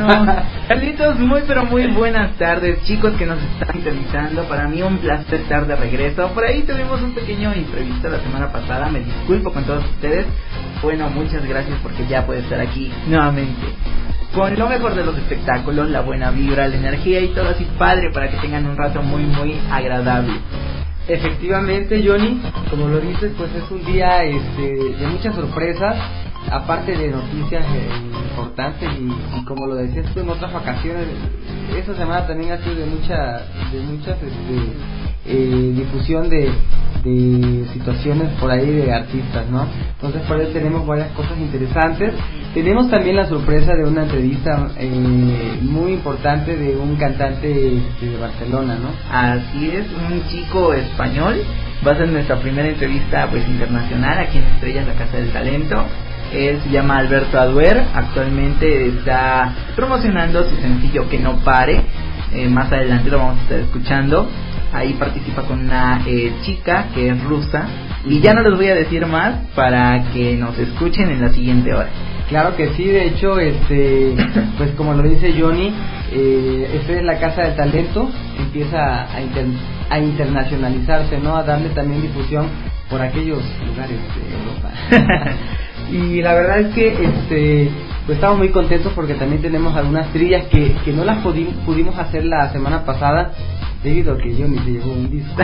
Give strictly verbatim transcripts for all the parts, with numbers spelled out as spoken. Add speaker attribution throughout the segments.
Speaker 1: Carlitos, muy pero muy buenas tardes, chicos que nos están sintonizando. Para mí un placer estar de regreso. Por ahí tuvimos un pequeño imprevisto la semana pasada, me disculpo con todos ustedes. Bueno, muchas gracias porque ya puedo estar aquí nuevamente con lo mejor de los espectáculos, la buena vibra, la energía y todo así padre para que tengan un rato muy muy agradable.
Speaker 2: Efectivamente, Johnny, como lo dices, pues es un día este, de muchas sorpresas, aparte de noticias eh, importantes y, y como lo decías tú en otras vacaciones, esta semana también ha sido de mucha, de muchas este, eh, difusión de, de situaciones por ahí de artistas, ¿no? Entonces por ahí tenemos varias cosas interesantes. Tenemos también la sorpresa de una entrevista eh, muy importante de un cantante este, de Barcelona, ¿no?
Speaker 1: Así es, un chico español. Va a ser nuestra primera entrevista pues internacional aquí en Estrellas, la Casa del Talento. Él se llama Alberto Aduer. Actualmente está promocionando su sencillo Que No Pare. Eh, más adelante lo vamos a estar escuchando. Ahí participa con una eh, chica que es rusa. Y ya no les voy a decir más para que nos escuchen en la siguiente hora.
Speaker 2: Claro que sí, de hecho, este, pues como lo dice Johnny, eh, esta es la Casa del Talento, empieza a, inter, a internacionalizarse, ¿no? A darle también difusión por aquellos lugares de Europa. Y la verdad es que, este, pues estamos muy contentos porque también tenemos algunas trillas que, que no las pudi- pudimos hacer la semana pasada debido a que Johnny se llevó un disco.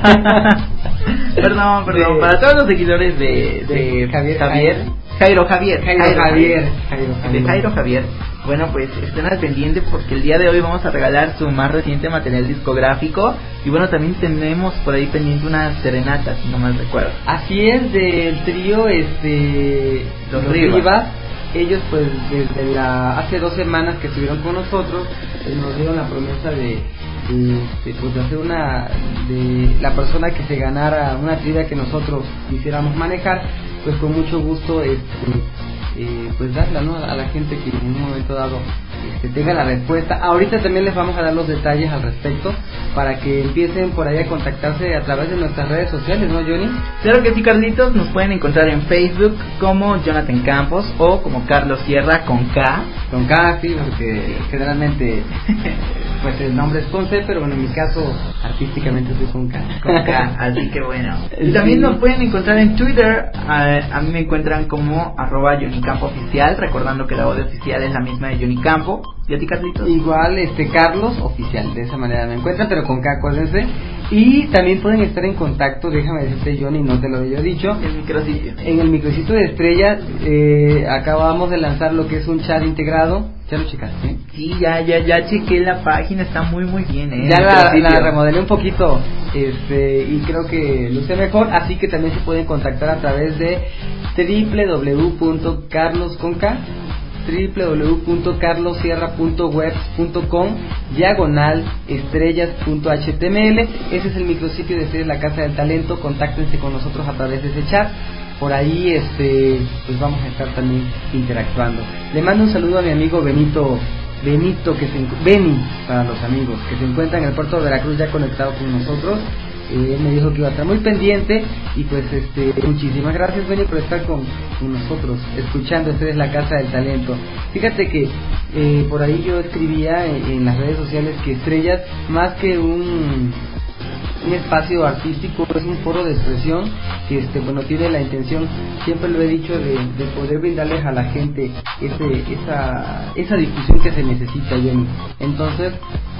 Speaker 1: Perdón, perdón, de, para todos los seguidores de, de, de Javier, Javier Jairo Javier
Speaker 2: Jairo,
Speaker 1: Jairo
Speaker 2: Javier,
Speaker 1: Javier,
Speaker 2: Jairo Javier.
Speaker 1: de Jairo Javier. Bueno, pues estén al pendiente porque el día de hoy vamos a regalar su más reciente material discográfico. Y bueno, también tenemos por ahí pendiente una serenata, si no mal recuerdo.
Speaker 2: Así es, del trío este
Speaker 1: Los, Los Rivas. Rivas.
Speaker 2: Ellos pues desde la hace dos semanas que estuvieron con nosotros eh, nos dieron la promesa de, de, de, pues, de hacer una de la persona que se ganara una trivia que nosotros quisiéramos manejar, pues con mucho gusto este, eh, pues darla, ¿no? A la gente que en un momento dado este, tenga la respuesta. Ahorita también les vamos a dar los detalles al respecto para que empiecen por ahí a contactarse a través de nuestras redes sociales, ¿no, Johnny?
Speaker 1: Claro que sí, Carlitos. Nos pueden encontrar en Facebook como Jonathan Campos o como Carlos Sierra con K.
Speaker 2: Con K, sí, porque generalmente pues el nombre es con C, pero bueno, en mi caso artísticamente soy con K.
Speaker 1: Con K, así que bueno. Y también sí. Nos pueden encontrar en Twitter. A, a mí me encuentran como arroba Johnny Campo Oficial, recordando que la voz oficial es la misma de Johnny Campo. ¿Y a ti, Carlitos?
Speaker 2: Igual, este, Carlos Oficial, de esa manera me encuentran, pero con K, acuérdense. Y también pueden estar en contacto, déjame decirte, Johnny, no te lo había dicho.
Speaker 1: El micrositio.
Speaker 2: En el micrositio de Estrellas, eh, acabamos de lanzar lo que es un chat integrado. ¿Ya lo checaste?
Speaker 1: Sí, ya, ya, ya chequé la página, está muy, muy bien, ¿eh?
Speaker 2: Ya la, la remodelé un poquito, este, y creo que luce mejor, así que también se pueden contactar a través de doble u doble u doble u punto carlos con K doble u doble u doble u punto carlos sierra punto webs punto com diagonal estrellas punto h t m l. Ese es el micrositio de Estrellas, la Casa del Talento. Contáctense con nosotros a través de ese chat. Por ahí este pues vamos a estar también interactuando. Le mando un saludo a mi amigo Benito Benito que se Beni para los amigos que se encuentra en el puerto de Veracruz ya conectado con nosotros. Eh, él me dijo que iba a estar muy pendiente y pues este muchísimas gracias, Beni, por estar con, con nosotros escuchando Estrellas, la Casa del Talento. Fíjate que eh, por ahí yo escribía en, en las redes sociales que Estrellas, más que un un espacio artístico, es un foro de expresión que este bueno tiene la intención, siempre lo he dicho, de, de poder brindarles a la gente ese, esa esa difusión que se necesita, Jenny. Entonces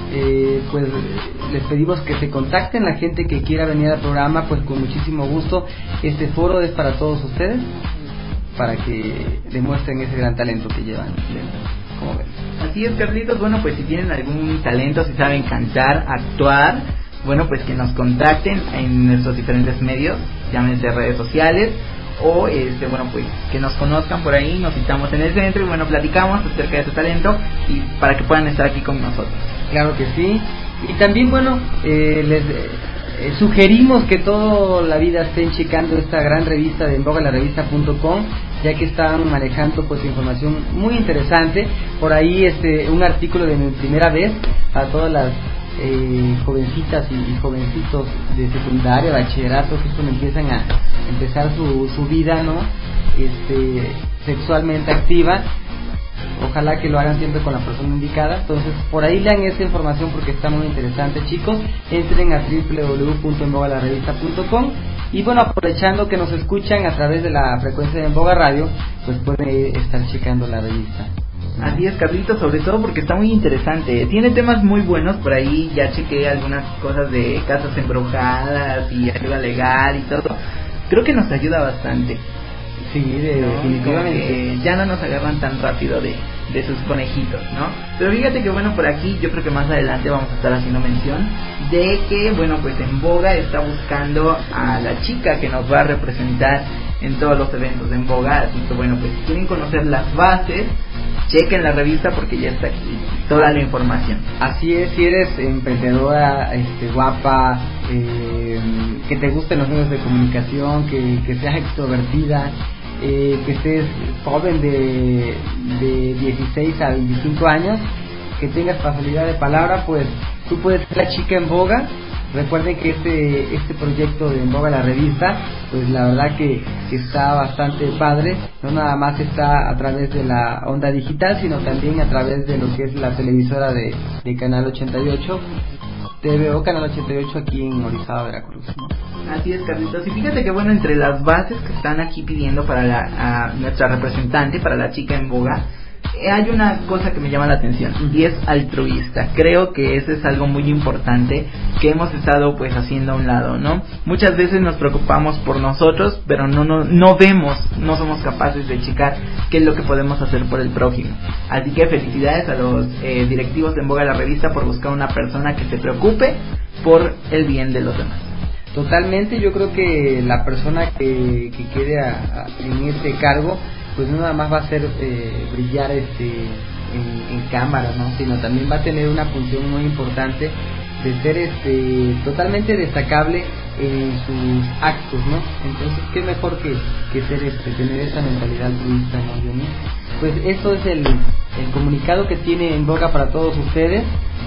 Speaker 2: eh, pues les pedimos que se contacten la gente que quiera venir al programa, pues con muchísimo gusto. Este foro es para todos ustedes, para que demuestren ese gran talento que llevan dentro. ¿Cómo ven?
Speaker 1: Así es, Carlitos. Bueno, pues si tienen algún talento, si saben cantar, actuar, bueno, pues que nos contacten en nuestros diferentes medios, llámense redes sociales, o este bueno pues que nos conozcan por ahí, nos citamos en el centro y bueno, platicamos acerca de su talento y para que puedan estar aquí con nosotros.
Speaker 2: Claro que sí. Y también bueno, eh, les eh, sugerimos que toda la vida estén checando esta gran revista de En Boga La Revista punto com, ya que están manejando pues información muy interesante. Por ahí este un artículo de mi primera vez para todas las Eh, jovencitas y, y jovencitos de secundaria, bachillerato, que es cuando empiezan a empezar su, su vida, ¿no? Este, sexualmente activa. ojalá que lo hagan siempre con la persona indicada. Entonces por ahí lean esta información porque está muy interesante, chicos. Entren a doble u doble u doble u punto en boga la revista punto com y bueno, aprovechando que nos escuchan a través de la frecuencia de En Boga Radio, pues pueden estar checando la revista.
Speaker 1: Así es, Carlitos, sobre todo porque está muy interesante. Tiene temas muy buenos, por ahí ya chequé algunas cosas de casas embrujadas y ayuda legal y todo. Creo que nos ayuda bastante.
Speaker 2: Sí, de,
Speaker 1: ¿no?
Speaker 2: definitivamente.
Speaker 1: Ya no nos agarran tan rápido de, de sus conejitos, ¿no? Pero fíjate que bueno, por aquí yo creo que más adelante vamos a estar haciendo mención de que, bueno, pues En Boga está buscando a la chica que nos va a representar en todos los eventos de En Boga. Así que bueno, pues si quieren conocer las bases, chequen la revista porque ya está aquí toda la información.
Speaker 2: Así es, si eres emprendedora, este, guapa, eh, que te gusten los medios de comunicación, que, que seas extrovertida, eh, que estés joven de, de dieciséis a veinticinco años, que tengas facilidad de palabra, pues tú puedes ser la chica En Boga. Recuerden que este este proyecto de En Boga la revista, pues la verdad que, que está bastante padre. No nada más está a través de la onda digital, sino también a través de lo que es la televisora de, de Canal ochenta y ocho, T V O Canal ochenta y ocho aquí en Orizaba, Veracruz, ¿no?
Speaker 1: Así es, Carlitos. Y fíjate que bueno, entre las bases que están aquí pidiendo para la, a nuestra representante, para la chica En Boga, hay una cosa que me llama la atención y es altruista. Creo que eso es algo muy importante que hemos estado pues haciendo a un lado, ¿no? Muchas veces nos preocupamos por nosotros, pero no no, no vemos, no somos capaces de checar qué es lo que podemos hacer por el prójimo. Así que felicidades a los eh, directivos de En Boga la revista por buscar una persona que se preocupe por el bien de los demás.
Speaker 2: Totalmente, yo creo que la persona que, que quede a, a, en este cargo, pues no nada más va a hacer eh, brillar este en, en cámara, ¿no? Sino también va a tener una función muy importante de ser este totalmente destacable en sus actos, ¿no? Entonces qué mejor que, que ser este tener esa mentalidad altruista, ¿no, Johnny? Pues esto es el, el comunicado que tiene En Boga para todos ustedes.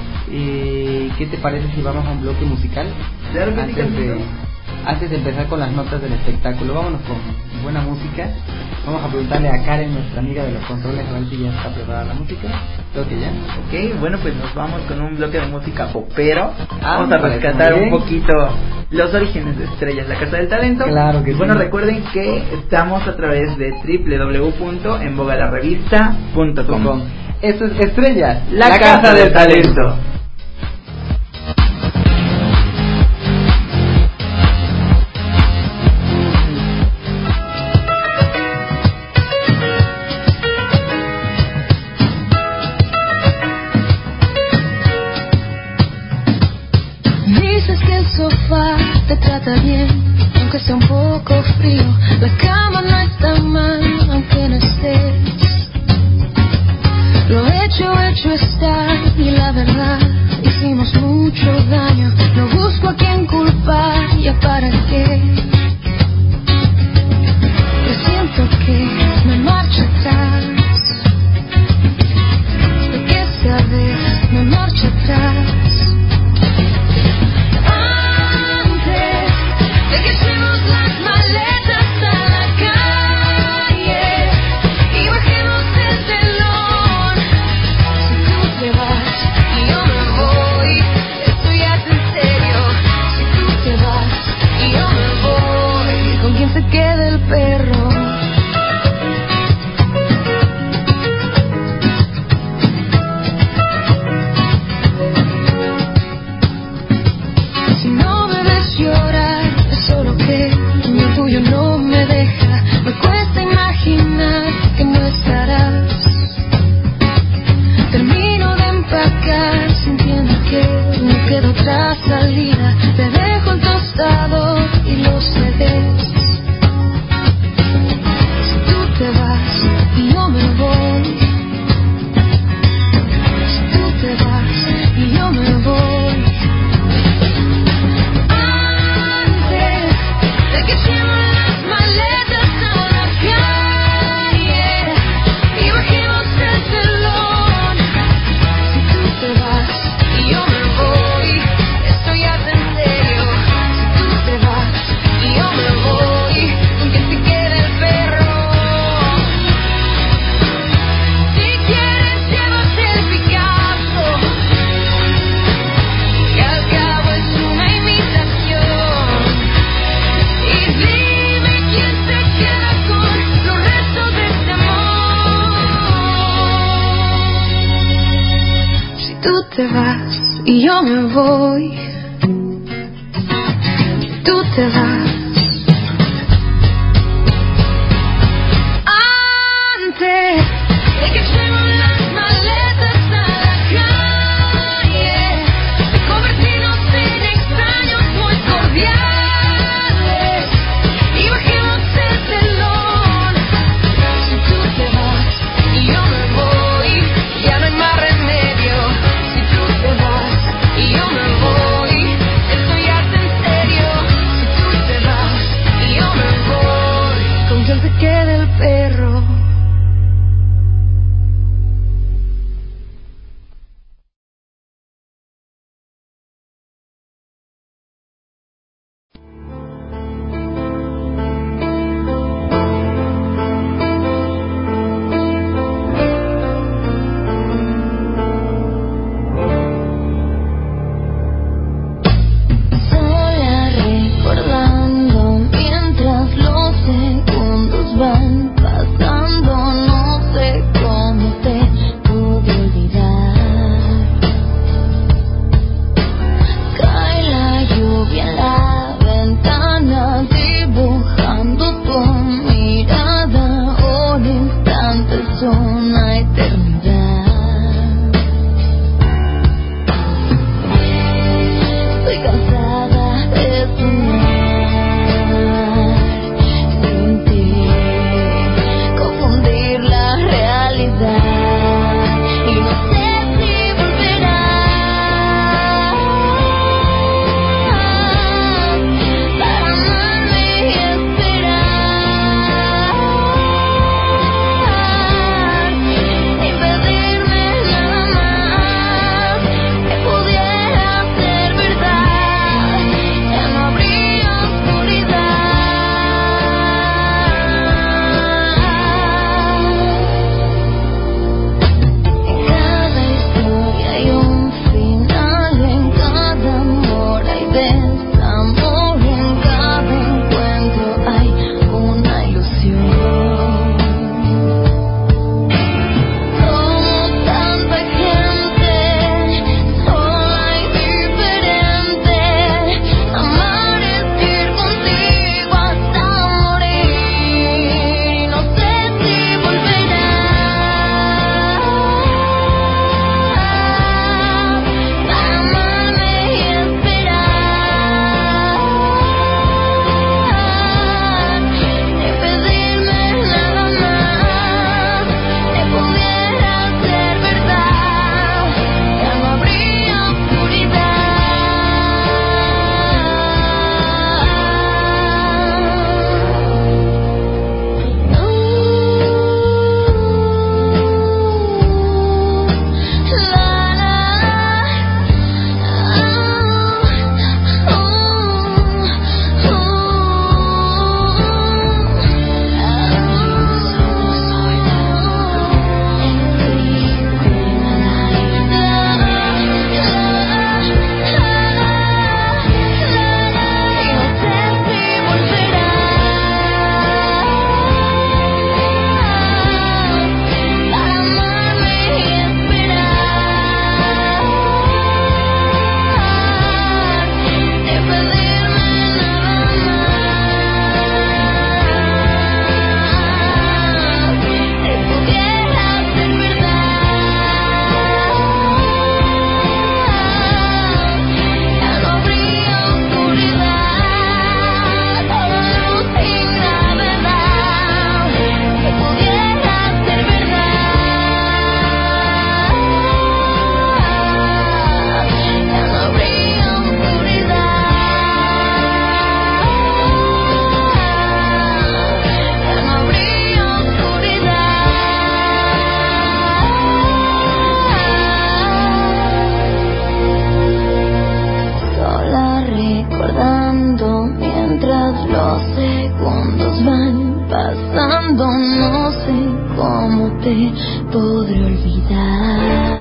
Speaker 2: Eh, ¿Qué te parece si vamos a un bloque musical?
Speaker 1: Claro que
Speaker 2: antes
Speaker 1: sí,
Speaker 2: de antes de empezar con las notas del espectáculo. Vámonos con buena música. Vamos a preguntarle a Karen, nuestra amiga de los controles, a ver si ya está preparada la música. Creo que ya.
Speaker 1: Ok, bueno, pues nos vamos con un bloque de música popero.
Speaker 2: Ah,
Speaker 1: vamos a rescatar un poquito los orígenes de Estrellas, la Casa del Talento.
Speaker 2: Claro que
Speaker 1: y bueno,
Speaker 2: sí.
Speaker 1: recuerden que estamos a través de doble u doble u doble u punto en boga la revista punto com.
Speaker 2: Esto es Estrellas,
Speaker 1: la, la Casa, casa del Talento. talento.
Speaker 3: Te trata bien, aunque sea un poco frío. La cama no está mal, aunque no estés. Lo hecho, hecho está, y la verdad te vas y yo me voy. Tú te vas. Antes de que echemos las maletas a la calle, de convertirnos en extraños muy cordiales y bajemos el telón. Si tú te vas y yo me voy, ya no hay más remedio. Si tú te vas y yo me voy, esto ya es en serio. Si tú te vas y yo me voy, con quien se quede el perro. Sola recordando mientras los segundos van pasando, no sé cómo te pude olvidar. Cae la lluvia en la ventana, dibujando tu mirada. Un instante es una eternidad. Estoy cansada de soñar sin ti, confundir la realidad y no sé si volverás para amarme y esperar, sin pedirme nada más que pudiera ser verdad. Ya no habría oscuridad. En cada historia hay un final, en cada amor hay desamor, en cada encuentro hay una ilusión. Como tanta gente, sola y diferente, amar es ir contigo hasta morir y no sé si volverás para amarme y esperar, sin pedirme nada más que pudiera ser verdad. Ya no habría sola recordando mientras los segundos van pasando, no sé cómo te podré olvidar.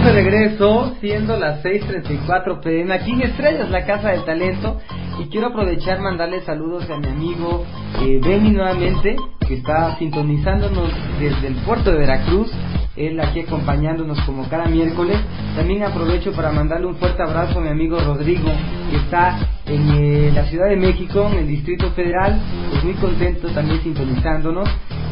Speaker 2: de regreso, siendo las seis treinta y cuatro pm, aquí en Estrellas, la Casa del Talento. Y quiero aprovechar mandarle saludos a mi amigo eh, Benny nuevamente, que está sintonizándonos desde el puerto de Veracruz. Él aquí acompañándonos como cada miércoles. También aprovecho para mandarle un fuerte abrazo a mi amigo Rodrigo, que está en eh, la Ciudad de México, en el Distrito Federal, pues muy contento también sintonizándonos.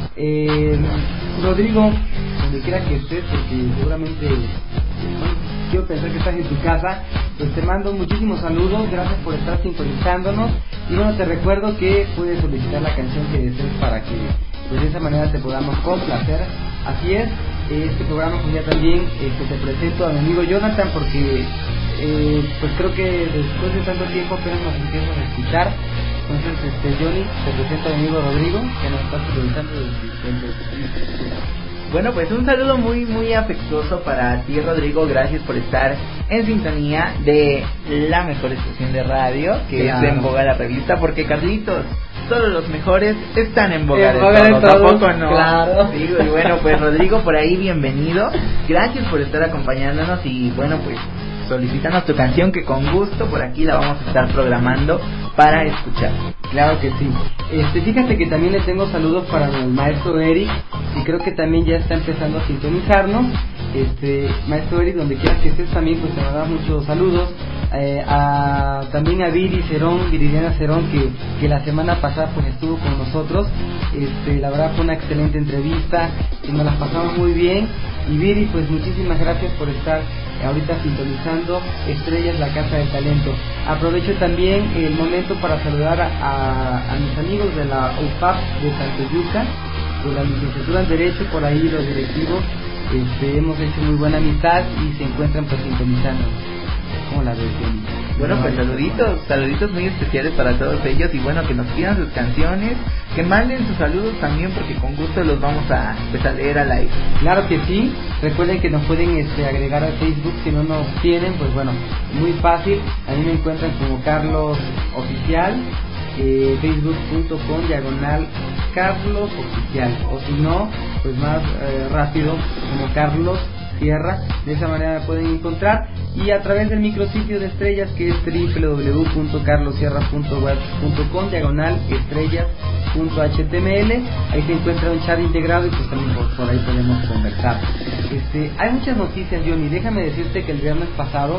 Speaker 2: eh, Rodrigo, donde quiera que estés, porque seguramente bueno, quiero pensar que estás en tu casa, pues te mando muchísimos saludos, gracias por estar sintonizándonos. Y bueno, te recuerdo que puedes solicitar la canción que desees para que pues de esa manera te podamos complacer. Así es, este programa pues ya también este, te presento a mi amigo Jonathan, porque eh, pues creo que después de tanto tiempo apenas nos empiezan a escuchar. Entonces, este Johnny, te presento a mi amigo Rodrigo, que nos está supervisando desde el...
Speaker 1: Bueno, pues un saludo muy muy afectuoso para ti, Rodrigo. Gracias por estar en sintonía de la mejor estación de radio, que claro. es En Boga la Revista, porque Carlitos, todos los mejores están en boga, en de, boga todos, de todos, tampoco no. Claro. Digo, y bueno, pues Rodrigo, por ahí bienvenido. Gracias por estar acompañándonos y bueno, pues solicítanos tu canción, que con gusto por aquí la vamos a estar programando para escuchar.
Speaker 2: Claro que sí. Este, fíjate que también le tengo saludos para el maestro Eric, y creo que también ya está empezando a sintonizarnos. Este, maestro Eric, donde quieras que estés también, pues te manda muchos saludos. Eh, a, también a Viri Cerón, Viridiana Cerón, que, que la semana pasada pues estuvo con nosotros. Este, la verdad fue una excelente entrevista y nos la pasamos muy bien. Y Viri, pues muchísimas gracias por estar ahorita sintonizando Estrellas, la Casa del Talento. Aprovecho también el momento para saludar a, a, a mis amigos de la U P A P de Santeyuca, de la licenciatura en Derecho. Por ahí los directivos este, hemos hecho muy buena amistad y se encuentran pues sintonizando. ¿Cómo la ves, Jenny?
Speaker 1: Bueno, pues saluditos, saluditos muy especiales para todos ellos, y bueno, que nos pidan sus canciones, que manden sus saludos también, porque con gusto los vamos a empezar a leer al aire.
Speaker 2: Claro que sí. Recuerden que nos pueden este, agregar a Facebook si no nos tienen, pues bueno, muy fácil. A mí me encuentran como Carlos Oficial, eh, facebook punto com diagonal Carlos Oficial, o si no, pues más eh, rápido, como Carlos Sierra. De esa manera me pueden encontrar, y a través del micrositio de Estrellas, que es doble u doble u doble u punto carlos sierra punto web punto com diagonal estrellas punto h t m l. Ahí se encuentra un chat integrado y pues también por, por ahí podemos conversar. Este, hay muchas noticias, Johnny. Déjame decirte que el viernes pasado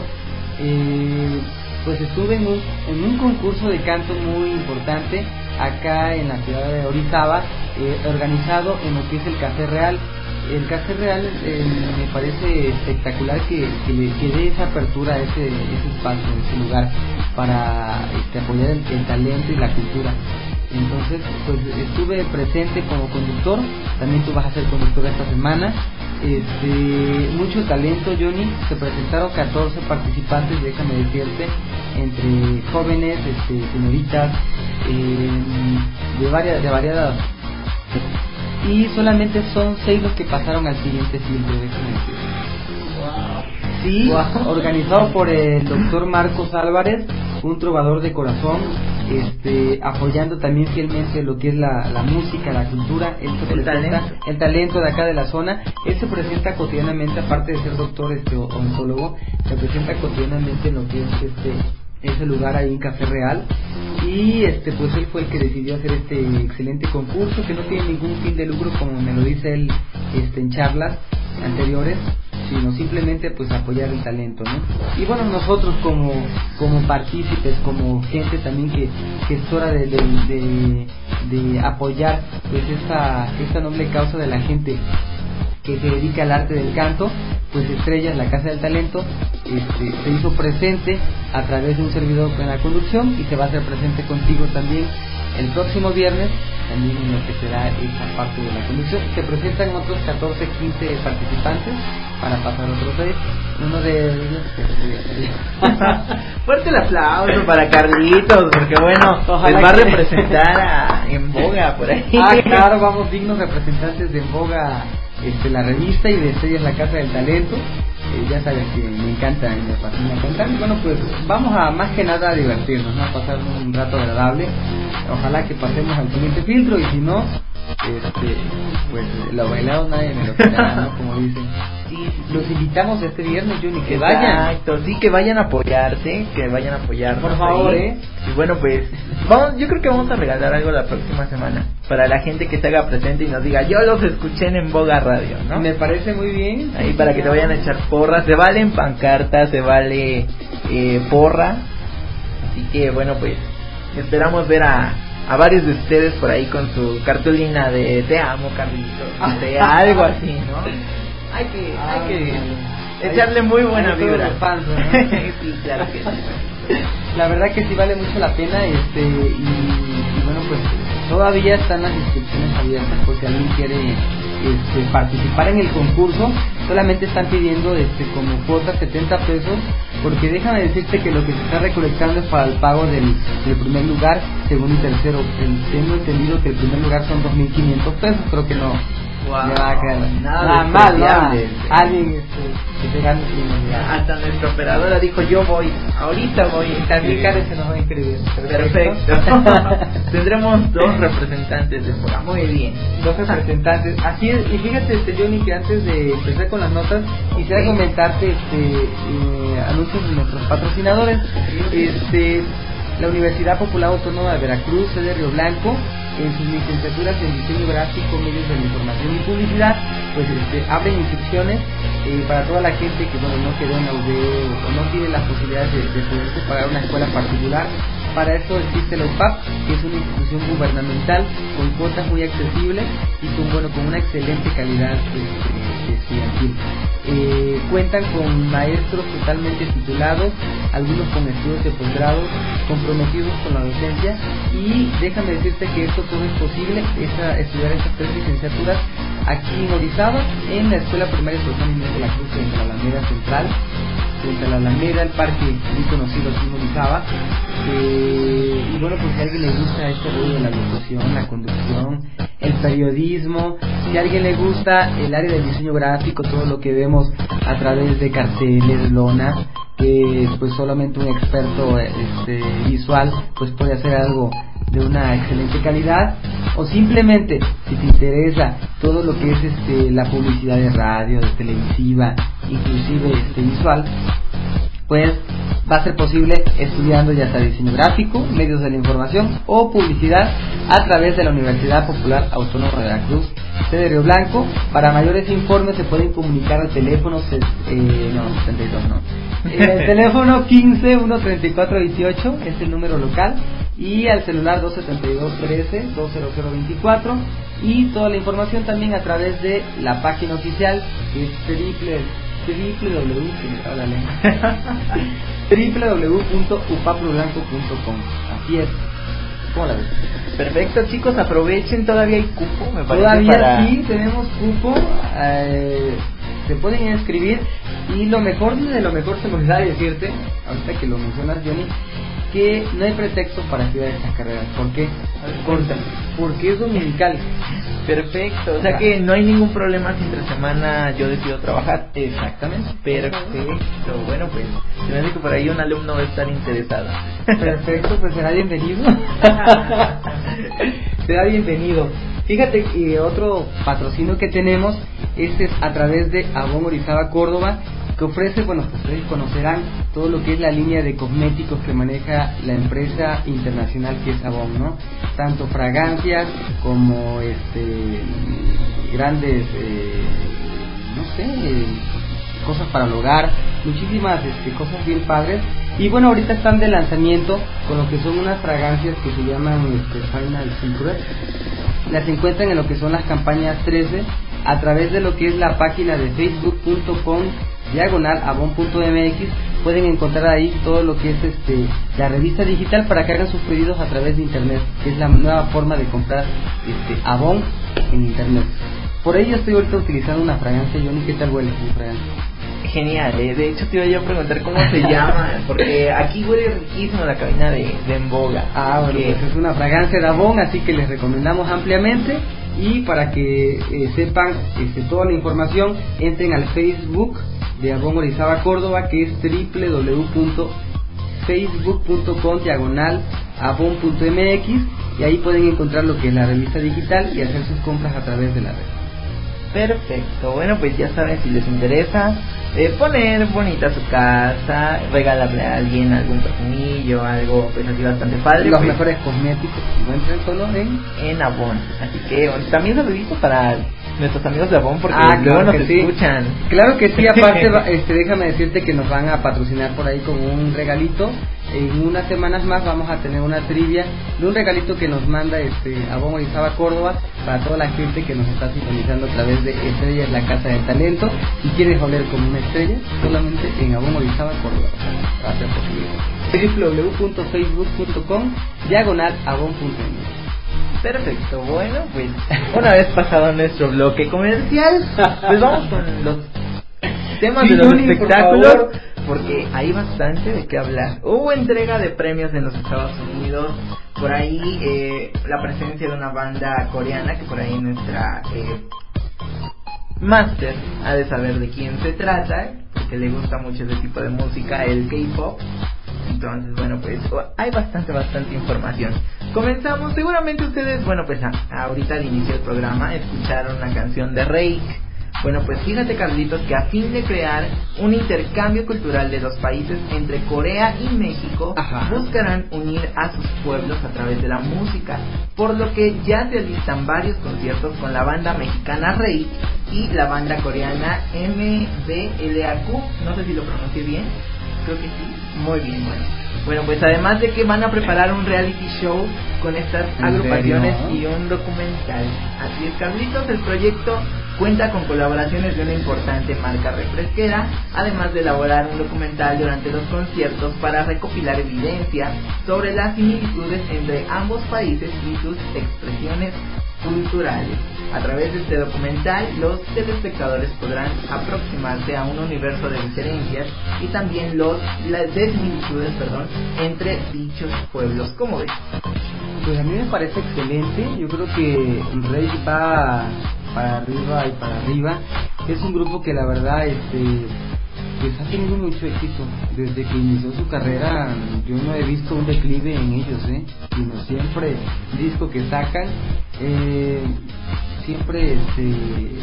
Speaker 2: eh, pues estuve en un, en un concurso de canto muy importante acá en la ciudad de Orizaba, eh, organizado en lo que es el Café Real. El Café Real eh, me parece espectacular que, que le que dé esa apertura a ese, ese espacio, ese lugar, para este, apoyar el, el talento y la cultura. Entonces, pues estuve presente como conductor. También tú vas a ser conductor esta semana. Este, mucho talento, Johnny. Se presentaron catorce participantes, déjame decirte, entre jóvenes, este, señoritas, eh, de varias, de variadas. Y solamente son seis los que pasaron al siguiente filtro, déjame decirte. Sí, wow. Organizado por el doctor Marcos Álvarez, un trovador de corazón, este, apoyando también fielmente lo que es la, la música, la cultura, él se
Speaker 1: el,
Speaker 2: presenta,
Speaker 1: talento.
Speaker 2: el talento de acá de la zona. Él se presenta cotidianamente, aparte de ser doctor este, ontólogo, se presenta cotidianamente en lo que es este ese lugar ahí en Café Real, y este pues él fue el que decidió hacer este excelente concurso, que no tiene ningún fin de lucro, como me lo dice él este en charlas anteriores, sino simplemente pues apoyar el talento, ¿no? Y bueno, nosotros como como partícipes, como gente también que, que es hora de, de, de, de apoyar pues esta, esta noble causa de la gente que se dedica al arte del canto, pues Estrellas, la Casa del Talento, este, se hizo presente a través de un servidor con la conducción, y se va a hacer presente contigo también el próximo viernes, también en lo que será esa parte de la conducción. Se presentan otros catorce, quince participantes para pasar otros seis. Uno de ellos
Speaker 1: fuerte el aplauso para Carlitos, porque bueno, ojalá les va que... a representar a En Boga por ahí.
Speaker 2: Ah, claro, vamos dignos representantes de En Boga, este, la revista, y de Estrellas, la Casa del Talento. Eh, ya sabes que me encanta y me fascina cantar. Y bueno, pues vamos a más que nada a divertirnos, ¿no? A pasar un rato agradable. Ojalá que pasemos al siguiente filtro, y si no, este, pues lo bailado nadie me lo quitará, ¿no? Como dicen.
Speaker 1: Sí,
Speaker 2: los invitamos este viernes, Juni, que vayan.
Speaker 1: Exacto, sí, que vayan a apoyarse, que vayan a apoyarnos.
Speaker 2: Por favor,
Speaker 1: ahí.
Speaker 2: eh.
Speaker 1: Y bueno, pues, vamos, yo creo que vamos a regalar algo la próxima semana para la gente que se haga presente y nos diga, yo los escuché en En Boga Radio, ¿no?
Speaker 2: Me parece muy bien.
Speaker 1: Ahí sí, para que te vayan a echar porras, se valen pancartas, se vale eh, porra. Así que bueno, pues esperamos ver a, a varios de ustedes por ahí con su cartulina de te amo, Carlitos, de algo así, ¿no? Hay que, hay que echarle muy buena vibra.
Speaker 2: Fans, ¿no?
Speaker 1: Sí, claro que sí.
Speaker 2: La verdad que sí vale mucho la pena, este y, y bueno, pues todavía están las inscripciones abiertas por si alguien quiere este, participar en el concurso. Solamente están pidiendo este como cuota setenta pesos, porque déjame decirte que lo que se está recolectando es para el pago del, del primer lugar, segundo y tercero. El, tengo entendido que el primer lugar son dos mil quinientos pesos, creo que no.
Speaker 1: Wow,
Speaker 2: me va a quedar
Speaker 1: nada,
Speaker 2: nada mal, nada.
Speaker 1: Sí.
Speaker 2: Alguien este, que se gane el primer lugar.
Speaker 1: Hasta nuestra operadora dijo yo voy, ahorita voy.
Speaker 2: También Karen se nos va a inscribir.
Speaker 1: Perfecto. Tendremos dos representantes de fuera, muy bien.
Speaker 2: Dos representantes, así es. Y fíjate, este, Johnny, que antes de empezar con las notas quisiera sí. comentarte este eh, anuncios de nuestros patrocinadores. Este la Universidad Popular Autónoma de Veracruz, sede Río Blanco, en sus licenciaturas en diseño gráfico, medios de la información y publicidad, pues este, abren inscripciones eh, para toda la gente que bueno no quedó en la U D E o, o no tiene las posibilidades de, de poderse pagar una escuela particular. Para esto existe la U P A P, que es una institución gubernamental con cuotas muy accesibles y con bueno con una excelente calidad este, estudiantil. Eh, cuentan con maestros totalmente titulados, algunos con estudios de posgrado, comprometidos con la docencia, y déjame decirte que esto todo es posible, esa, estudiar estas tres licenciaturas aquí en Orizaba, en la Escuela Primaria Estatal Inés de la Cruz, en la Alameda Central, frente a la Alameda, el parque muy conocido aquí en Orizaba. Eh, y bueno, pues si a alguien le gusta este rollo de la locución, la conducción, el periodismo, si a alguien le gusta el área del diseño gráfico, todo lo que vemos a través de carteles, lonas, que pues solamente un experto este, visual pues puede hacer algo de una excelente calidad, o simplemente si te interesa todo lo que es este la publicidad de radio, de televisiva, inclusive este visual, pues va a ser posible estudiando ya sea diseño gráfico, medios de la información o publicidad a través de la Universidad Popular Autónoma de Veracruz, sede Río Blanco. Para mayores informes se pueden comunicar al teléfono eh, no, setenta y dos no el teléfono quince, uno treinta y cuatro veintiocho es el número local, y al celular dos setenta y dos trece, dos cero cero veinticuatro, y toda la información también a través de la página oficial, que es triple www www punto upaprodblanco punto com. Así es. ¿Cómo la ves?
Speaker 1: Perfecto, chicos, aprovechen, todavía hay cupo, me parece.
Speaker 2: Todavía
Speaker 1: para...
Speaker 2: sí, tenemos cupo, eh, se pueden inscribir, y lo mejor de lo mejor se me olvidaba decirte, ahorita que lo mencionas, Johnny, que no hay pretexto para estudiar estas carreras. ¿Por qué? Porque, porque es dominical.
Speaker 1: Perfecto, o sea que no hay ningún problema si entre semana yo decido trabajar.
Speaker 2: Exactamente.
Speaker 1: Perfecto, bueno, pues se me dice que por ahí un alumno va a estar interesado.
Speaker 2: Perfecto, pues será bienvenido. Será bienvenido. Fíjate que otro patrocinio que tenemos este es a través de Avon Orizaba Córdoba, que ofrece, bueno, pues ustedes conocerán todo lo que es la línea de cosméticos que maneja la empresa internacional que es Avon, ¿no? Tanto fragancias como este grandes, eh, no sé, eh, cosas para el hogar, muchísimas este, cosas bien padres. Y bueno, ahorita están de lanzamiento con lo que son unas fragancias que se llaman este, Final Secret. Las encuentran en lo que son las campañas trece a través de lo que es la página de facebook punto com diagonal avon punto m x. Pueden encontrar ahí todo lo que es este la revista digital para que hagan sus pedidos a través de internet, que es la nueva forma de comprar este Avon en internet. Por ello estoy ahorita utilizando una fragancia. Johnny, ¿qué tal huele mi fragancia?
Speaker 1: Genial, eh. De hecho te iba yo a preguntar cómo se llama, porque aquí huele riquísimo la cabina de, de En Boga.
Speaker 2: Ah, bueno, que... pues es una fragancia de Avon, así que les recomendamos ampliamente. Y para que eh, sepan este, toda la información, entren al Facebook de Avon Orizaba Córdoba, que es doble u doble u doble u punto facebook punto com diagonal avon punto m x, y ahí pueden encontrar lo que es la revista digital y hacer sus compras a través de la red.
Speaker 1: Perfecto, bueno, pues ya saben, si les interesa eh, poner bonita su casa, regalarle a alguien algún perfumillo, algo pues así bastante padre.
Speaker 2: Los
Speaker 1: pues,
Speaker 2: mejores cosméticos se encuentran solo en
Speaker 1: en Avon. Así que bueno, también saludito para nuestros amigos de Avon porque
Speaker 2: Ah,
Speaker 1: luego
Speaker 2: claro
Speaker 1: nos
Speaker 2: que sí.
Speaker 1: escuchan.
Speaker 2: Claro que sí, aparte va- este, déjame decirte que nos van a patrocinar por ahí con un regalito. En unas semanas más vamos a tener una trivia de un regalito que nos manda este Avon Orizaba Córdoba para toda la gente que nos está sintonizando a través de Estrellas La Casa del Talento. Si quieres oler como una estrella, solamente en Avon Orizaba Córdoba va a ser posible. doble u doble u doble u punto facebook punto com diagonal avon punto m.
Speaker 1: Perfecto, bueno, pues una vez pasado nuestro bloque comercial, pues vamos con los temas
Speaker 2: Sí,
Speaker 1: de los
Speaker 2: Johnny, por
Speaker 1: espectáculos,
Speaker 2: favor.
Speaker 1: porque hay bastante de qué hablar. Hubo entrega de premios en los Estados Unidos, por ahí eh, la presencia de una banda coreana, que por ahí nuestra eh, máster ha de saber de quién se trata, porque le gusta mucho ese tipo de música, el K-pop. Entonces, bueno, pues hay bastante, bastante información. Comenzamos, seguramente ustedes, bueno, pues a, ahorita al inicio del programa escucharon una canción de Reik. Bueno, pues fíjate, Carlitos, que a fin de crear un intercambio cultural de los países entre Corea y México,
Speaker 2: Ajá.
Speaker 1: buscarán unir a sus pueblos a través de la música, por lo que ya se alistan varios conciertos con la banda mexicana Reik y la banda coreana M B L A Q, no sé si lo pronuncié bien. Creo que sí, muy bien, bueno. Bueno, pues además de que van a preparar un reality show con estas
Speaker 2: ¿En
Speaker 1: agrupaciones
Speaker 2: serio?
Speaker 1: y un documental. Así es, Carlitos, el proyecto cuenta con colaboraciones de una importante marca refresquera, además de elaborar un documental durante los conciertos para recopilar evidencia sobre las similitudes entre ambos países y sus expresiones culturales. A través de este documental, los telespectadores podrán aproximarse a un universo de diferencias y también los las similitudes, perdón, entre dichos pueblos. ¿Cómo ves?
Speaker 2: Pues a mí me parece excelente. Yo creo que Rey va para arriba y para arriba. Es un grupo que la verdad este pues ha tenido mucho éxito desde que inició su carrera. Yo no he visto un declive en ellos, eh sino siempre disco que sacan eh, siempre este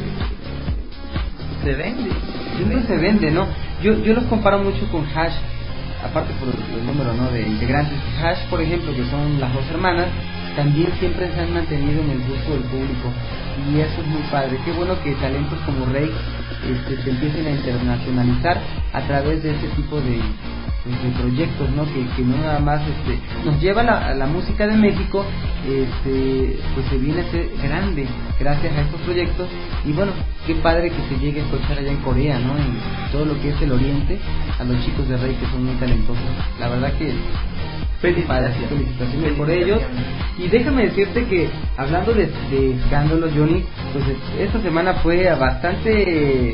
Speaker 1: Se vende.
Speaker 2: siempre se vende, ¿no? Yo yo los comparo mucho con Hash, aparte por el, el número, ¿no?, de integrantes. Hash, por ejemplo, que son las dos hermanas, también siempre se han mantenido en el gusto del público y eso es muy padre. Qué bueno que talentos como Rey este, se empiecen a internacionalizar a través de este tipo de, pues, de proyectos, ¿no? Que, que no nada más este, nos lleva la, a la música de México, este, pues se viene a ser grande gracias a estos proyectos. Y bueno, qué padre que se llegue a escuchar allá en Corea, ¿no?, en todo lo que es el oriente, a los chicos de Rey, que son muy talentosos. La verdad que
Speaker 1: Felicitaciones.
Speaker 2: felicitaciones por ellos. Y déjame decirte que hablando de, de escándalo, Johnny, pues esta semana fue bastante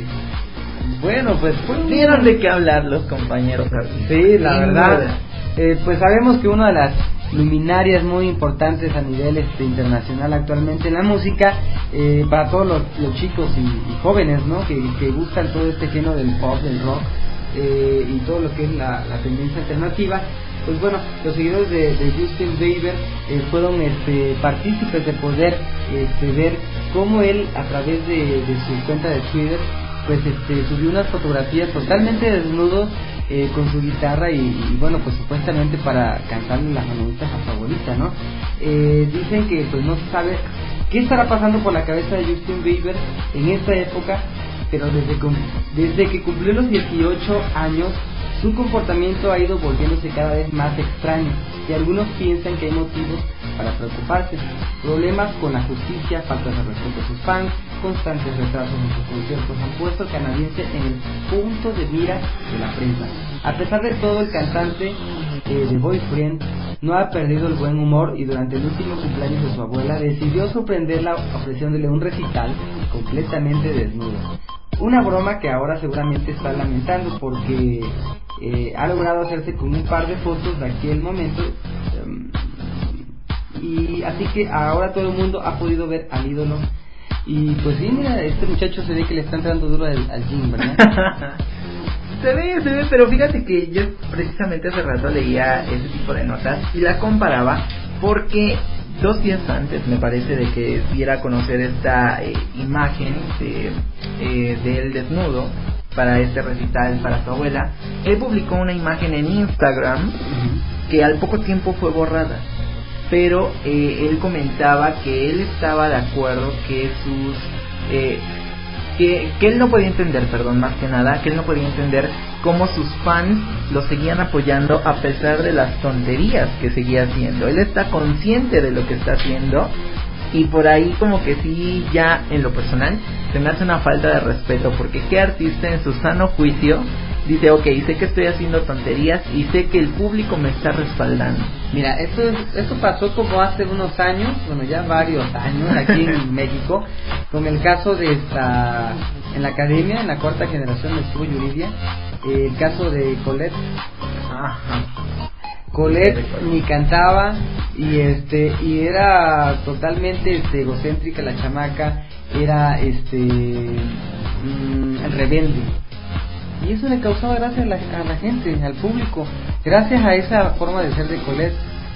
Speaker 2: bueno, pues fue un...
Speaker 1: Dieron de qué hablar los compañeros.
Speaker 2: Sí, la
Speaker 1: Sin
Speaker 2: verdad.
Speaker 1: duda.
Speaker 2: Eh, pues sabemos que una de las luminarias muy importantes a nivel este, internacional actualmente en la música, eh, para todos los, los chicos y, y jóvenes, ¿no?, que, que gustan todo este género del pop, del rock, eh, y todo lo que es la, la tendencia alternativa. Pues bueno, los seguidores de, de Justin Bieber eh, fueron este, partícipes de poder este, ver cómo él, a través de, de su cuenta de Twitter, pues este, subió unas fotografías totalmente desnudos, eh, con su guitarra y, y bueno, pues supuestamente para cantarle las mañanitas a su abuelita, ¿no? Eh, dicen que pues no se sabe qué estará pasando por la cabeza de Justin Bieber en esta época, pero desde, desde que cumplió los dieciocho años, su comportamiento ha ido volviéndose cada vez más extraño y algunos piensan que hay motivos para preocuparse. Problemas con la justicia, falta de respeto a sus fans, constantes retrasos en sus conciertos han puesto al canadiense en el punto de mira de la prensa. A pesar de todo, el cantante eh, de Boyfriend no ha perdido el buen humor y durante el último cumpleaños de su abuela decidió sorprenderla ofreciéndole un recital completamente desnudo. Una broma que ahora seguramente está lamentando porque eh, ha logrado hacerse con un par de fotos de aquel momento, um, y así que ahora todo el mundo ha podido ver al ídolo. Y pues sí, mira, este muchacho se ve que le está entrando duro al, al gym, ¿verdad?
Speaker 1: Se ve, se ve, pero fíjate que yo precisamente hace rato leía ese tipo de notas y la comparaba porque dos días antes, me parece, de que diera a conocer esta eh, imagen de, eh, de él desnudo para este recital para su abuela, él publicó una imagen en Instagram uh-huh. que al poco tiempo fue borrada, pero eh, él comentaba que él estaba de acuerdo que sus eh, que, que él no podía entender, perdón, más que nada, que él no podía entender cómo sus fans lo seguían apoyando a pesar de las tonterías que seguía haciendo. Él está consciente de lo que está haciendo y por ahí como que sí, ya en lo personal se me hace una falta de respeto, porque qué artista en su sano juicio dice, ok, sé que estoy haciendo tonterías y sé que el público me está respaldando.
Speaker 2: Mira, esto, esto pasó como hace unos años, bueno, ya varios años aquí en México, con el caso de esta, en la academia, en la cuarta generación de estuvo Yuridia, eh, el caso de Colette.
Speaker 1: Ajá.
Speaker 2: Colette ni cantaba y este y era totalmente este egocéntrica la chamaca, era este mmm, rebelde. Y eso le causaba gracia a la, a la gente, al público, gracias a esa forma de ser de Colette.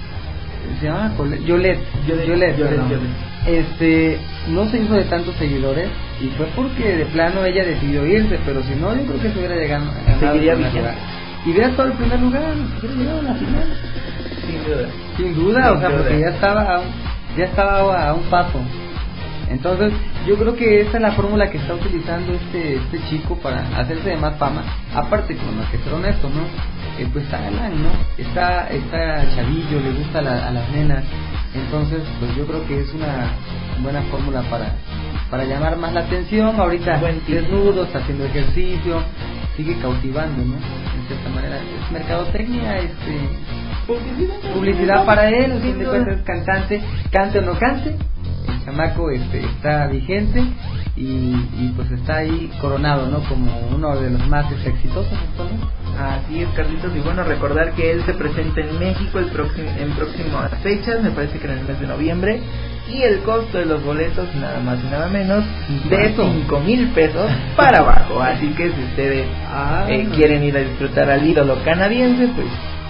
Speaker 2: Se llama Colette, Yolette, Yolette, Yolette, Yolette, Yolette. Este, no se hizo de tantos seguidores y fue porque de plano ella decidió irse, pero si no, yo creo que se hubiera llegado a
Speaker 1: seguiría vigente
Speaker 2: y hubiera estado en primer lugar, hubiera llegado a la final.
Speaker 1: Sin duda.
Speaker 2: Sin duda, Sin o sea, duda. porque ya estaba a un, ya estaba a un paso. Entonces, yo creo que esta es la fórmula que está utilizando este este chico para hacerse de más fama. Aparte, con lo que ser honesto, ¿no? Eh, pues está galán, ¿no? Está, está chavillo, le gusta la, a las nenas. Entonces, pues yo creo que es una buena fórmula para para llamar más la atención. Ahorita desnudo, está haciendo ejercicio, sigue cautivando, ¿no? En cierta manera, es mercadotecnia, este publicidad, publicidad para él, al fin de cuentas es cantante, cante o no cante. El chamaco este, está vigente y, y pues está ahí coronado, ¿no? Como uno de los más exitosos actualmente.
Speaker 1: Así es, Carlitos, y bueno, recordar que él se presenta en México el próximo, en próximas fechas, me parece que en el mes de noviembre, y el costo de los boletos nada más y nada menos de cinco mil pesos para abajo, así que si ustedes ah, eh, quieren ir a disfrutar al ídolo canadiense, pues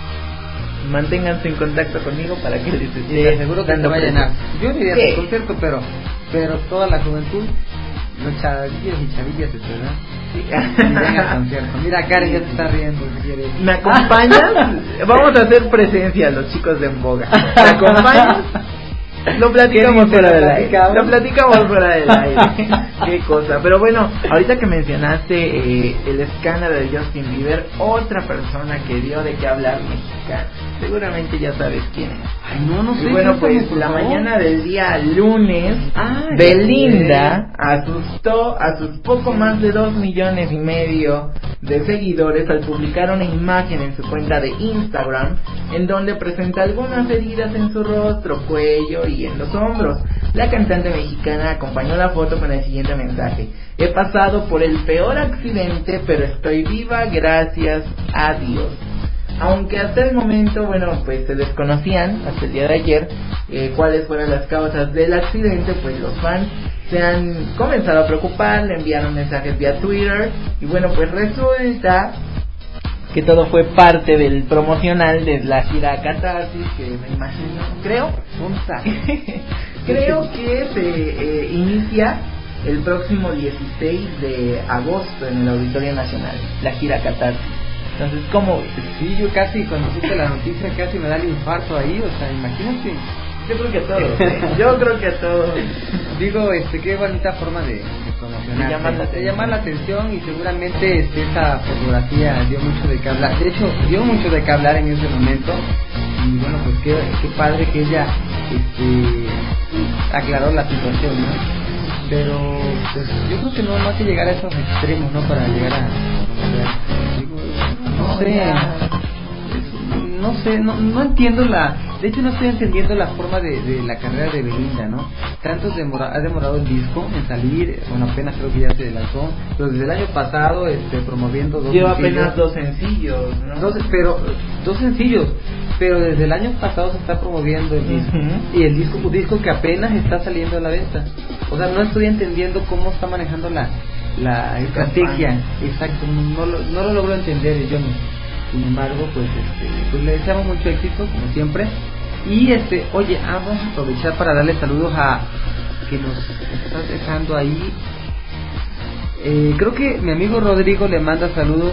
Speaker 1: manténganse en contacto conmigo para que les esté
Speaker 2: seguro que te va a llenar. Yo no iría sí. al concierto, pero pero toda la juventud, los chavillos y chavillas, ¿verdad? Sí. Y al concierto. Mira, Karen ya se está riendo. Si quieres.
Speaker 1: ¿Me acompañas? Vamos a hacer presencia los chicos de En Boga. ¿Me acompañas? Lo platicamos fuera del aire. Lo platicamos fuera del aire. Qué cosa. Pero bueno, ahorita que mencionaste eh, el escándalo de Justin Bieber, otra persona que dio de qué hablar mexicana, seguramente ya sabes quién es.
Speaker 2: Ay, no, no sé.
Speaker 1: Y bueno, pues la mañana del día lunes, ah, Belinda asustó a sus poco más de dos millones y medio de seguidores al publicar una imagen en su cuenta de Instagram en donde presenta algunas heridas en su rostro, cuello y en los hombros. La cantante mexicana acompañó la foto con el siguiente mensaje: he pasado por el peor accidente, pero estoy viva gracias a Dios. Aunque hasta el momento, bueno, pues se desconocían hasta el día de ayer eh, cuáles fueron las causas del accidente, pues los fans se han comenzado a preocupar, le enviaron mensajes vía Twitter y bueno, pues resulta que todo fue parte del promocional de la gira Catarsis, que me imagino, creo, creo que se eh, inicia el próximo dieciséis de agosto en el Auditorio Nacional, la gira Catarsis. Entonces, ¿cómo ves?
Speaker 2: Sí, yo casi, cuando supe la noticia, casi me da el infarto ahí, o sea, imagínate.
Speaker 1: Yo creo que a todos, ¿eh? Yo creo que a todos.
Speaker 2: Digo, este, qué bonita forma de, de promocionar, de llamar, la, de llamar la atención, y seguramente este, esa fotografía dio mucho de qué hablar. De hecho, dio mucho de qué hablar en ese momento. Y bueno, pues qué, qué padre que ella este, aclaró la situación, ¿no? Pero pues, yo creo que no, no hay que llegar a esos extremos, ¿no? Para llegar a... Digo, no sé... No sé, no, no entiendo la... De hecho, no estoy entendiendo la forma de, de la carrera de Belinda, ¿no? Tanto demora, ha demorado el disco en salir, bueno, apenas creo que ya se lanzó, pero desde el año pasado este, promoviendo dos
Speaker 1: Lleva
Speaker 2: sencillos.
Speaker 1: apenas dos sencillos, ¿no?
Speaker 2: Dos, pero, dos sencillos, pero desde el año pasado se está promoviendo el disco. Uh-huh. Y el disco, un disco que apenas está saliendo a la venta. O sea, no estoy entendiendo cómo está manejando la, la estrategia. Exacto, no, no, no lo logro entender yo mismo. Sin embargo, pues, este, pues le deseamos mucho éxito, como siempre, Y este, oye, ah, vamos a aprovechar para darle saludos a que nos estás dejando ahí. Eh, creo que mi amigo Rodrigo le manda saludos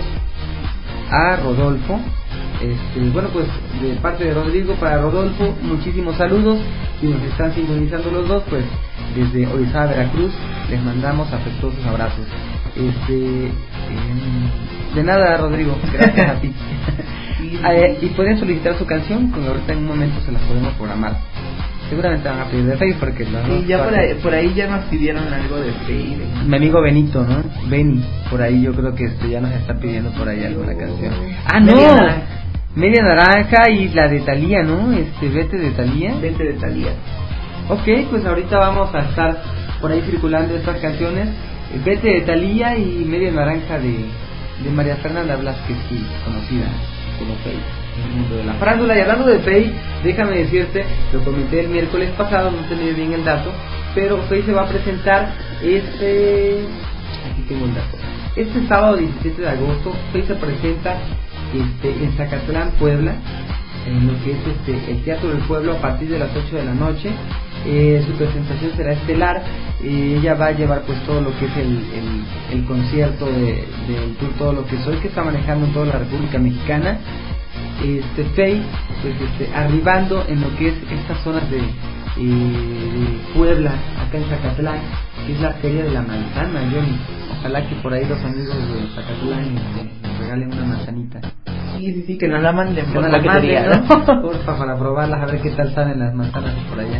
Speaker 2: a Rodolfo. Este, bueno, pues de parte de Rodrigo para Rodolfo, muchísimos saludos. Si nos están sintonizando los dos, pues desde Orizaba, Veracruz, les mandamos afectuosos abrazos. Este, eh, de nada, Rodrigo, gracias a ti. eh, y pueden solicitar su canción, que ahorita en un momento se las podemos programar. Seguramente van a pedir de Facebook porque no.
Speaker 1: Y ya por ahí, por ahí ya nos pidieron algo de Facebook.
Speaker 2: Mi amigo Benito, ¿no? Beni, por ahí yo creo que este ya nos está pidiendo por ahí alguna canción. Ah, no.
Speaker 1: Media Naranja.
Speaker 2: Media Naranja y la de Thalía, ¿no? Este, Vete de Thalía.
Speaker 1: Vete de Thalía.
Speaker 2: Ok, pues ahorita vamos a estar por ahí circulando estas canciones. Vete de Thalía y Media Naranja de, de María Fernanda Blasquez, sí, conocida como Faye en el mundo de la farándula. Y hablando de Faye, déjame decirte, lo comenté el miércoles pasado, no tenía bien el dato, pero Faye se va a presentar este... aquí tengo el dato. Este sábado diecisiete de agosto, Faye se presenta este, en Zacatlán, Puebla, en lo que es este, el Teatro del Pueblo a partir de las ocho de la noche. Eh, su presentación será estelar. Eh, ella va a llevar pues todo lo que es el, el, el concierto de, del tour Todo Lo Que Soy, que está manejando en toda la República Mexicana. Este Faye pues este, arribando en lo que es estas zonas de, eh, de Puebla, acá en Zacatlán, que es la Feria de la Manzana, Johnny. Ojalá que por ahí los amigos de Zacatlán este, nos regalen una manzanita.
Speaker 1: Sí, sí, sí, que nos la manden
Speaker 2: Que
Speaker 1: por
Speaker 2: nos
Speaker 1: la
Speaker 2: la
Speaker 1: paquetería,
Speaker 2: manden,
Speaker 1: ¿no?
Speaker 2: ¿no? Porfa, para probarlas, a ver qué tal salen las manzanas por allá.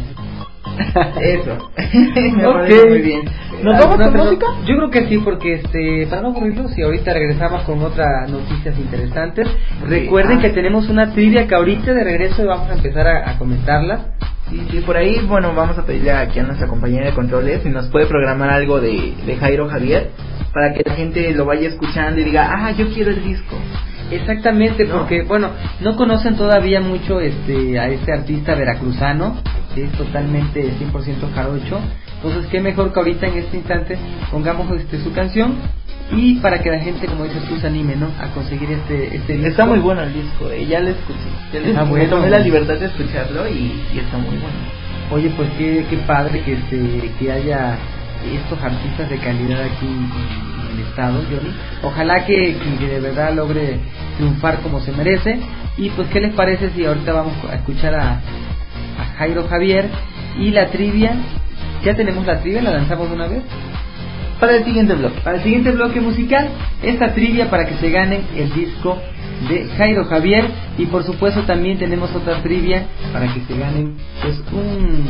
Speaker 1: Eso. Me
Speaker 2: Ok.
Speaker 1: parece muy bien. ¿Nos vamos con
Speaker 2: ¿No?
Speaker 1: música?
Speaker 2: Yo creo que sí, porque este, para no aburrirlos, y ahorita regresamos con otras noticias interesantes. Recuerden
Speaker 1: Ah.
Speaker 2: que tenemos una trivia que ahorita de regreso vamos a empezar a, a comentarla.
Speaker 1: Sí, sí, por ahí, bueno, vamos a pedirle aquí a nuestra compañera de controles si nos puede programar algo de, de Jairo Javier para que la gente lo vaya escuchando y diga, ah, yo quiero el disco.
Speaker 2: Exactamente,
Speaker 1: ¿No?
Speaker 2: porque bueno, no conocen todavía mucho este a este artista veracruzano, que es totalmente cien por ciento jarocho. Entonces, qué mejor que ahorita en este instante pongamos este su canción y para que la gente, como dices tú, se anime, ¿no? A conseguir este este disco.
Speaker 1: Está muy bueno el disco, eh, ya lo escuché. Ya lo
Speaker 2: Está
Speaker 1: escuché.
Speaker 2: bueno.
Speaker 1: Me tomé la libertad de escucharlo y, y está muy bueno.
Speaker 2: Oye, pues qué, qué padre que este que haya estos artistas de calidad aquí en el estado, Johnny. Ojalá que, que de verdad logre triunfar como se merece. Y pues, ¿qué les parece si ahorita vamos a escuchar a, a Jairo Javier y la trivia? Ya tenemos la trivia, la lanzamos de una vez.
Speaker 1: Para el siguiente bloque.
Speaker 2: Para el siguiente bloque musical, esta trivia para que se ganen el disco de Jairo Javier. Y por supuesto también tenemos otra trivia para que se ganen pues un,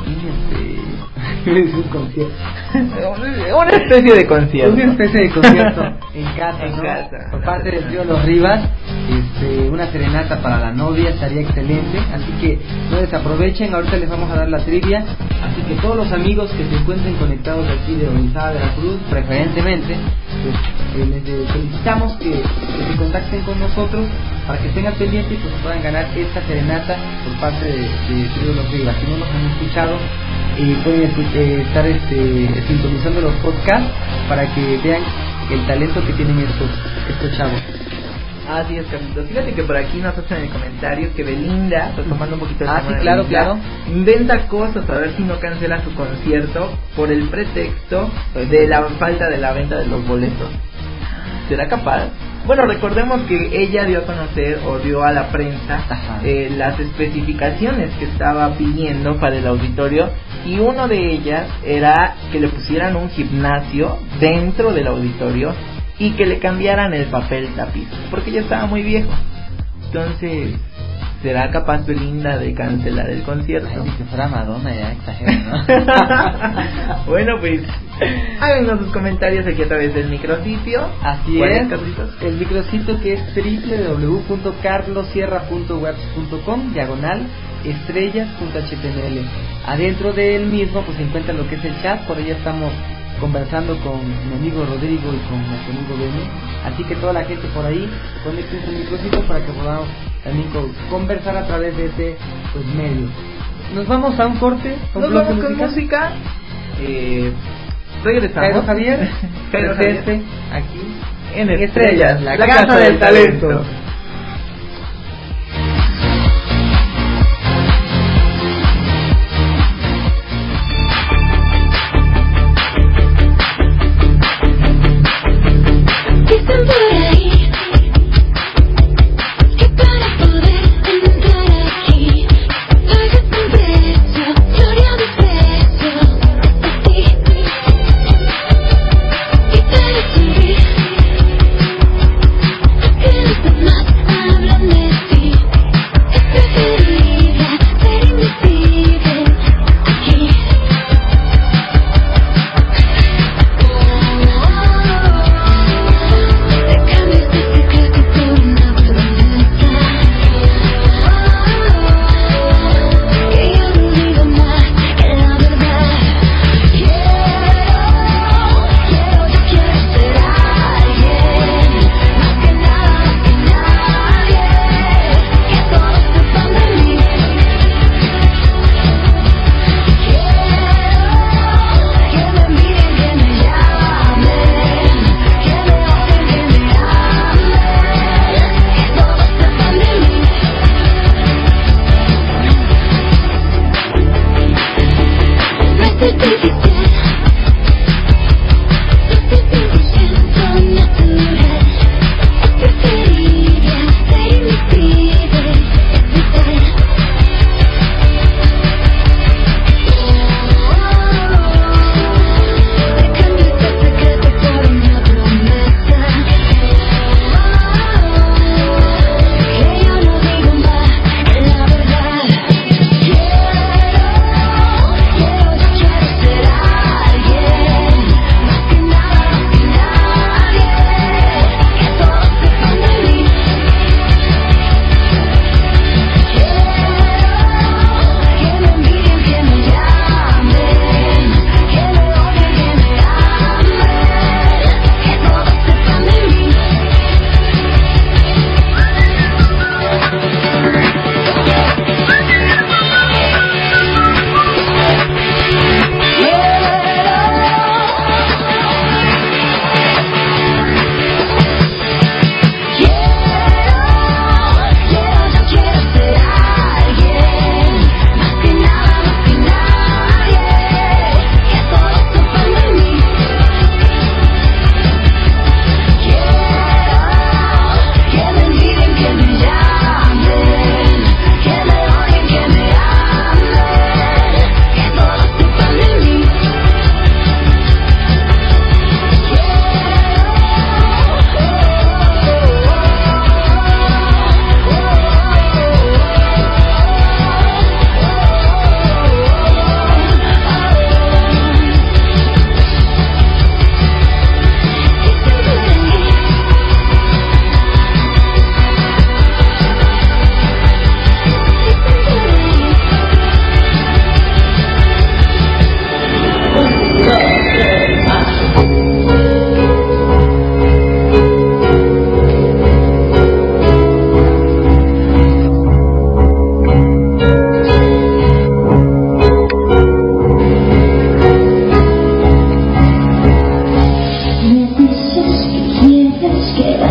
Speaker 2: un, este, un concierto.
Speaker 1: Una especie de concierto.
Speaker 2: Una especie de concierto en casa,
Speaker 1: En
Speaker 2: ¿no?
Speaker 1: casa.
Speaker 2: Por parte del tío Los Rivas, este, una serenata para la novia estaría excelente, así que no desaprovechen. Ahorita les vamos a dar la trivia, así que todos los amigos que se encuentren conectados de aquí de Orizaba, Veracruz, preferentemente, pues eh, les eh, solicitamos que, que se contacten con nosotros para que estén al pendiente y pues puedan ganar esta serenata por parte de, de tío Los Rivas. Si no nos han escuchado, eh, pueden eh, estar este, sintonizando los podcasts para que vean el talento que tienen estos estos chavos.
Speaker 1: Así es, Carlitos. Fíjate que por aquí nos hacen en el comentario que Belinda, retomando un poquito el
Speaker 2: Ah,
Speaker 1: tema
Speaker 2: sí,
Speaker 1: de
Speaker 2: claro,
Speaker 1: Belinda,
Speaker 2: claro.
Speaker 1: inventa cosas a ver si no cancela su concierto por el pretexto de la falta de la venta de los boletos. ¿Será capaz? Bueno, recordemos que ella dio a conocer o dio a la prensa eh, las especificaciones que estaba pidiendo para el auditorio, y uno de ellas era que le pusieran un gimnasio dentro del auditorio y que le cambiaran el papel tapiz, porque ya estaba muy viejo. Entonces, ¿será capaz Belinda de cancelar el concierto?
Speaker 2: Ay, que fuera Madonna, ya exagero, ¿no?
Speaker 1: Bueno, pues háganos sus comentarios aquí a través del micrositio.
Speaker 2: Así
Speaker 1: ¿Cuál
Speaker 2: es,
Speaker 1: Carlitos?
Speaker 2: el micrositio que es doble u doble u doble u punto carlos sierra punto webs punto com diagonal estrellas punto h t m l. Adentro del mismo pues se encuentra lo que es el chat, por ahí estamos conversando con mi amigo Rodrigo y con nuestro amigo Benny, así que toda la gente por ahí conecten su micrositio para que podamos también conversar a través de este pues medio. Nos vamos a un corte, un
Speaker 1: Nos
Speaker 2: bloque
Speaker 1: vamos con
Speaker 2: musical.
Speaker 1: música. Eh, regresamos.
Speaker 2: Jairo Javier,
Speaker 1: Jairo
Speaker 2: presente
Speaker 1: Javier.
Speaker 2: aquí
Speaker 1: En
Speaker 2: en
Speaker 1: Estrellas,
Speaker 2: la,
Speaker 1: la
Speaker 2: casa,
Speaker 1: casa
Speaker 2: del
Speaker 1: del
Speaker 2: talento.
Speaker 1: talento.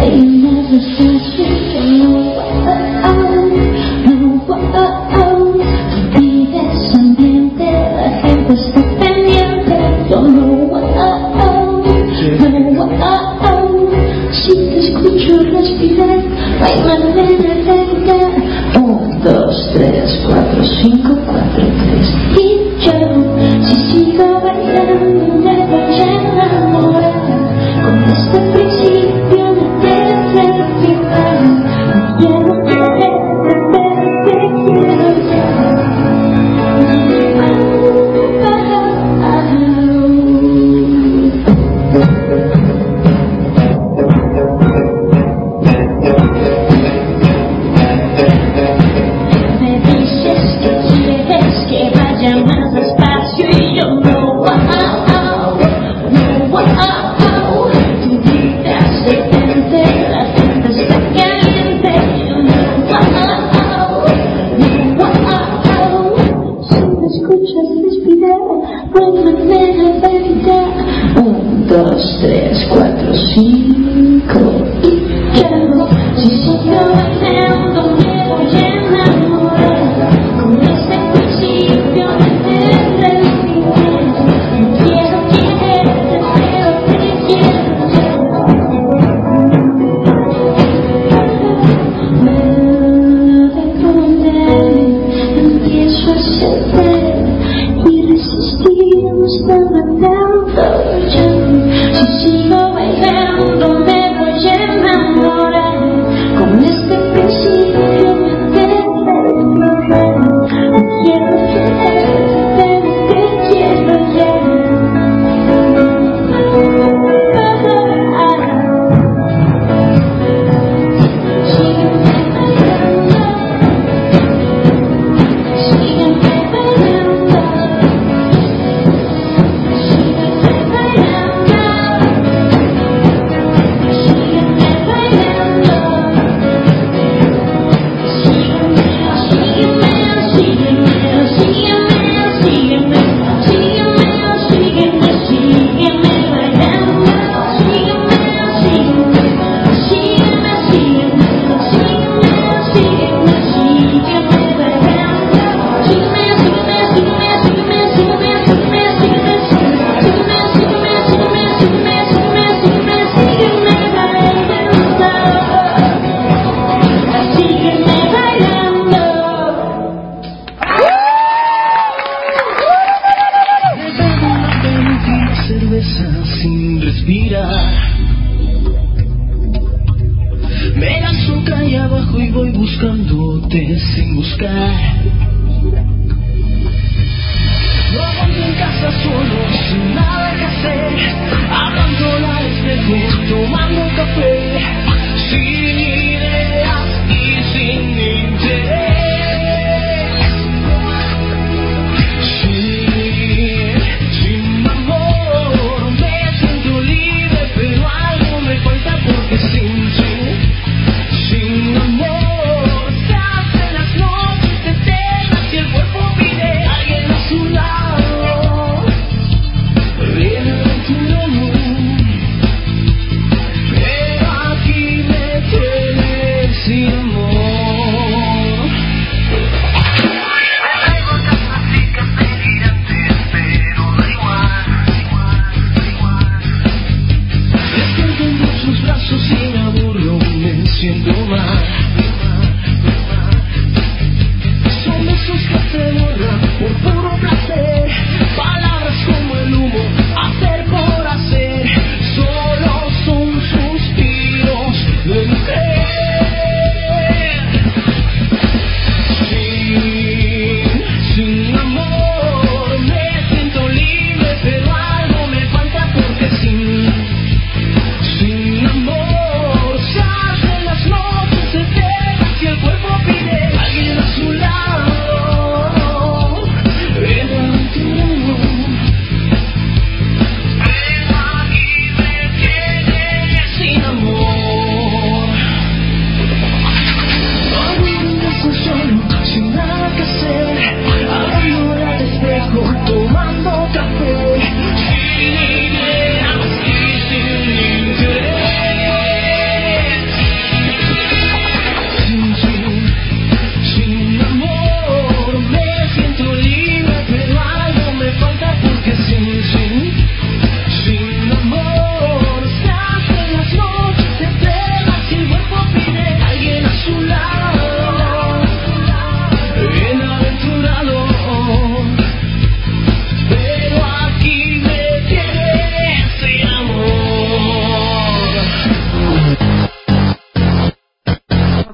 Speaker 4: Sin amor se hacen las noches.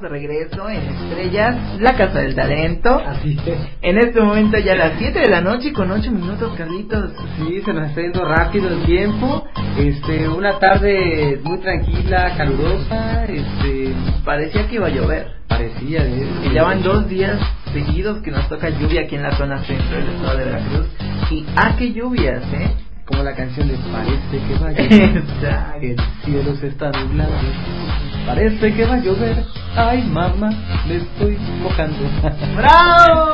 Speaker 1: de regreso en Estrellas, la Casa del Talento.
Speaker 2: Así es.
Speaker 1: En este momento ya a las siete de la noche con ocho minutos, Carlitos.
Speaker 2: Sí, se nos está yendo rápido el tiempo. Este, una tarde muy tranquila, calurosa. Este,
Speaker 1: parecía que iba a llover.
Speaker 2: Parecía, ¿eh?
Speaker 1: Que ya van dos días seguidos que nos toca lluvia aquí en la zona centro del estado de Veracruz. Y ah, qué lluvias, ¿eh?
Speaker 2: Como la canción de Parece que va a llover.
Speaker 1: Exacto.
Speaker 2: El cielo se está nublando. Parece que va a llover. Ay, mamá, me estoy mojando.
Speaker 1: ¡Bravo!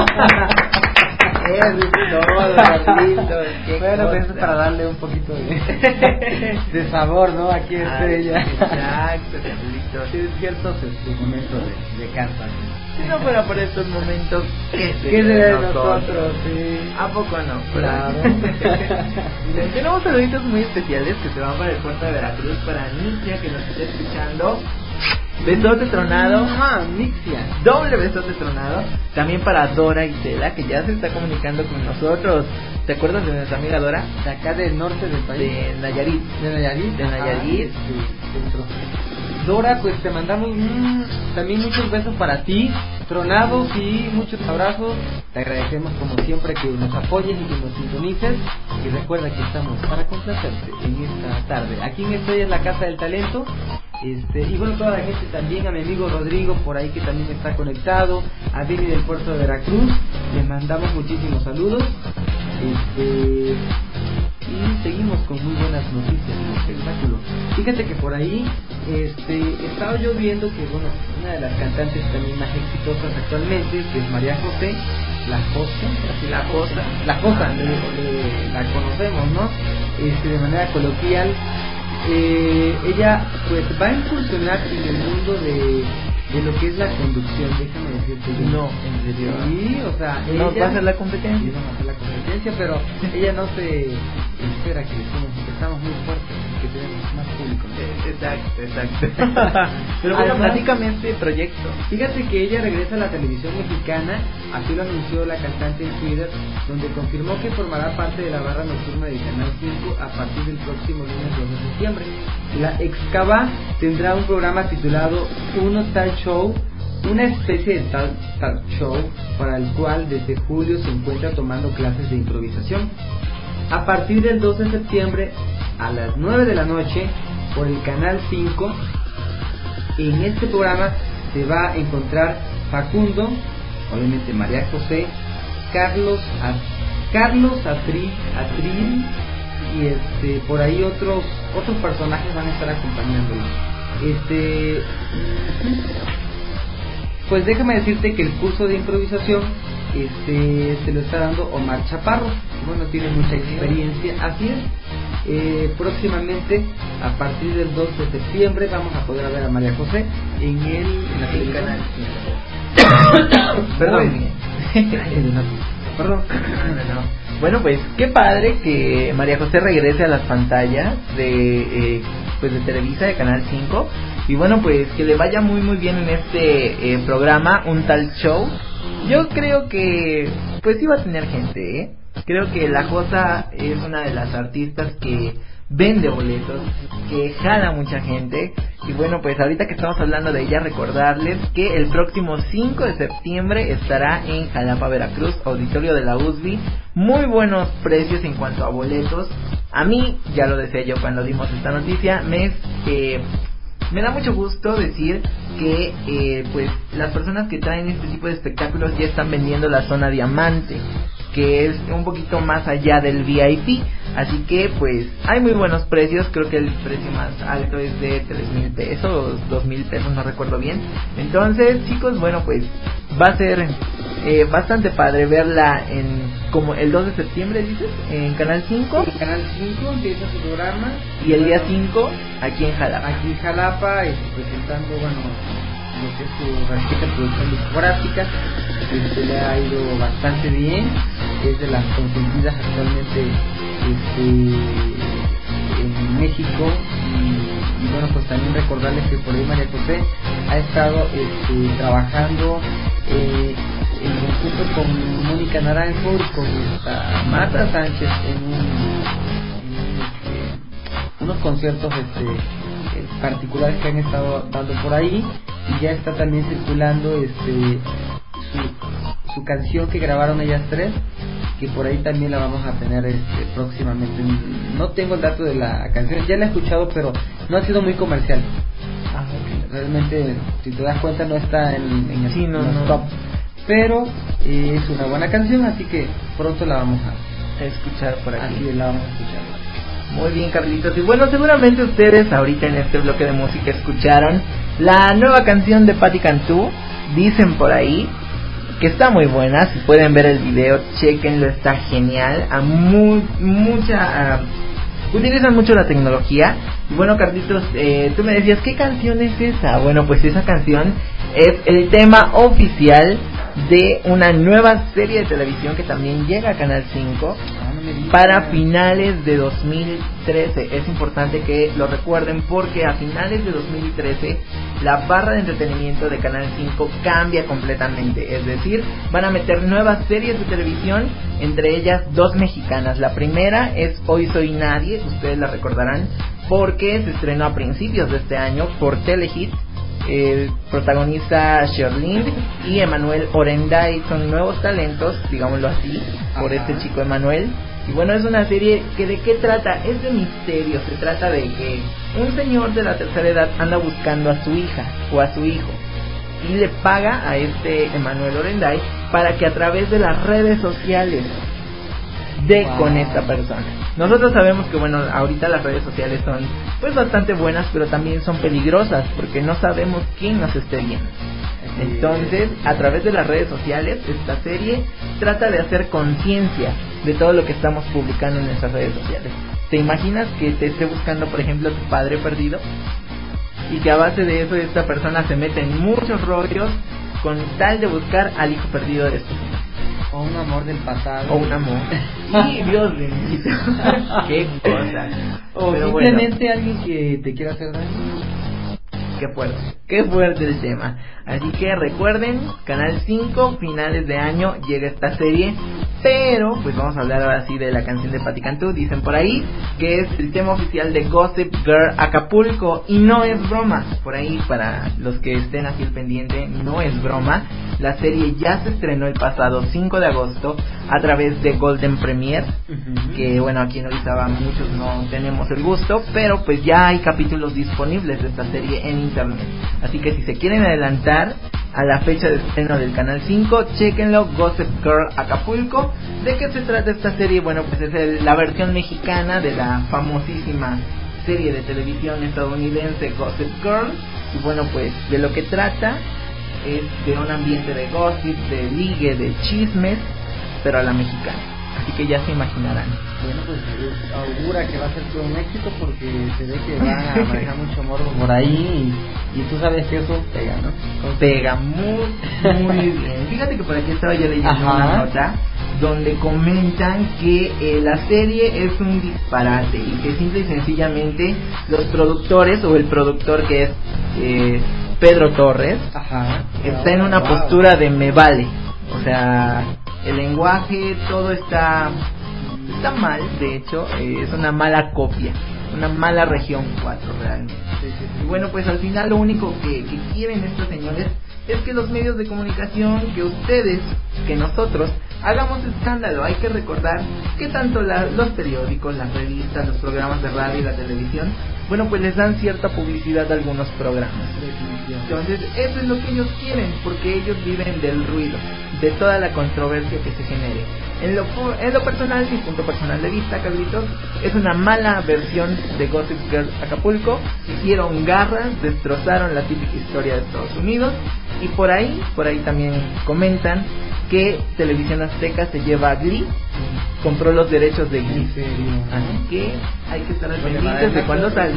Speaker 1: Eso es todo, Carlitos.
Speaker 2: Bueno, pues es para darle un poquito de, de sabor, ¿no? Aquí a Estrella.
Speaker 1: Exacto, Carlitos.
Speaker 2: Sí, es cierto, es tu momento de, de carta.
Speaker 1: Si no fuera por estos momentos, ¿qué
Speaker 2: ¿Qué
Speaker 1: sería
Speaker 2: sería
Speaker 1: de
Speaker 2: de
Speaker 1: nosotros?
Speaker 2: nosotros? Sí.
Speaker 1: ¿A poco no?
Speaker 2: Claro.
Speaker 1: Miren, tenemos saluditos muy especiales que se van para el puerto de Veracruz, para Nicia que nos está escuchando. Besote tronado.
Speaker 2: Ah, Nixia.
Speaker 1: Doble besote tronado. También para Dora Isela, que ya se está comunicando con nosotros. ¿Te acuerdas de nuestra amiga Dora?
Speaker 2: De acá del norte del país.
Speaker 1: De Nayarit.
Speaker 2: De Nayarit.
Speaker 1: De Nayarit.
Speaker 2: Ah, sí, centro. Dora, pues te mandamos mm, también muchos besos para ti, tronados y muchos abrazos. Te agradecemos como siempre que nos apoyes y que nos sintonices. Y recuerda que estamos para complacerte en esta tarde. Aquí en Estrella es la Casa del Talento. Este, y bueno, toda la gente también, a mi amigo Rodrigo por ahí que también está conectado, a Billy del puerto de Veracruz, les mandamos muchísimos saludos. Este, y seguimos con muy buenas noticias en el espectáculo. Fíjate que por ahí este, estaba yo viendo que bueno, una de las cantantes también más exitosas actualmente, que es María José, la José,
Speaker 1: así la Josa,
Speaker 2: la Josa, le, le, la conocemos, ¿no? Este, de manera coloquial. Eh, ella pues va a incursionar en el mundo de, de lo que es la conducción, déjame decirte.
Speaker 1: No, en serio.
Speaker 2: Sí, o sea,
Speaker 1: ¿No
Speaker 2: ella
Speaker 1: va a hacer la competencia?
Speaker 2: Sí, vamos a hacer la competencia, pero ella no se espera que estemos, estamos muy fuertes, que tenemos más público, ¿no?
Speaker 1: Exacto, exacto. Pero bueno,
Speaker 2: Además,
Speaker 1: platícame este proyecto.
Speaker 2: Fíjate que ella regresa a la televisión mexicana, así lo anunció la cantante en Twitter, donde confirmó que formará parte de la barra nocturna del Canal cinco a partir del próximo lunes dos de septiembre. La excava tendrá un programa titulado Uno Tal Show, una especie de tal, tal show para el cual desde julio se encuentra tomando clases de improvisación. A partir del dos de septiembre a las nueve de la noche por el Canal cinco, en este programa se va a encontrar Facundo, obviamente María José, Carlos A- Carlos Atril, Atril y este por ahí otros otros personajes van a estar acompañándolo. Este pues déjame decirte que el curso de improvisación este se lo está dando Omar Chaparro. Bueno, tiene mucha experiencia, así es. Eh, próximamente, a partir del dos de septiembre, vamos a poder ver a María José en el, en la
Speaker 1: El
Speaker 2: televisión.
Speaker 1: canal.
Speaker 2: Perdón.
Speaker 1: Muy bien.
Speaker 2: Perdón.
Speaker 1: No, no, no. Bueno, pues qué padre que María José regrese a las pantallas de eh, pues de Televisa, de Canal cinco. Y bueno, pues que le vaya muy muy bien en este eh, programa, Un Tal Show. Yo creo que pues iba a tener gente, ¿eh? Creo que la Josa es una de las artistas que vende boletos, que jala mucha gente. Y bueno, pues ahorita que estamos hablando de ella, recordarles que el próximo cinco de septiembre estará en Jalapa, Veracruz, auditorio de la U S B I. Muy buenos precios en cuanto a boletos. A mí, ya lo decía yo cuando dimos esta noticia, me eh, me da mucho gusto decir que eh, pues las personas que traen este tipo de espectáculos ya están vendiendo la zona diamante, que es un poquito más allá del V I P. Así que pues hay muy buenos precios. Creo que el precio más alto es de tres mil pesos, dos mil pesos, no recuerdo bien. Entonces chicos, bueno, pues va a ser eh, bastante padre verla en como el dos de septiembre, dices, en Canal cinco.
Speaker 2: Sí, Canal cinco empieza su programa.
Speaker 1: Y el día cinco aquí en Jalapa.
Speaker 2: Aquí en Jalapa, este, presentando, bueno, lo que es su reciente producción discográfica. Este, le ha ido bastante bien. Es de las consentidas actualmente este, en México. Y, y bueno, pues también recordarles que por ahí María José ha estado este, trabajando eh, en conjunto con Mónica Naranjo y con esta Marta Sánchez en, un, en un, este, unos conciertos este, eh, particulares que han estado dando por ahí. y ya está también circulando este su, su canción que grabaron ellas tres, que por ahí también la vamos a tener este, próximamente. No tengo el dato de la canción, ya la he escuchado, pero no ha sido muy comercial.
Speaker 1: Ah, okay.
Speaker 2: Realmente, si te das cuenta, no está en, en el,
Speaker 1: sí, no,
Speaker 2: en los
Speaker 1: no.
Speaker 2: top, pero eh, es una buena canción, así que pronto la vamos a
Speaker 1: escuchar por aquí.
Speaker 2: Así la vamos a escuchar.
Speaker 1: Muy bien, Carlitos. Y bueno, seguramente ustedes ahorita en este bloque de música escucharon la nueva canción de Patti Cantú. Dicen por ahí que está muy buena. Si pueden ver el video, chequenlo, está genial. A muy, mucha... Uh, utilizan mucho la tecnología. Y bueno, Carlitos, eh, tú me decías, ¿qué canción es esa? Bueno, pues esa canción es el tema oficial de una nueva serie de televisión que también llega a Canal cinco para finales de dos mil trece. Es importante que lo recuerden porque a finales de dos mil trece la barra de entretenimiento de Canal cinco cambia completamente. Es decir, van a meter nuevas series de televisión, entre ellas dos mexicanas. La primera es Hoy Soy Nadie, ustedes la recordarán porque se estrenó a principios de este año por Telehit. El protagonista Sherlyn y Emanuel Orenday son nuevos talentos, digámoslo así, por Ajá. este chico Emanuel. Y bueno, es una serie que de qué trata, es de misterio. Se trata de que un señor de la tercera edad anda buscando a su hija o a su hijo y le paga a este Emanuel Orenday para que a través de las redes sociales de wow. con esta persona. Nosotros sabemos que bueno, ahorita las redes sociales son pues bastante buenas, pero también son peligrosas porque no sabemos quién nos esté viendo. Entonces, a través de las redes sociales, esta serie trata de hacer conciencia de todo lo que estamos publicando en nuestras redes sociales. ¿Te imaginas que te esté buscando, por ejemplo, tu padre perdido? Y que a base de eso esta persona se mete en muchos rollos con tal de buscar al hijo perdido de este señor.
Speaker 2: O un amor del pasado.
Speaker 1: O un amor. Y Dios bendito. Qué cosa.
Speaker 2: O
Speaker 1: Pero
Speaker 2: simplemente
Speaker 1: bueno,
Speaker 2: alguien que te quiera hacer daño.
Speaker 1: Qué fuerte. Qué fuerte el tema. Así que recuerden, Canal cinco, finales de año, llega esta serie. Pero, pues vamos a hablar ahora sí de la canción de Patti Cantú. Dicen por ahí que es el tema oficial de Gossip Girl Acapulco. Y no es broma. Por ahí, para los que estén aquí al pendiente, no es broma. La serie ya se estrenó el pasado cinco de agosto a través de Golden Premier. Uh-huh. Que bueno, aquí en Orizaba muchos no tenemos el gusto, pero pues ya hay capítulos disponibles de esta serie en internet. Así que si se quieren adelantar a la fecha de estreno del Canal cinco, chequenlo, Gossip Girl Acapulco. ¿De qué se trata esta serie? Bueno, pues es el, la versión mexicana de la famosísima serie de televisión estadounidense Gossip Girl. Y bueno, pues de lo que trata es de un ambiente de gossip, de ligue, de chismes, pero a la mexicana. Así que ya se imaginarán.
Speaker 2: Bueno, pues augura que va a ser todo un éxito porque se ve que van a manejar mucho morbo por ahí y, y tú sabes que eso pega, ¿no?
Speaker 1: Entonces, pega muy, muy bien. Fíjate que por aquí estaba yo leyendo Ajá. una nota donde comentan que eh, la serie es un disparate y que simple y sencillamente los productores o el productor que es eh, Pedro Torres Ajá. está en una wow. postura de me vale. O sea, el lenguaje, todo está está mal, de hecho, eh, es una mala copia, una mala región cuatro realmente. Y bueno, pues al final lo único que, que quieren estos señores es que los medios de comunicación, que ustedes, que nosotros, hagamos escándalo. Hay que recordar que tanto la, los periódicos, las revistas, los programas de radio y la televisión, bueno, pues les dan cierta publicidad a algunos programas. Entonces, eso es lo que ellos quieren, porque ellos viven del ruido, de toda la controversia que se genere. En lo, en lo personal, mi punto personal de vista, Carlitos, es una mala versión de Gossip Girl Acapulco. Hicieron garras, destrozaron la típica historia de Estados Unidos. Y por ahí, por ahí también comentan que Televisión Azteca se lleva a Glee, compró los derechos de Glee. Así que hay que estar al pendiente de cuando sale.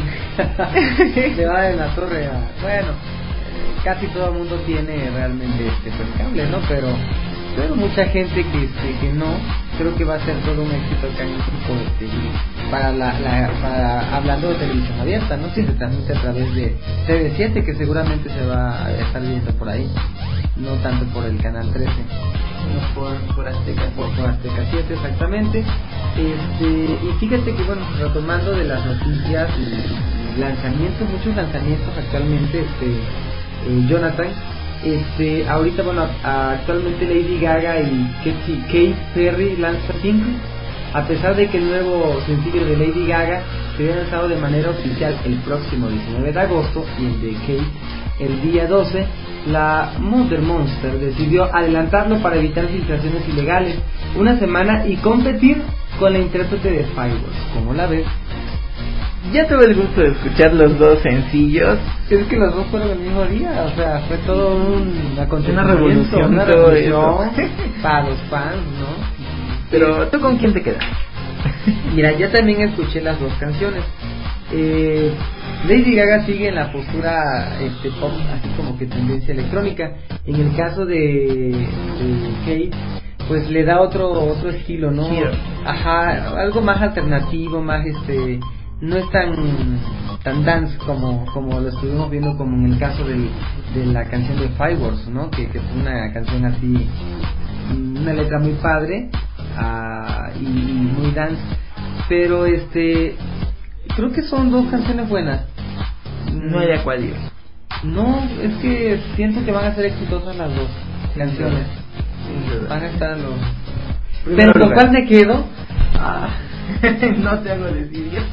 Speaker 2: Se va de la torre a... Bueno, casi todo el mundo tiene realmente este pues, cable, ¿no? Pero... pero mucha gente que este, que no, creo que va a ser todo un éxito acá en México este, para la, la para hablando de televisión abierta, no si se transmite a través de T V siete, que seguramente se va a estar viendo por ahí, no tanto por el canal trece,
Speaker 1: sino por, por Azteca
Speaker 2: por, por Azteca siete exactamente. Este, y fíjate que bueno, retomando de las noticias y lanzamientos, muchos lanzamientos actualmente este eh, Jonathan. Este, ahorita, bueno, a- actualmente Lady Gaga y Katy, Katy Perry lanzan single, a pesar de que el nuevo sencillo de Lady Gaga se había lanzado de manera oficial el próximo diecinueve de agosto y el de Kate el día doce. La Mother Monster decidió adelantarlo para evitar filtraciones ilegales una semana y competir con la intérprete de Fireworks. ¿Cómo la ves?
Speaker 1: Ya tuve el gusto de escuchar los dos sencillos.
Speaker 2: Es que los dos fueron el mismo día, o sea, fue todo un acontecimiento,
Speaker 1: Una revolución,
Speaker 2: una
Speaker 1: todo
Speaker 2: revolución
Speaker 1: eso.
Speaker 2: para los fans, ¿no?
Speaker 1: Pero ¿tú con quién te quedas?
Speaker 2: Mira, yo también escuché las dos canciones. Eh, Lady Gaga sigue en la postura este, pop, así como que tendencia electrónica. En el caso de, de Kate, pues le da otro otro estilo, ¿no?
Speaker 1: Giro.
Speaker 2: Ajá, algo más alternativo, más este, no es tan tan dance como como lo estuvimos viendo como en el caso del, de la canción de Fireworks, ¿no? Que, que fue una canción así, una letra muy padre uh, y, y muy dance, pero este creo que son dos canciones buenas.
Speaker 1: No hay a cuál ir.
Speaker 2: No, es que siento que van a ser exitosas las dos canciones. Van a estar los...
Speaker 1: Primero
Speaker 2: Pero con
Speaker 1: lugar.
Speaker 2: cuál me quedo,
Speaker 1: Ah, no te hago decir yo.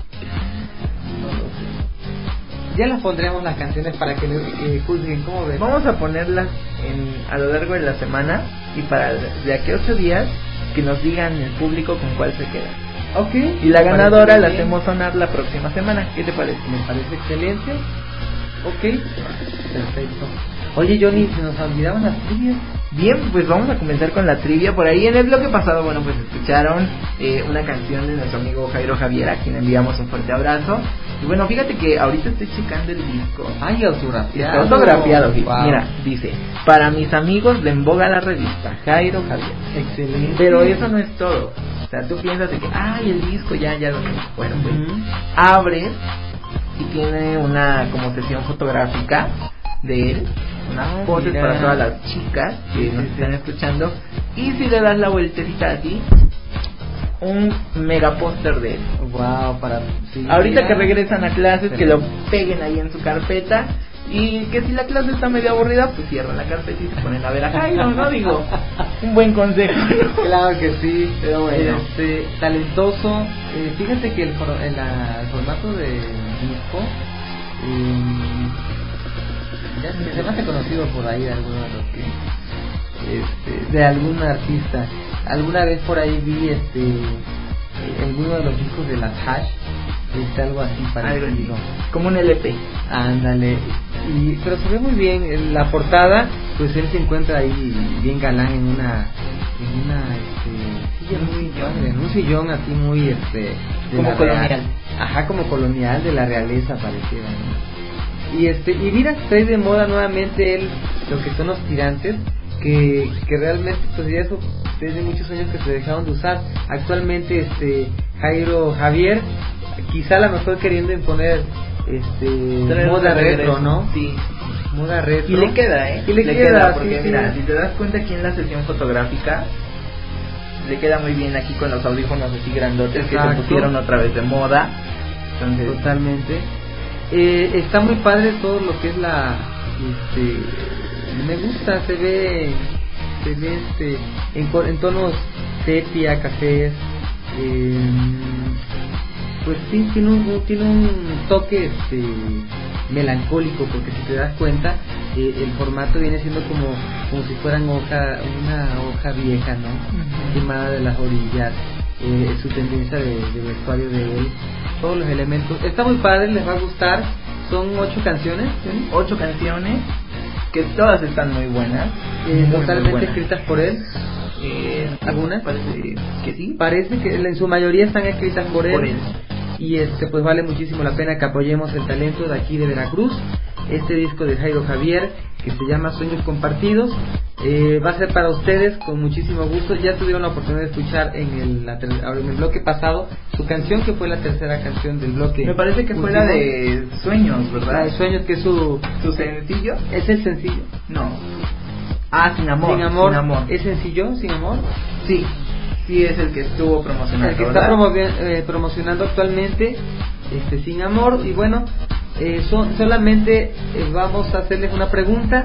Speaker 2: no lo sé. Ya las pondremos las canciones para que le- que juzguen. ¿Cómo ves?
Speaker 1: Vamos a ponerlas en, a lo largo de la semana y para de aquí a ocho días que nos digan el público con cuál se queda.
Speaker 2: Ok.
Speaker 1: Y la
Speaker 2: me
Speaker 1: ganadora
Speaker 2: parece
Speaker 1: la
Speaker 2: bien.
Speaker 1: hacemos sonar la próxima semana. ¿Qué te parece?
Speaker 2: Me parece excelente. Ok. Perfecto. Oye, Johnny, se nos olvidaban las trivias.
Speaker 1: Bien, pues vamos a comenzar con la trivia. Por ahí en el bloque pasado, bueno, pues escucharon eh, una canción de nuestro amigo Jairo Javier, a quien enviamos un fuerte abrazo. Y bueno, fíjate que ahorita estoy checando el disco.
Speaker 2: Ay, autografiado.
Speaker 1: Está autografiado, fíjate.
Speaker 2: Wow.
Speaker 1: Mira, dice: para mis amigos de En Boga la Revista, Jairo Javier.
Speaker 2: Excelente.
Speaker 1: Pero eso no es todo. O sea, tú piensas de que, ay, el disco ya, ya lo tengo. Bueno, pues
Speaker 2: Ujú.
Speaker 1: abres y tiene una como sesión fotográfica de él, unas
Speaker 2: Ah,
Speaker 1: fotos
Speaker 2: mira.
Speaker 1: para todas las chicas que nos están escuchando, y si le das la vueltecita así, un mega póster de él.
Speaker 2: Wow, para... sí,
Speaker 1: Ahorita
Speaker 2: mira.
Speaker 1: que regresan a clases, que lo peguen ahí en su carpeta, y que si la clase está medio aburrida, pues cierran la carpeta y se ponen a ver a Jairo, ¿no? Digo, un buen consejo, ¿no?
Speaker 2: Claro que sí,
Speaker 1: Pero bueno.
Speaker 2: este, talentoso. Eh, fíjate que el, for- en la- el formato de disco eh, ya se se me hace conocido por ahí de alguno de los que, este, de algún artista. Alguna vez por ahí vi este eh, alguno de los discos de las Hash, este, algo así
Speaker 1: Algo
Speaker 2: parecido.
Speaker 1: así, como un L P.
Speaker 2: Ándale, y, pero se ve muy bien en la portada, pues él se encuentra ahí bien galán en una en una este, silla muy padre, en un sillón así muy este de
Speaker 1: Como
Speaker 2: la
Speaker 1: colonial.
Speaker 2: real- ajá, como colonial de la realeza pareciera, ¿no? Y este y mira, trae de moda nuevamente él lo que son los tirantes, que, que realmente pues ya eso desde muchos años que se dejaron de usar. Actualmente este Jairo Javier quizá a lo mejor queriendo imponer este
Speaker 1: Traer
Speaker 2: moda
Speaker 1: de
Speaker 2: retro,
Speaker 1: regreso.
Speaker 2: ¿no?
Speaker 1: Sí.
Speaker 2: Moda retro.
Speaker 1: Y le queda, ¿eh?
Speaker 2: Y le, queda,
Speaker 1: porque
Speaker 2: sí,
Speaker 1: mira,
Speaker 2: sí.
Speaker 1: si te das cuenta aquí en la sesión fotográfica, le queda muy bien aquí con los audífonos así grandotes que
Speaker 2: Exacto.
Speaker 1: se pusieron otra vez de moda. Entonces,
Speaker 2: Totalmente. Eh, está muy padre todo lo que es la, este, me gusta, se ve, se ve este, en, co- en tonos sepia, cafés, eh, pues sí, tiene un, tiene un toque este melancólico, porque si te das cuenta, eh, el formato viene siendo como, como si fueran hoja, una hoja vieja, ¿no?
Speaker 1: Ujú.
Speaker 2: Quemada de las orillas, eh, su tendencia de, de vestuario de él, todos los elementos. Está muy padre, les va a gustar. Son ocho canciones, ¿sí?
Speaker 1: ocho canciones que todas están muy buenas,
Speaker 2: Eh,
Speaker 1: muy, muy
Speaker 2: totalmente
Speaker 1: buenas.
Speaker 2: escritas por él.
Speaker 1: Eh,
Speaker 2: ¿Algunas?
Speaker 1: Parece que sí.
Speaker 2: Parece que en su mayoría están escritas por él.
Speaker 1: Por él.
Speaker 2: Y este pues vale muchísimo la pena que apoyemos el talento de aquí de Veracruz. Este disco de Jairo Javier, que se llama Sueños Compartidos, eh, va a ser para ustedes con muchísimo gusto. Ya tuvieron la oportunidad de escuchar en el, la ter- en el bloque pasado su canción, que fue la tercera canción del bloque.
Speaker 1: Me parece que fue
Speaker 2: último.
Speaker 1: la de Sueños, ¿verdad?
Speaker 2: La de Sueños, que es su,
Speaker 1: ¿Su sencillo?
Speaker 2: es el sencillo.
Speaker 1: No. Ah, Sin Amor.
Speaker 2: Sin amor.
Speaker 1: Sin Amor.
Speaker 2: ¿Es sencillo? Sin amor.
Speaker 1: Sí, sí es el que estuvo promocionando.
Speaker 2: El que está
Speaker 1: ¿verdad?
Speaker 2: promovi- eh, promocionando actualmente, este Sin Amor. Y bueno, eh, son, solamente eh, vamos a hacerles una pregunta.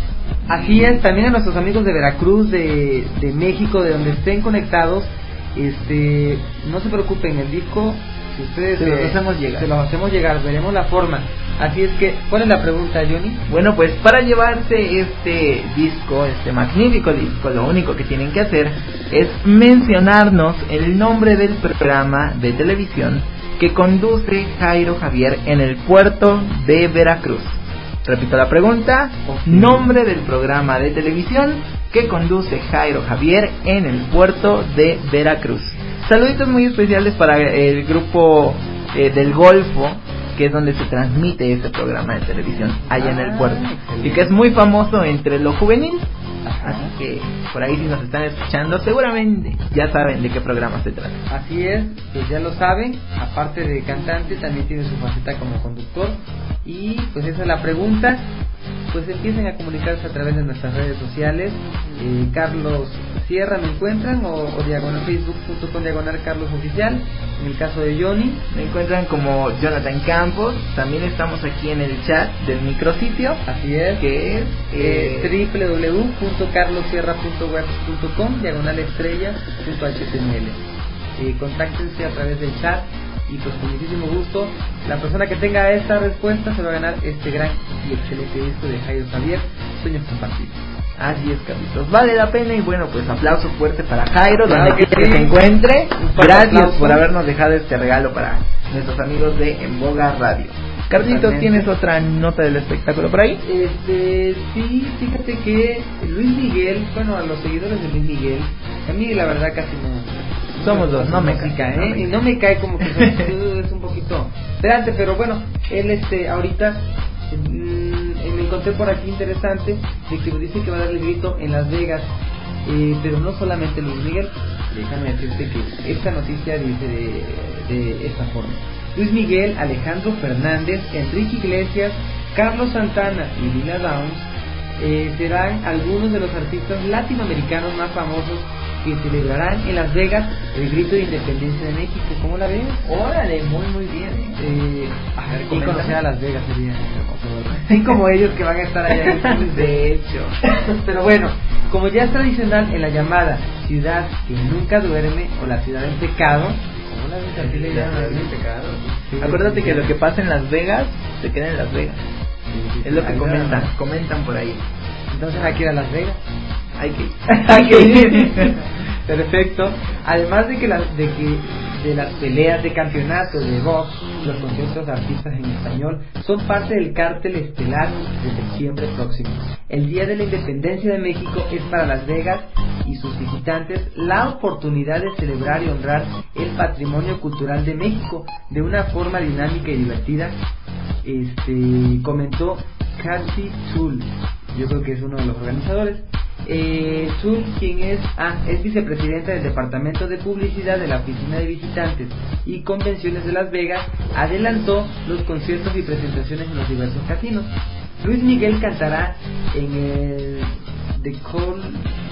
Speaker 2: Así es, también a nuestros amigos de Veracruz, de, de México, de donde estén conectados, este, no se preocupen, el disco, si ustedes
Speaker 1: se
Speaker 2: eh,
Speaker 1: los hacemos llegar.
Speaker 2: se los hacemos llegar, veremos la forma. Así es que, ¿cuál es la pregunta, Johnny?
Speaker 1: Bueno, pues para llevarse este disco, este magnífico disco, lo único que tienen que hacer es mencionarnos el nombre del programa de televisión que conduce Jairo Javier en el puerto de Veracruz. Repito la pregunta, okay. Nombre del programa de televisión que conduce Jairo Javier en el puerto de Veracruz. Saluditos muy especiales para el grupo eh, del Golfo, que es donde se transmite este programa de televisión, allá ah, en el puerto, excelente. Y que es muy famoso entre lo juvenil. Ajá. Así que por ahí si nos están escuchando seguramente ya saben de qué programa se trata.
Speaker 2: Así es, pues ya lo saben, aparte de cantante también tiene su faceta como conductor. Y pues esa es la pregunta. Pues empiecen a comunicarse a través de nuestras redes sociales. eh, Carlos Sierra me encuentran, o, o diagonal facebook punto com diagonal Carlos Oficial. En el caso de Johnny
Speaker 1: me encuentran como Jonathan Campos. También estamos aquí en el chat del micrositio,
Speaker 2: así es,
Speaker 1: que es
Speaker 2: eh, doble u doble u doble u punto carlos sierra punto wordpress punto com diagonal estrella punto h t m l. eh, contáctense a través del chat. Y pues con muchísimo gusto, la persona que tenga esta respuesta se va a ganar este gran y excelente disco de Jairo Javier, Sueños Compartidos.
Speaker 1: Así es, Carlitos, vale la pena. Y bueno, pues aplauso fuerte para Jairo,
Speaker 2: claro
Speaker 1: donde
Speaker 2: que,
Speaker 1: que
Speaker 2: sí.
Speaker 1: se encuentre. Gracias
Speaker 2: aplauso.
Speaker 1: por habernos dejado este regalo para nuestros amigos de En Boga Radio. Carlitos, ¿tienes otra nota del espectáculo por ahí?
Speaker 2: Este, sí, fíjate que Luis Miguel, bueno, a los seguidores de Luis Miguel, a mí la verdad casi no...
Speaker 1: Somos dos, no me
Speaker 2: cae,
Speaker 1: cae,
Speaker 2: ¿eh?
Speaker 1: no me
Speaker 2: Y no me cae como que es un poquito pedante, pero bueno, él este ahorita mmm, me encontré por aquí interesante de que dice que va a darle grito en Las Vegas, eh, pero no solamente Luis Miguel. Déjame decirte que esta noticia dice de, de esta forma: Luis Miguel, Alejandro Fernández, Enrique Iglesias, Carlos Santana y Lila Downs eh, serán algunos de los artistas latinoamericanos más famosos que celebrarán en Las Vegas el grito de independencia de México. ¿Cómo la ves?
Speaker 1: Órale, muy muy bien.
Speaker 2: Eh, a ver, ¿quién conocer a Las Vegas sería hermoso? Así como ellos que van a estar allá.
Speaker 1: De hecho.
Speaker 2: Pero bueno, como ya es tradicional en la llamada ciudad que nunca duerme o la ciudad del pecado, ¿cómo la ves? Así le llaman, el pecado.
Speaker 1: Sí, acuérdate que lo que pasa en Las Vegas se queda en Las Vegas. Sí, sí, es lo que comentan, no. comentan por ahí.
Speaker 2: Entonces hay que ir a Las Vegas.
Speaker 1: Hay que
Speaker 2: hay que ir. Perfecto. Además de que, la, de que de las peleas de campeonato de box, los conciertos de artistas en español son parte del cártel estelar de septiembre próximo. El Día de la Independencia de México es para Las Vegas y sus visitantes la oportunidad de celebrar y honrar el patrimonio cultural de México de una forma dinámica y divertida. Este comentó Kathy Tull, yo creo que es uno de los organizadores. Eh, Tull, quien es, ah, es vicepresidenta del Departamento de Publicidad de la Oficina de Visitantes y Convenciones de Las Vegas, adelantó los conciertos y presentaciones en los diversos casinos. Luis Miguel cantará en el The Col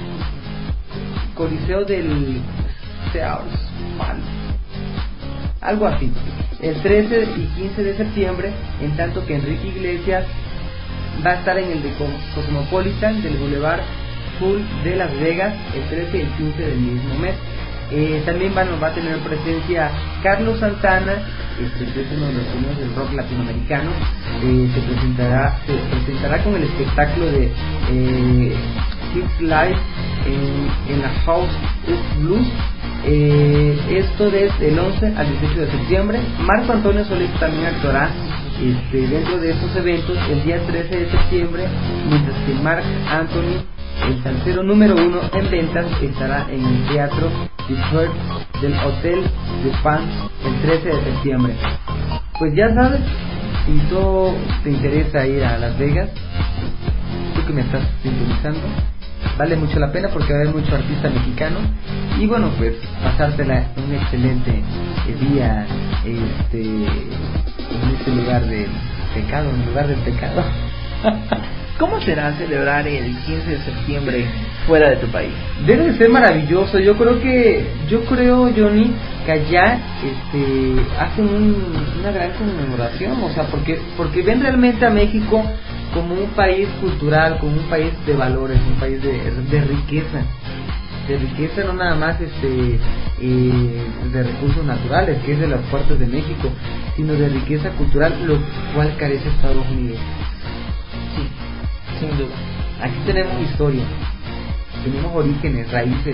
Speaker 2: Coliseo del Sears Palace, algo así, el trece y quince de septiembre, en tanto que Enrique Iglesias va a estar en el de Cosmopolitan del Boulevard Full de Las Vegas el trece y el quince del mismo mes. Eh, también va, va a tener presencia Carlos Santana, este, que es uno de los pioneros del rock latinoamericano. Eh, se presentará se presentará con el espectáculo de eh, Kids Live en, en la House of Blues. Eh, esto desde el once al dieciocho de septiembre. Marco Antonio Solís también actuará este, dentro de estos eventos el día trece de septiembre, mientras que Marc Anthony, el salsero número uno en ventas, estará en el Teatro Detroit del Hotel de Fans el trece de septiembre. Pues ya sabes, si tú te interesa ir a Las Vegas, tú que me estás sintonizando, vale mucho la pena porque va a haber mucho artista mexicano y bueno, pues pasártela un excelente día este, en este lugar del pecado, en el lugar del pecado.
Speaker 1: ¿Cómo será celebrar el quince de septiembre fuera de tu país?
Speaker 2: Debe de ser maravilloso. Yo creo que, yo creo, Johnny, que allá este, hacen un, una gran conmemoración, o sea, porque, porque ven realmente a México como un país cultural, como un país de valores, un país de, de riqueza. De riqueza no nada más este eh, de recursos naturales, que es de las fuertes de México, sino de riqueza cultural, lo cual carece Estados Unidos.
Speaker 1: Sí, sin duda.
Speaker 2: Aquí tenemos historia, tenemos orígenes, raíces.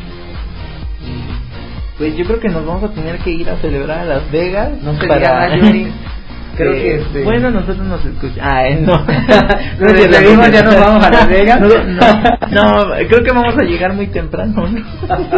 Speaker 1: Y pues yo creo que nos vamos a tener que ir a celebrar a Las Vegas.
Speaker 2: No se
Speaker 1: para...
Speaker 2: diga nada, Johnny. Creo
Speaker 1: eh,
Speaker 2: que este...
Speaker 1: bueno, nosotros nos escuchamos. Ah, eh, no.
Speaker 2: Nos despedimos, ya nos vamos a Las Vegas.
Speaker 1: No, no, no, creo que vamos a llegar muy temprano, ¿no?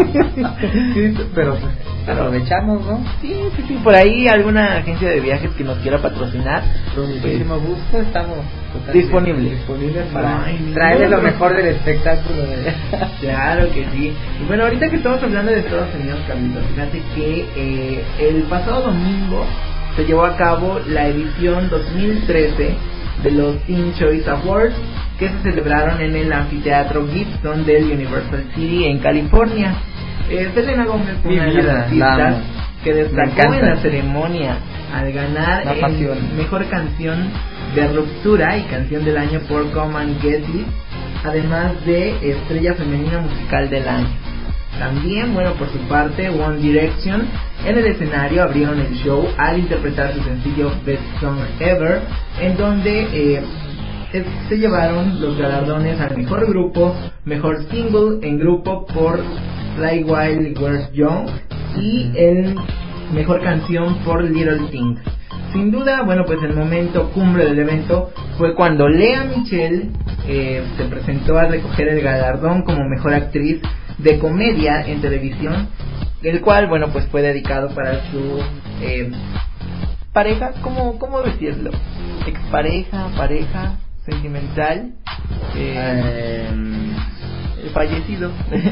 Speaker 2: Sí, pero pues aprovechamos, ¿no?
Speaker 1: Sí, sí, sí. Por ahí alguna agencia de viajes que nos quiera patrocinar,
Speaker 2: Con muchísimo pues, gusto estamos
Speaker 1: disponibles.
Speaker 2: Disponibles para
Speaker 1: Ay,
Speaker 2: traerles
Speaker 1: no,
Speaker 2: lo mejor del espectáculo.
Speaker 1: Claro que sí. Y bueno, ahorita que estamos hablando de Estados Unidos, Carlitos, fíjate que eh, el pasado domingo se llevó a cabo la edición dos mil trece de los Teen Choice Awards, que se celebraron en el anfiteatro Gibson del Universal City en California. Eh, Selena Gómez fue una de las artistas que destacó en la ceremonia al ganar el mejor canción de ruptura y canción del año por Come and Get It, además de estrella femenina musical del año. También, bueno, por su parte, One Direction en el escenario abrieron el show al interpretar su sencillo Best Song Ever, en donde eh, se llevaron los galardones al mejor grupo, mejor single en grupo por Fly While We're Young y el mejor canción por Little Things. Sin duda, bueno, pues el momento cumbre del evento fue cuando Lea Michele eh, se presentó a recoger el galardón como mejor actriz de comedia en televisión, el cual, bueno, pues fue dedicado para su eh, pareja, ¿cómo, cómo decirlo? Expareja, pareja, sentimental, eh, el fallecido,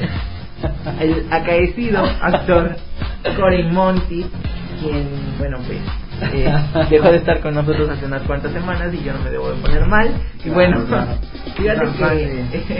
Speaker 1: el acaecido actor Cory Monteith, quien, bueno, pues eh, dejó de estar con nosotros hace unas cuantas semanas y yo no me debo de poner mal. Y bueno, fíjate que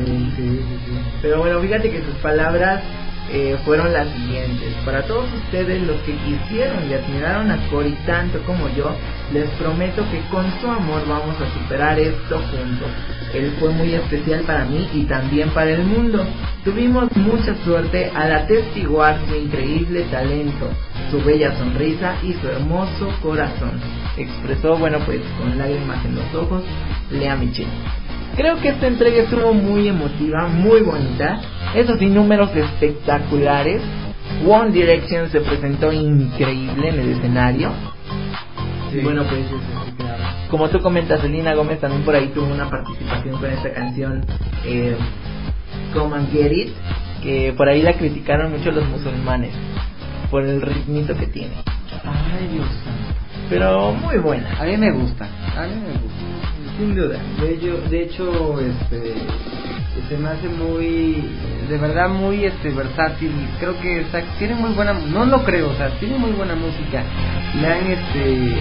Speaker 1: pero bueno, fíjate que sus palabras eh, fueron las siguientes: para todos ustedes, los que quisieron y admiraron a Cory tanto como yo, les prometo que con su amor vamos a superar esto juntos. Él fue muy especial para mí y también para el mundo. Tuvimos mucha suerte al atestiguar su increíble talento, su bella sonrisa y su hermoso corazón, expresó, bueno, pues con lágrimas en los ojos, Lea Michele. Creo que esta entrega estuvo muy emotiva, muy bonita, esos sí, números espectaculares. One Direction se presentó increíble en el escenario. Sí. Y bueno, pues como tú comentas, Selena Gómez también por ahí tuvo una participación con esta canción eh, Come and Get It, que por ahí la criticaron mucho los musulmanes por el ritmito que tiene.
Speaker 2: Ay, Dios santo.
Speaker 1: Pero muy buena.
Speaker 2: A mí me gusta, a mí me gusta, sin duda. De hecho, de hecho este, se me hace muy, de verdad muy este versátil. Creo que está, tiene muy buena, no lo creo, o sea, tiene muy buena música. Le han este,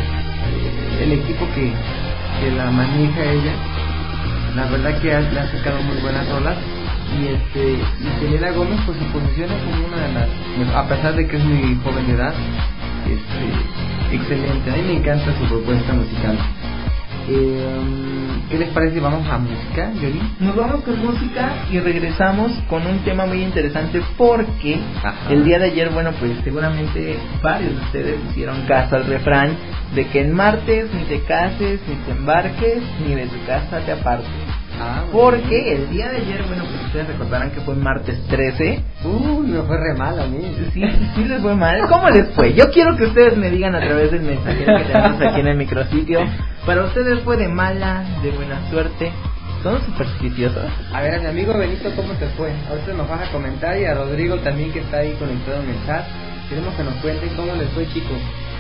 Speaker 2: el equipo que, que la maneja ella, la verdad que ha, le ha sacado muy buenas rolas. Y este y Selena Gómez pues se posiciona como una de las, a pesar de que es muy joven de edad, este, excelente. A mí me encanta su propuesta musical. Eh, ¿Qué les parece si vamos a música, Johnny?
Speaker 1: Nos vamos con música y regresamos con un tema muy interesante porque Ajá. el día de ayer, bueno, pues seguramente varios de ustedes hicieron caso al refrán de que en martes ni te cases, ni te embarques, ni de tu casa te apartes. Ah, porque el día de ayer, bueno, pues ustedes recordarán que fue martes trece.
Speaker 2: Uy, me fue re mal a mí.
Speaker 1: Sí, sí les fue mal. ¿Cómo les fue? Yo quiero que ustedes me digan a través del mensajero que tenemos aquí en el micrositio. ¿Para ustedes fue de mala, de buena suerte? ¿Son supersticiosos?
Speaker 2: A ver, a mi amigo Benito, ¿cómo te fue? Ahorita nos vas a comentar, y a Rodrigo también, que está ahí conectado en el chat. Queremos que nos cuenten cómo les fue, chicos.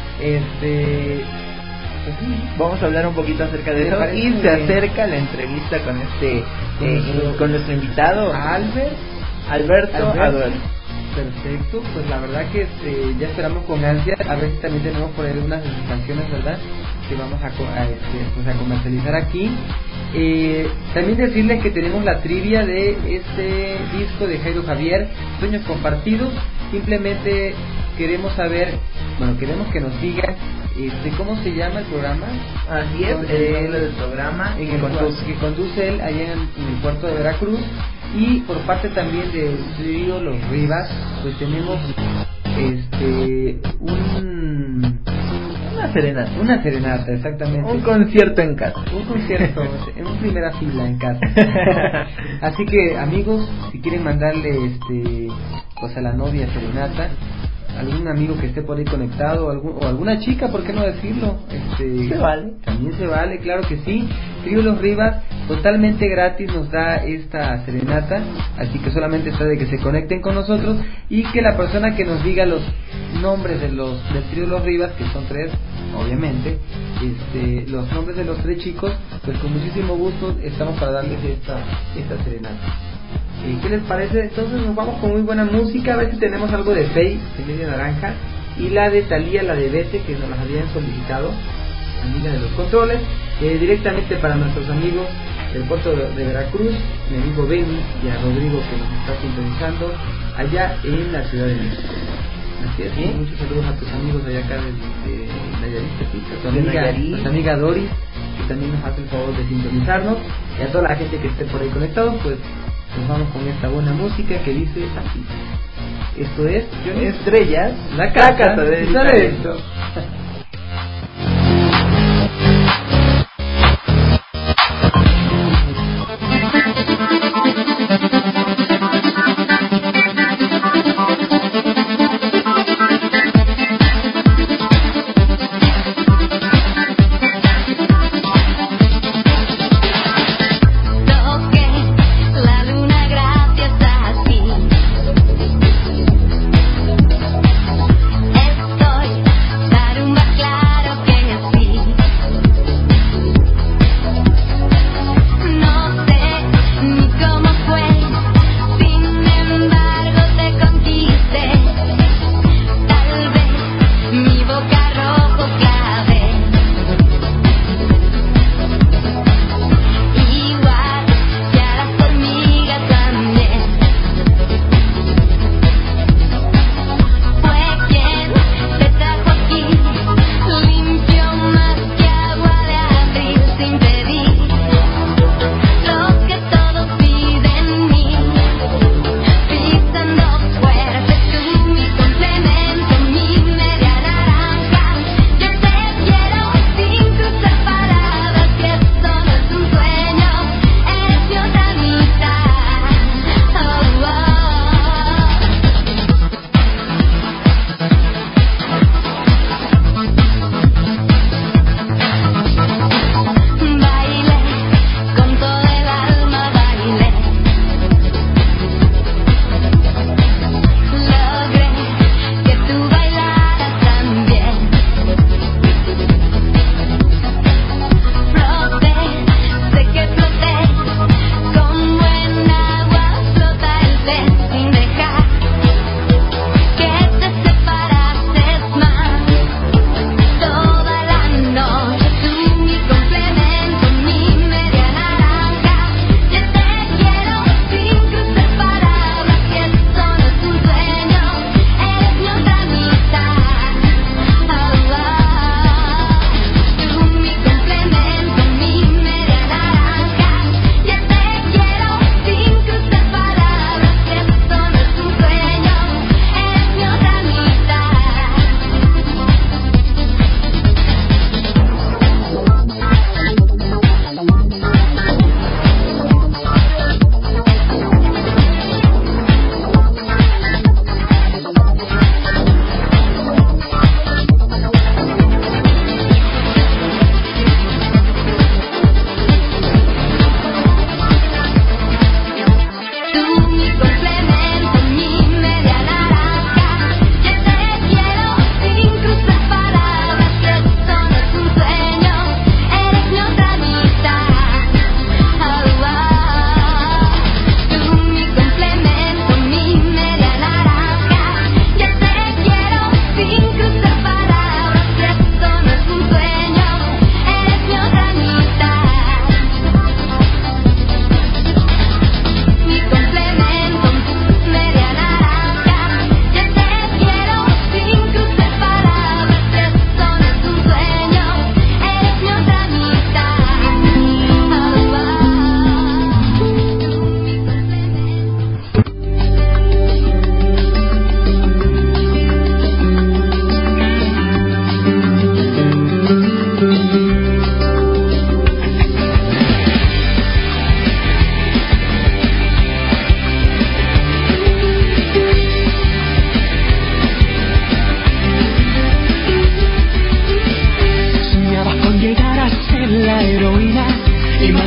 Speaker 2: Este...
Speaker 1: Pues sí, vamos a hablar un poquito acerca de eso y se acerca la entrevista con este eh, con nuestro invitado
Speaker 2: Albert
Speaker 1: Alberto Aduer.
Speaker 2: Perfecto, pues la verdad que este, ya esperamos con ansia. A ver si también tenemos por ahí unas de sus canciones, ¿verdad? Que vamos a, a, este, pues a comercializar aquí. Eh, también decirles que tenemos la trivia de este disco de Jairo Javier, Sueños Compartidos. Simplemente queremos saber, bueno, queremos que nos digan este, ¿cómo se llama el programa?
Speaker 1: Así es,
Speaker 2: Entonces,
Speaker 1: el nombre del programa
Speaker 2: en
Speaker 1: que
Speaker 2: el
Speaker 1: conduce.
Speaker 2: que conduce él allá en, en el puerto de Veracruz. Y por parte también del trío Los Rivas, pues tenemos este un
Speaker 1: Una serenata.
Speaker 2: una serenata, exactamente.
Speaker 1: Un concierto en casa.
Speaker 2: Un concierto en una primera fila en casa. Así que amigos, si quieren mandarle este pues a la novia serenata, algún amigo que esté por ahí conectado, o, algún, o alguna chica, ¿por qué no decirlo? Este,
Speaker 1: Se vale.
Speaker 2: También se vale, claro que sí. Trío Los Rivas, totalmente gratis nos da esta serenata, así que solamente está de que se conecten con nosotros y que la persona que nos diga los nombres de los del Trío Los Rivas, que son tres, obviamente, este, los nombres de los tres chicos, pues con muchísimo gusto estamos para darles esta, esta serenata. Eh, ¿Qué les parece? Entonces nos vamos con muy buena música, a ver si tenemos algo de Fey, de Media Naranja, y la de Thalía, la de Vete, que nos las habían solicitado, amiga de los controles, eh, directamente para nuestros amigos del puerto de, de Veracruz, mi amigo Benny y a Rodrigo que nos está sintonizando allá en la Ciudad de México. Así es, ¿sí? Muchos saludos a tus amigos allá acá de, de Nayarit, ¿sí? A tu
Speaker 1: De
Speaker 2: amiga,
Speaker 1: Nayarit.
Speaker 2: a tu amiga Doris, que también nos hace el favor de sintonizarnos, y a toda la gente que esté por ahí conectados, pues nos vamos con esta buena música que dice así. Esto es Johnny
Speaker 1: Estrellas,
Speaker 2: la casa,
Speaker 1: casa de
Speaker 2: del talento.
Speaker 3: Toqué la luna gracias a ti. Estoy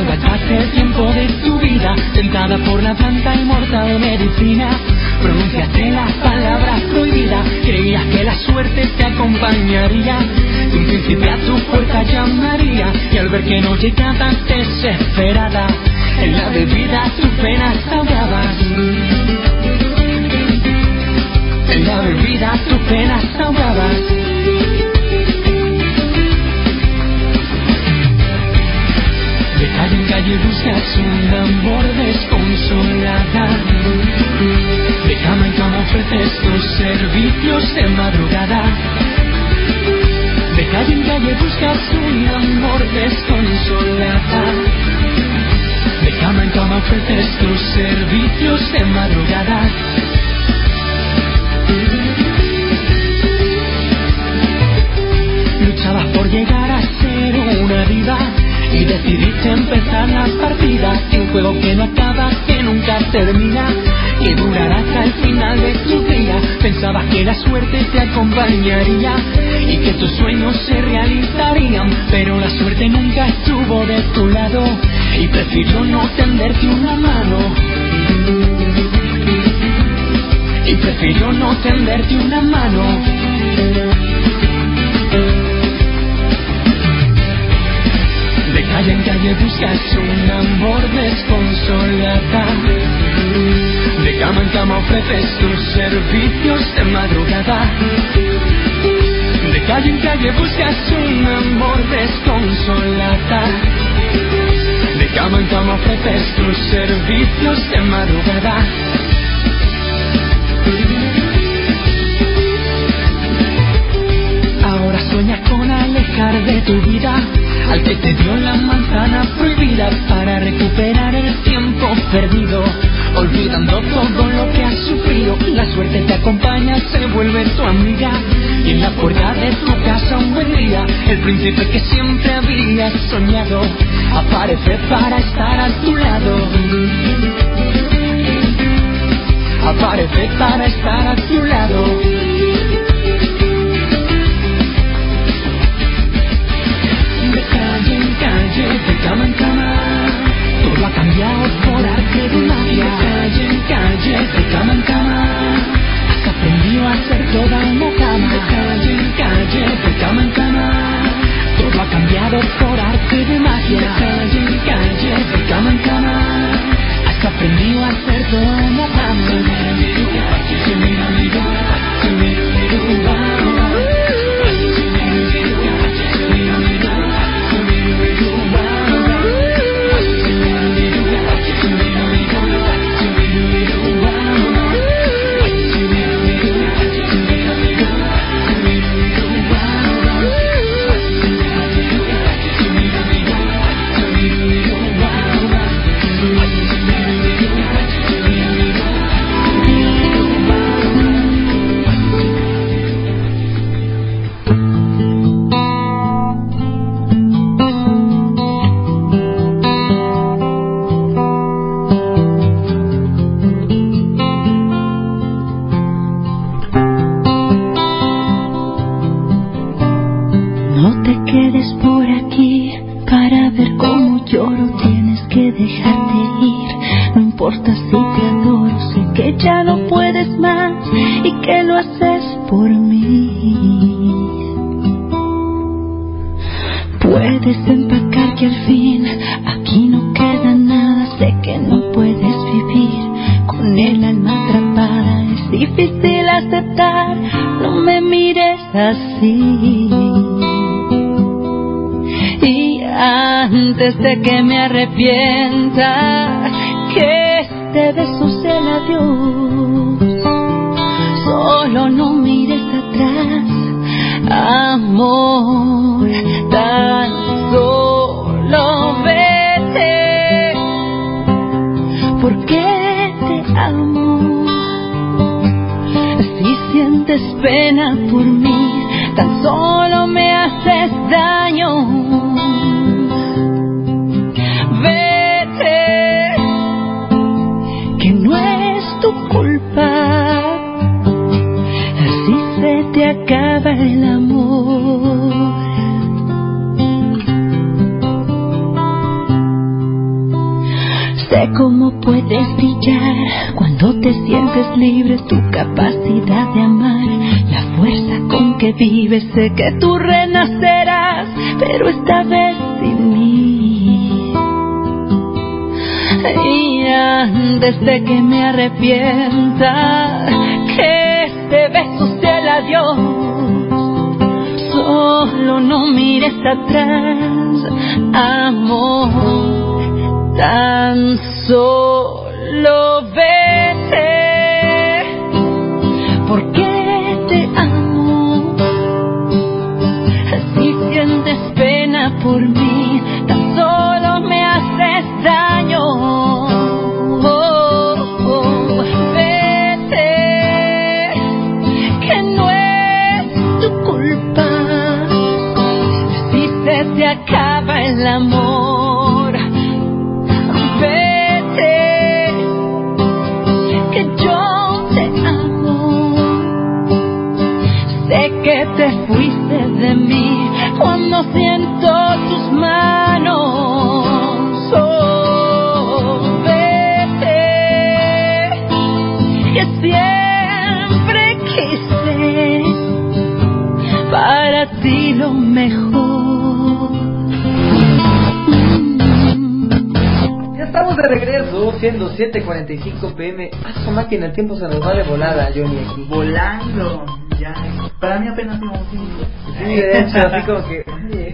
Speaker 4: malgastaste el tiempo de tu vida, tentada por la planta inmortal medicina. Pronunciaste las palabras prohibidas, creías que la suerte te acompañaría. De un príncipe a tu puerta llamaría, y al ver que no llegabas desesperada, en la bebida tu pena ahogabas. En la bebida tu pena ahogabas. De calle en calle buscas un amor desconsolada. De cama en cama ofreces tus servicios de madrugada. De calle en calle buscas un amor desconsolada. De cama en cama ofreces tus servicios de madrugada. Luchabas por llegar a ser una diva y decidiste empezar la partida de un juego que no acaba, que nunca termina, que durará hasta el final de tu día. Pensabas que la suerte te acompañaría y que tus sueños se realizarían, pero la suerte nunca estuvo de tu lado y prefirió no tenderte una mano. Y prefirió no tenderte una mano. De calle en calle buscas un amor desconsolada. De cama en cama ofreces tus servicios de madrugada. De calle en calle buscas un amor desconsolada. De cama en cama ofreces tus servicios de madrugada. Ahora sueñas con alejar de tu vida al que te dio la manzana prohibida para recuperar el tiempo perdido, olvidando todo lo que has sufrido. La suerte te acompaña, se vuelve tu amiga, y en la puerta de tu casa un buen día el príncipe que siempre habías soñado aparece para estar a tu lado. Aparece para estar a tu lado. De cama en cama, todo ha cambiado por arte de magia. De calle en calle, de cama en cama, has aprendido a ser toda una dama. De calle en calle, de cama en cama, todo ha cambiado por arte de magia. De calle en calle, de cama en cama, has aprendido a ser toda una dama.
Speaker 5: Antes de que me arrepienta, que este beso sea el adiós. Solo no mires atrás, amor, tan solo vete, porque te amo. Si sientes pena por mí, tan solo me haces daño. Así se te acaba el amor. Sé cómo puedes brillar cuando te sientes libre, tu capacidad de amar, la fuerza con que vives. Sé que tú renacerás, pero esta vez sin mí. Y antes de que me arrepienta, que este beso sea el adiós. Solo no mires atrás, amor. Tan solo vete, porque te amo. Si sientes pena por mí, tan solo me haces daño. Oh, oh, vete, que no es tu culpa si se te acaba el amor. Que te fuiste de mí cuando siento tus manos. Oh, vete, que siempre quise para ti lo mejor.
Speaker 2: Ya estamos de regreso, siendo siete cuarenta y cinco pm. Ah, su máquina, el tiempo se nos va de volada, Johnny, aquí.
Speaker 1: Volando. Ya, para mí apenas íbamos cinco.
Speaker 2: Sí, de hecho, así como que...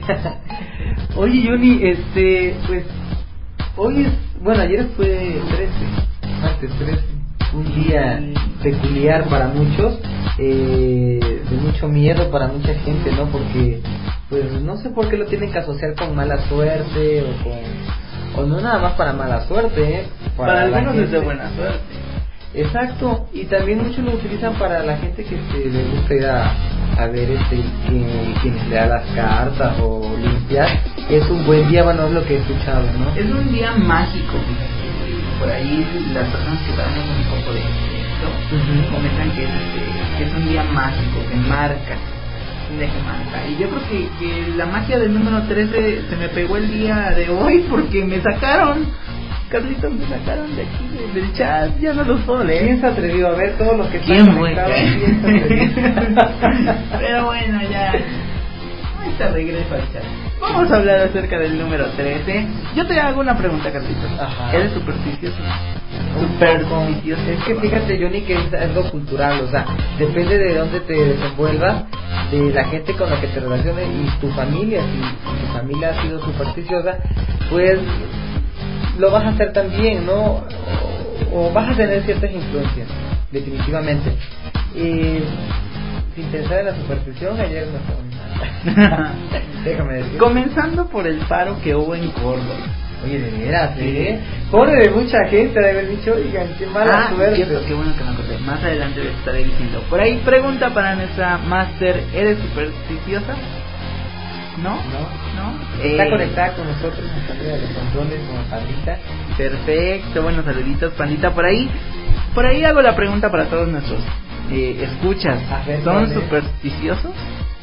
Speaker 2: Oye, Johnny, este, pues... Hoy es... Bueno, ayer fue trece, martes trece. Un día peculiar para muchos, eh, de mucho miedo para mucha gente, ¿no? Porque, pues, no sé por qué lo tienen que asociar con mala suerte o con... O no nada más para mala suerte, ¿eh?
Speaker 1: Para, para algunos es de
Speaker 2: gente.
Speaker 1: buena suerte.
Speaker 2: Exacto, y también muchos lo utilizan para la gente que se le gusta ir a, a ver este que, quienes le da las cartas o limpiar. Es un buen día, bueno, es lo que he escuchado, ¿no?
Speaker 1: Es un día mágico. Por ahí las personas que saben un poco de esto uh-huh. comentan que es, este, que es un día mágico, que marca, un día que marca. Y yo creo que, que la magia del número trece se me pegó el día de hoy porque me sacaron. Carlitos, me sacaron de aquí, de, del chat, ya no los puedo leer.
Speaker 2: ¿Quién se atrevió a ver todos los que
Speaker 1: están conectados? ¿Quién se Pero bueno, ya, ahorita regreso al chat. Vamos a hablar acerca del número trece. Yo te hago una pregunta, Carlitos.
Speaker 2: Ajá.
Speaker 1: ¿Eres supersticioso? Supersticioso.
Speaker 2: Es que fíjate, Johnny, que es algo cultural, o sea, depende de dónde te desenvuelvas, de la gente con la que te relaciones y tu familia. Si, si tu familia ha sido supersticiosa, pues... lo vas a hacer también, ¿no? O, o vas a tener ciertas influencias, definitivamente. Eh, sin pensar en la superstición, ayer no fue nada. Déjame decir.
Speaker 1: Comenzando por el paro que hubo en Córdoba.
Speaker 2: Oye, de veras, ¿eh? Pobre de mucha gente de haber dicho, oigan, qué mala
Speaker 1: ah,
Speaker 2: suerte.
Speaker 1: Cierto, qué bueno que me acordé. Más adelante les estaré diciendo. Por ahí, pregunta para nuestra máster: ¿eres supersticiosa? ¿No?
Speaker 2: No.
Speaker 1: ¿No?
Speaker 2: Está
Speaker 1: eh,
Speaker 2: conectada con nosotros, nuestra amiga de los controles, con Pandita.
Speaker 1: Perfecto, buenos saluditos, Pandita. Por ahí, por ahí hago la pregunta para todos nuestros eh, escuchas.
Speaker 2: Ver,
Speaker 1: ¿Son
Speaker 2: ¿vale?
Speaker 1: supersticiosos?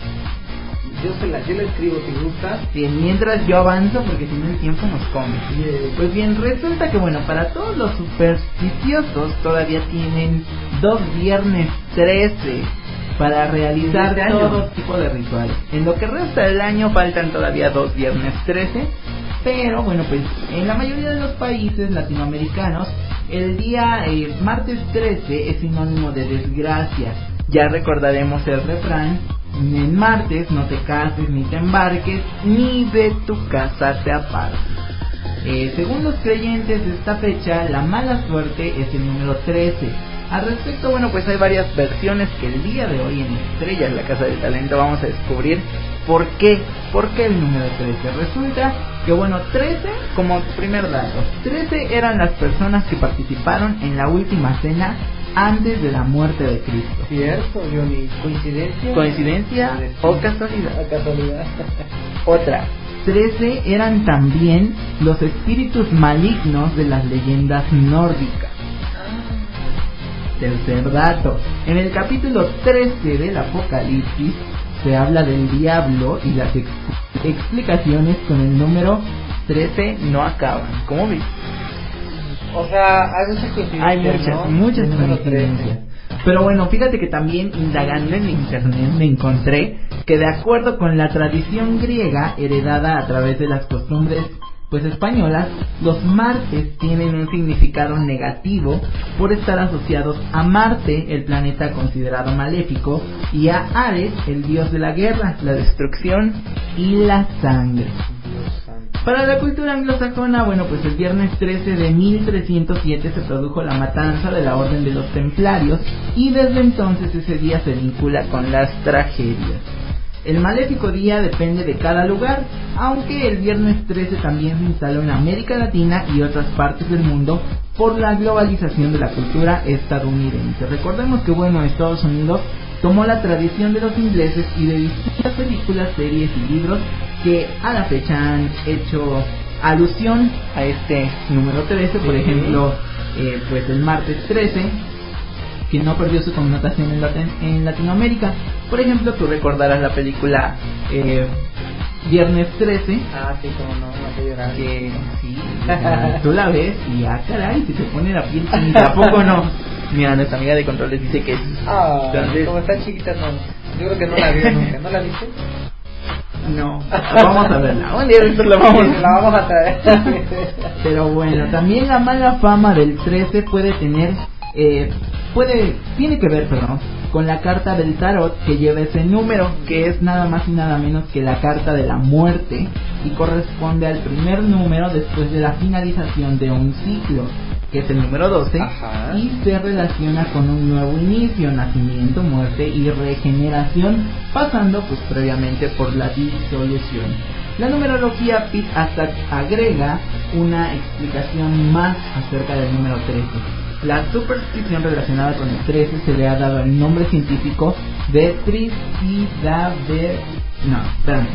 Speaker 2: Yo, se la, yo la escribo si gusta.
Speaker 1: Bien, mientras yo avanzo, porque si no el tiempo nos come.
Speaker 2: Yeah.
Speaker 1: Pues bien, resulta que bueno, para todos los supersticiosos todavía tienen dos viernes trece para realizar todo tipo de rituales. En lo que resta del año faltan todavía dos viernes trece, pero bueno, pues en la mayoría de los países latinoamericanos el día eh, martes trece es sinónimo de desgracia. Ya recordaremos el refrán: en martes no te cases ni te embarques, ni de tu casa te apartes. Eh, según los creyentes de esta fecha, la mala suerte es el número trece. Al respecto, bueno, pues hay varias versiones que el día de hoy en Estrellas, la Casa del Talento, vamos a descubrir por qué, por qué el número trece. Resulta que, bueno, trece, como primer dato, trece eran las personas que participaron en la última cena antes de la muerte de Cristo.
Speaker 2: Cierto, Johnny. ¿Coincidencia?
Speaker 1: ¿Coincidencia o casualidad?
Speaker 2: O casualidad.
Speaker 1: Otra. trece eran también los espíritus malignos de las leyendas nórdicas. Tercer dato. En el capítulo trece del Apocalipsis se habla del diablo y las ex- explicaciones con el número trece no acaban. ¿Cómo ves?
Speaker 2: O sea, hay muchas coincidencias.
Speaker 1: Hay muchas,
Speaker 2: ¿no?
Speaker 1: muchas
Speaker 2: El número
Speaker 1: coincidencias. Pero bueno, fíjate que también indagando en internet me encontré que de acuerdo con la tradición griega heredada a través de las costumbres pues españolas, los martes tienen un significado negativo por estar asociados a Marte, el planeta considerado maléfico, y a Ares, el dios de la guerra, la destrucción y la sangre. Para la cultura anglosajona, bueno, pues el viernes trece de mil trescientos siete se produjo la matanza de la Orden de los Templarios y desde entonces ese día se vincula con las tragedias. El maléfico día depende de cada lugar, aunque el viernes trece también se instaló en América Latina y otras partes del mundo por la globalización de la cultura estadounidense. Recordemos que, bueno, Estados Unidos tomó la tradición de los ingleses y de distintas películas, series y libros que a la fecha han hecho alusión a este número trece, por ejemplo, eh, pues el martes trece, que no perdió su connotación en, Latin- en Latinoamérica. Por ejemplo, tú recordarás la película eh, Viernes trece.
Speaker 2: Ah, sí, como no, no te llorar.
Speaker 1: Que sí, tú la ves y ah, caray, se te pone la piel chinita. ¿A poco no? Mira, nuestra amiga de controles dice que es.
Speaker 2: Ah,
Speaker 1: Entonces,
Speaker 2: como está chiquita, no. Yo creo que no la vi nunca. ¿No la viste?
Speaker 1: no, vamos a verla. Un día de estos la vamos,
Speaker 2: Sí, la vamos a traer.
Speaker 1: Pero bueno, también la mala fama del trece puede tener, eh, puede, tiene que ver, perdón, con la carta del tarot que lleva ese número, que es nada más y nada menos que la carta de la muerte y corresponde al primer número después de la finalización de un ciclo, que es el número doce.
Speaker 2: Ajá.
Speaker 1: Y se relaciona con un nuevo inicio, nacimiento, muerte y regeneración, pasando pues previamente por la disolución. La numerología Pitt hasta agrega una explicación más acerca del número trece. La superstición relacionada con el trece se le ha dado el nombre científico de trisidabe... no, perdón,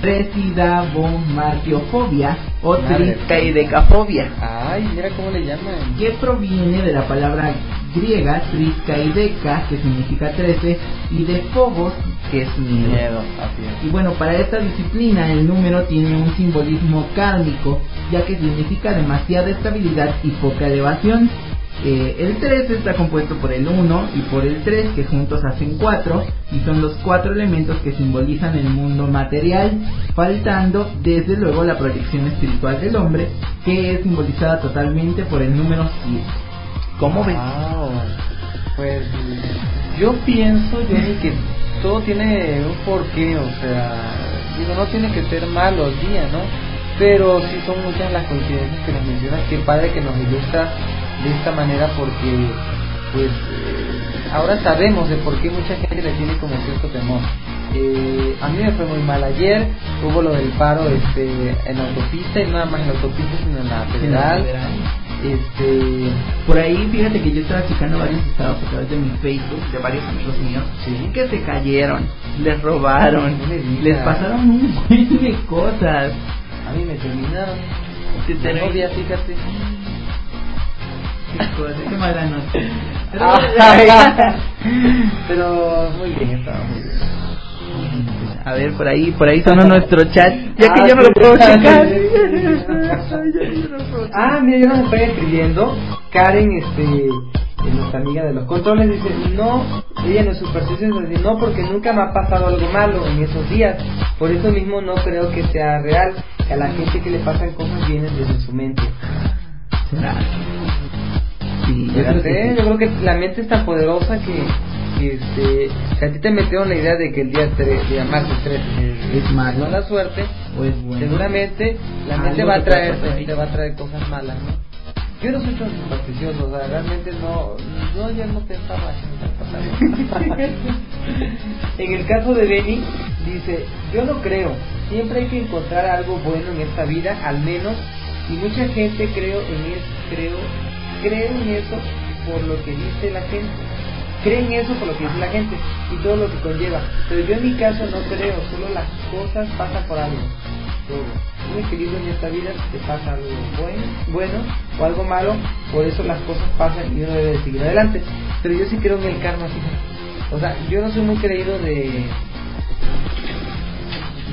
Speaker 1: tresidabomartiofobia o
Speaker 2: Madre.
Speaker 1: triskaidecafobia,
Speaker 2: Ay, mira cómo le llaman.
Speaker 1: que proviene de la palabra griega triskaideca, que significa trece, y de phobos, que es miedo.
Speaker 2: Miedo, así es.
Speaker 1: Y bueno, para esta disciplina el número tiene un simbolismo kármico, ya que significa demasiada estabilidad y poca elevación. Eh, el trece está compuesto por el uno y por el tres, que juntos hacen cuatro, y son los cuatro elementos que simbolizan el mundo material, faltando desde luego la proyección espiritual del hombre, que es simbolizada totalmente por el número siete. ¿Cómo ves?
Speaker 2: Wow. Pues yo pienso, Johnny, que todo tiene un porqué, o sea, digo, no tiene que ser malo el día, ¿no? Pero sí son muchas las coincidencias que nos mencionas. Qué padre que nos ilustra de esta manera, porque pues eh, ahora sabemos de por qué mucha gente le tiene como cierto temor. Eh, a mí me fue muy mal ayer, hubo lo del paro este en la autopista, y no nada más en la autopista sino en la federal. Este,
Speaker 1: por ahí fíjate que yo estaba checando varios estados a través de mi Facebook de varios amigos míos,
Speaker 2: sí,
Speaker 1: que se cayeron, les robaron,
Speaker 2: no me digas.
Speaker 1: les pasaron un buen de cosas.
Speaker 2: A mí me terminaron.
Speaker 1: Te
Speaker 2: La
Speaker 1: terminaron.
Speaker 2: novia, fíjate.
Speaker 1: Qué cosa, qué mala noche. Pero,
Speaker 2: Ah, pero muy bien, estaba muy bien.
Speaker 1: a ver, por ahí, por ahí sonó nuestro chat, ya que
Speaker 2: Ah,
Speaker 1: yo no lo
Speaker 2: sí.
Speaker 1: puedo checar.
Speaker 2: Ah, mira, yo nos estoy escribiendo. Karen, este, eh, nuestra amiga de los controles, dice: no, ella no es supersticiosa, dice: no, porque nunca me ha pasado algo malo en esos días. Por eso mismo no creo que sea real. Que a la gente que le pasan cosas vienen desde su mente.
Speaker 1: ¿Será? Sí, yo creo
Speaker 2: Fíjate,
Speaker 1: que sí.
Speaker 2: yo creo que la mente es tan poderosa que, que, este, si a ti te metieron la idea de que el día tres, día martes tres es,
Speaker 1: Es malo.
Speaker 2: mala suerte,
Speaker 1: O es bueno.
Speaker 2: seguramente la mente
Speaker 1: Algo
Speaker 2: va a
Speaker 1: te puede
Speaker 2: traer,
Speaker 1: pasar ahí.
Speaker 2: te va a traer cosas malas, ¿no? Yo no soy tan supersticioso, o sea, realmente no, no, ya no pensaba en En el caso de Benny, dice: yo no creo, siempre hay que encontrar algo bueno en esta vida, al menos, y mucha gente creo en eso, creo, creo en eso por lo que dice la gente, creen eso por lo que dice la gente y todo lo que conlleva, pero yo en mi caso no creo, solo las cosas pasan por algo. Todo. Un equilibrio en esta vida, te pasa algo bueno, bueno o algo malo, por eso las cosas pasan y uno debe de seguir adelante. Pero yo sí creo en el karma, fíjate. O sea, yo no soy muy creído de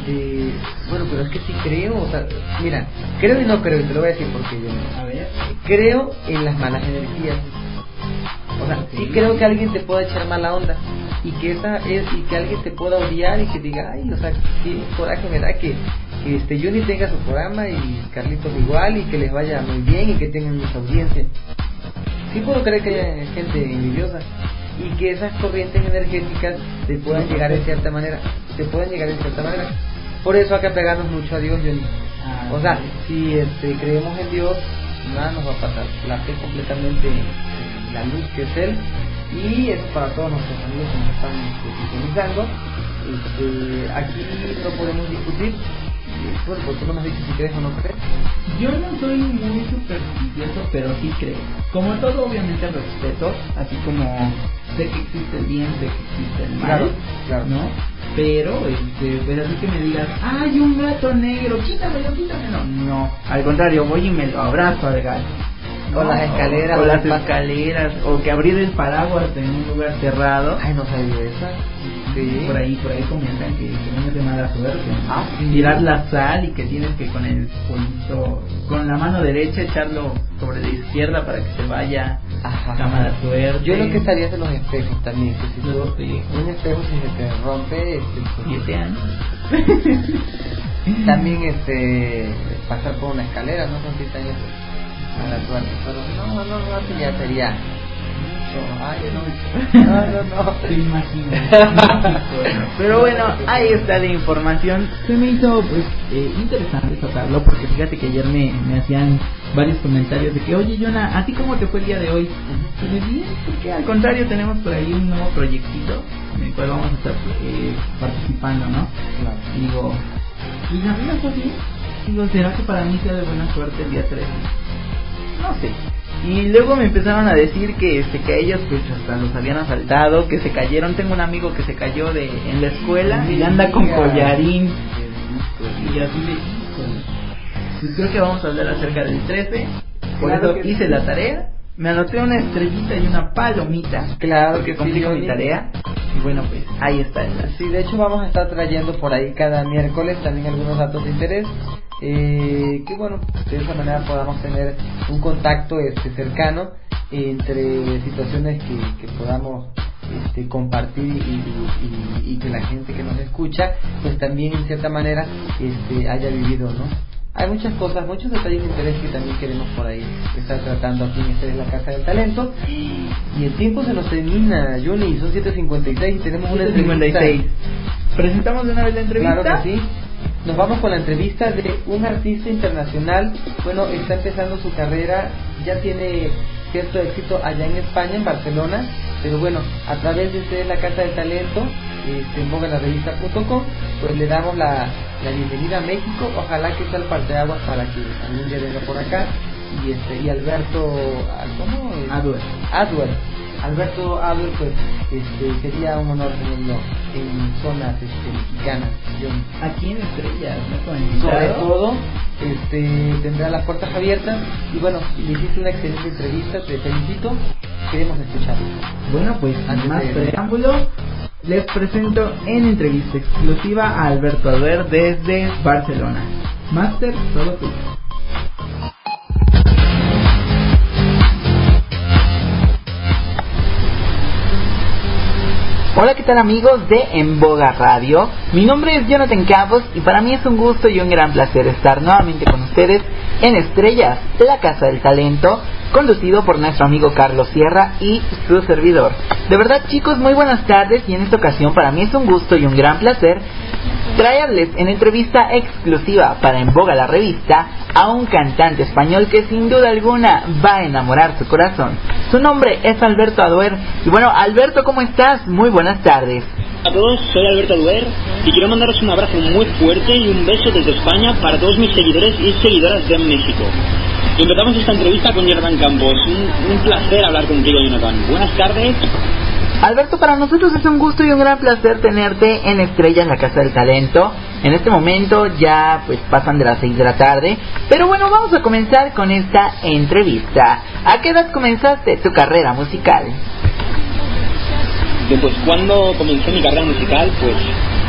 Speaker 2: Este, bueno, pero es que sí creo, o sea, mira, creo y no creo, y te lo voy a decir porque yo no.
Speaker 1: A ver.
Speaker 2: Creo en las malas energías. O sea, sí creo que alguien te pueda echar mala onda y que esa es, y que alguien te pueda odiar y que diga, ay, o sea, qué coraje me da que, que este Johnny tenga su programa y Carlitos igual y que les vaya muy bien y que tengan mucha audiencia. Sí puedo creer que haya gente envidiosa y que esas corrientes energéticas te puedan llegar de cierta manera, te puedan llegar de cierta manera. Por eso hay que apegarnos mucho a Dios, Johnny. O sea, si este, creemos en Dios, nada nos va a pasar. La fe completamente en la luz que es Él, y eso para todos nuestros amigos que nos están utilizando. Este, aquí no podemos discutir. Bueno, pues tú no me has dicho si crees o no crees.
Speaker 1: Yo no soy muy supersticioso, pero sí creo. Como todo, obviamente respeto, así como sé que existe el bien, sé que existe el mal,
Speaker 2: Claro, claro.
Speaker 1: ¿no? Pero, este, pues así que me digas, ¡ay, un gato negro! ¡Quítamelo, quítamelo! No, al contrario, voy y me lo abrazo al gato.
Speaker 2: O las escaleras,
Speaker 1: o, o
Speaker 2: o
Speaker 1: las
Speaker 2: las
Speaker 1: escaleras, o que abrir el paraguas en un lugar cerrado.
Speaker 2: Ay, no sabía esa. Sí.
Speaker 1: Por ahí, por ahí comentan que, que no es de mala suerte.
Speaker 2: Ah, sí.
Speaker 1: Tirar la sal y que tienes que con el pulito, con la mano derecha echarlo sobre la izquierda para que se vaya.
Speaker 2: Ajá.
Speaker 1: La mala suerte.
Speaker 2: Yo lo que sabía de los espejos también, que si
Speaker 1: Los
Speaker 2: tú,
Speaker 1: espejos.
Speaker 2: un espejo si se te rompe, este, pues,
Speaker 1: Siete años.
Speaker 2: también este pasar por una escalera, no son siete años mala suerte, pero no, no, no, no, ya sería mucho. Ay, no, no, no, no.
Speaker 1: Te imaginas. Pero bueno, ahí está la información. Se me hizo pues eh, interesante tocarlo porque fíjate que ayer me, me hacían varios comentarios de que, oye Jonah, ¿a ti cómo te fue el día de hoy? Y le dije, porque al contrario tenemos por ahí un nuevo proyectito en el cual vamos a estar eh, participando, ¿no?
Speaker 2: Claro.
Speaker 1: Y digo, ¿y a mí me fue bien? Digo, ¿será que para mí sea de buena suerte el día tres? No sé. Y luego me empezaron a decir que este que a ellos pues hasta los habían asaltado, que se cayeron. Tengo un amigo que se cayó de en la escuela y anda con collarín. Y así de, híjole. Pues creo que vamos a hablar acerca del trece. Por
Speaker 2: Claro
Speaker 1: eso
Speaker 2: que
Speaker 1: hice
Speaker 2: sí.
Speaker 1: la tarea. Me anoté una estrellita y una palomita.
Speaker 2: Claro
Speaker 1: porque
Speaker 2: que
Speaker 1: cumplí
Speaker 2: sí,
Speaker 1: con mi
Speaker 2: Johnny.
Speaker 1: tarea. Y bueno, pues ahí está.
Speaker 2: Sí, de hecho vamos a estar trayendo por ahí cada miércoles también algunos datos de interés, eh, que bueno, de esa manera podamos tener un contacto este cercano entre situaciones que, que podamos este, compartir y, y, y, y que la gente que nos escucha pues también en cierta manera este, haya vivido, ¿no? Hay muchas cosas, muchos detalles de interés que también queremos por ahí estar tratando aquí en Esta es la Casa del Talento. Y el tiempo se nos termina, Johnny, son siete cincuenta y seis y tenemos una
Speaker 1: cincuenta y seis.
Speaker 2: entrevista.
Speaker 1: ¿Presentamos de una vez la entrevista?
Speaker 2: Claro que sí. Nos vamos con la entrevista de un artista internacional. Bueno, está empezando su carrera, ya tiene cierto éxito allá en España, en Barcelona, pero bueno, a través de Esta es la Casa del Talento, este, en boga la revista punto com, pues le damos la, la bienvenida a México. Ojalá que sea el parteaguas para que algún día venga por acá. Y este y Alberto, ¿cómo?
Speaker 1: Adwer.
Speaker 2: Adwer. Alberto Adwer, pues este, sería un honor tenerlo en zonas este, mexicanas. Yo,
Speaker 1: Aquí en Estrellas, ¿no? Con invitado.
Speaker 2: sobre todo, este, tendrá las puertas abiertas. Y bueno, le hiciste una excelente entrevista, te felicito. Queremos escucharlo.
Speaker 1: Bueno, pues
Speaker 2: Antes
Speaker 1: sin más
Speaker 2: de-
Speaker 1: preámbulo, les presento en entrevista exclusiva a Alberto Adwer desde Barcelona. Master, todo tuyo. Hola, ¿qué tal amigos de En Boga Radio? Mi nombre es Jonathan Campos y para mí es un gusto y un gran placer estar nuevamente con ustedes en Estrellas, la Casa del Talento, conducido por nuestro amigo Carlos Sierra y su servidor. De verdad chicos, muy buenas tardes y en esta ocasión para mí es un gusto y un gran placer traerles en entrevista exclusiva para En Boga la revista a un cantante español que sin duda alguna va a enamorar su corazón. Su nombre es Alberto Adwer. Y bueno, Alberto, ¿cómo estás? Muy buenas tardes.
Speaker 6: Hola a todos, soy Alberto Adwer y quiero mandaros un abrazo muy fuerte y un beso desde España para todos mis seguidores y seguidoras de México. Y empezamos esta entrevista con Jonathan Campos. Un, un placer hablar contigo, Jonathan. Buenas tardes.
Speaker 1: Alberto, para nosotros es un gusto y un gran placer tenerte en Estrellas, la Casa del Talento. En este momento ya pues pasan de las seis de la tarde, pero bueno, vamos a comenzar con esta entrevista. ¿A qué edad comenzaste tu carrera musical?
Speaker 6: Bien, pues cuando comencé mi carrera musical, pues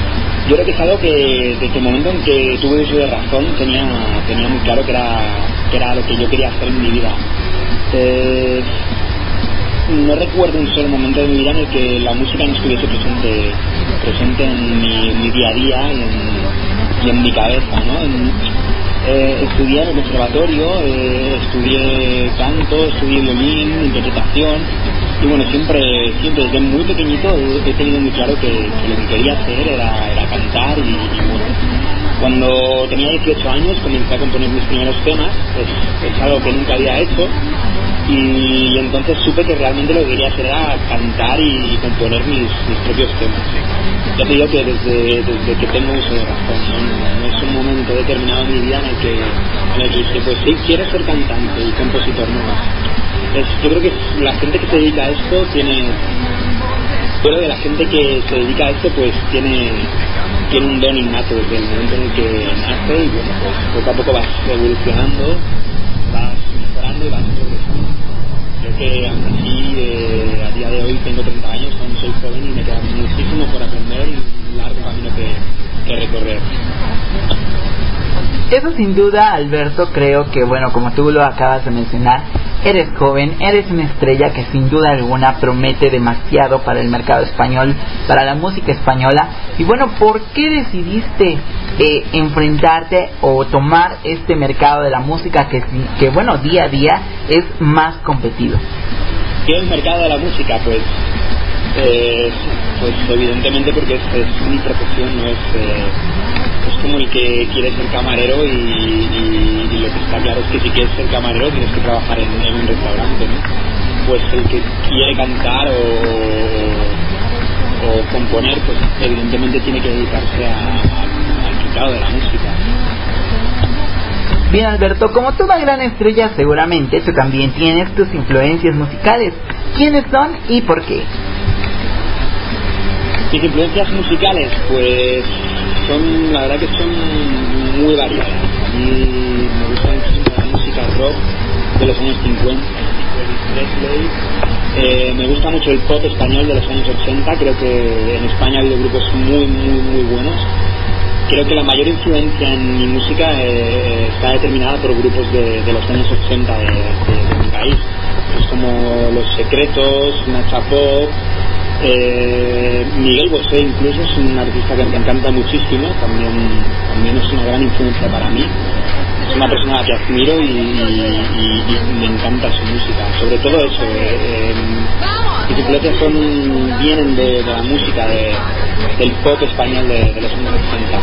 Speaker 6: yo creo que es algo que desde el momento en que tuve uso de razón tenía, tenía muy claro que era, que era lo que yo quería hacer en mi vida. Eh, no recuerdo un solo momento de mi vida en el que la música no estuviese presente, presente en mi, mi día a día y en, y en mi cabeza, ¿no? En, eh, estudié en el conservatorio, eh, estudié canto, estudié violín, interpretación, y bueno, siempre, siempre desde muy pequeñito he, he tenido muy claro que, que lo que quería hacer era, era cantar y, y bueno, cuando tenía dieciocho años comencé a componer mis primeros temas, es, es algo que nunca había hecho, y entonces supe que realmente lo que quería hacer era cantar y, y componer mis, mis propios temas. Ya te digo que desde, desde que tengo uso de razón, ¿no? No, no es un momento determinado en mi vida en el que, en el que dije, pues sí, quiero ser cantante y compositor, no. Es, yo creo que la gente que se dedica a esto tiene, yo creo que la gente que se dedica a esto pues tiene, tiene un don innato desde el momento en el que nace, y bueno, pues poco a poco vas evolucionando, vas mejorando y vas progresando. Creo que aún así, eh, a día de hoy tengo treinta años, aún soy joven y me queda muchísimo por aprender y un largo camino que, que recorrer.
Speaker 1: Eso sin duda, Alberto, creo que, bueno, como tú lo acabas de mencionar, eres joven, eres una estrella que sin duda alguna promete demasiado para el mercado español, para la música española. Y bueno, ¿por qué decidiste eh, enfrentarte o tomar este mercado de la música que, que, bueno, día a día es más competido?
Speaker 6: ¿Qué es el mercado de la música? Pues, eh, pues evidentemente porque es, es mi profesión, no es... Eh, es como el que quiere ser camarero y, y, y lo que está claro es que si quieres ser camarero tienes que trabajar en, en un restaurante, ¿no? Pues el que quiere cantar o, o componer, pues evidentemente tiene que dedicarse a, a, al mercado de la música.
Speaker 1: Bien, Alberto, como toda gran estrella seguramente tú también tienes tus influencias musicales. ¿Quiénes son y por qué?
Speaker 6: Mis influencias musicales, pues son, la verdad que son muy variadas. A mí me gusta muchísimo la música rock de los años cincuenta, Presley. Eh, me gusta mucho el pop español de los años ochenta. Creo que en España ha habido grupos muy, muy, muy buenos. Creo que la mayor influencia en mi música eh, está determinada por grupos de, de los años ochenta de, de, de mi país. Pues como Los Secretos, Nacha Pop, eh, Miguel Bosé incluso es un artista que me encanta muchísimo, también, también es una gran influencia para mí. Es una persona a la que admiro y, y, y me encanta su música. Sobre todo eso, eh, eh, mis influencias son, vienen de, de la música, de, del pop español de, de los años ochenta.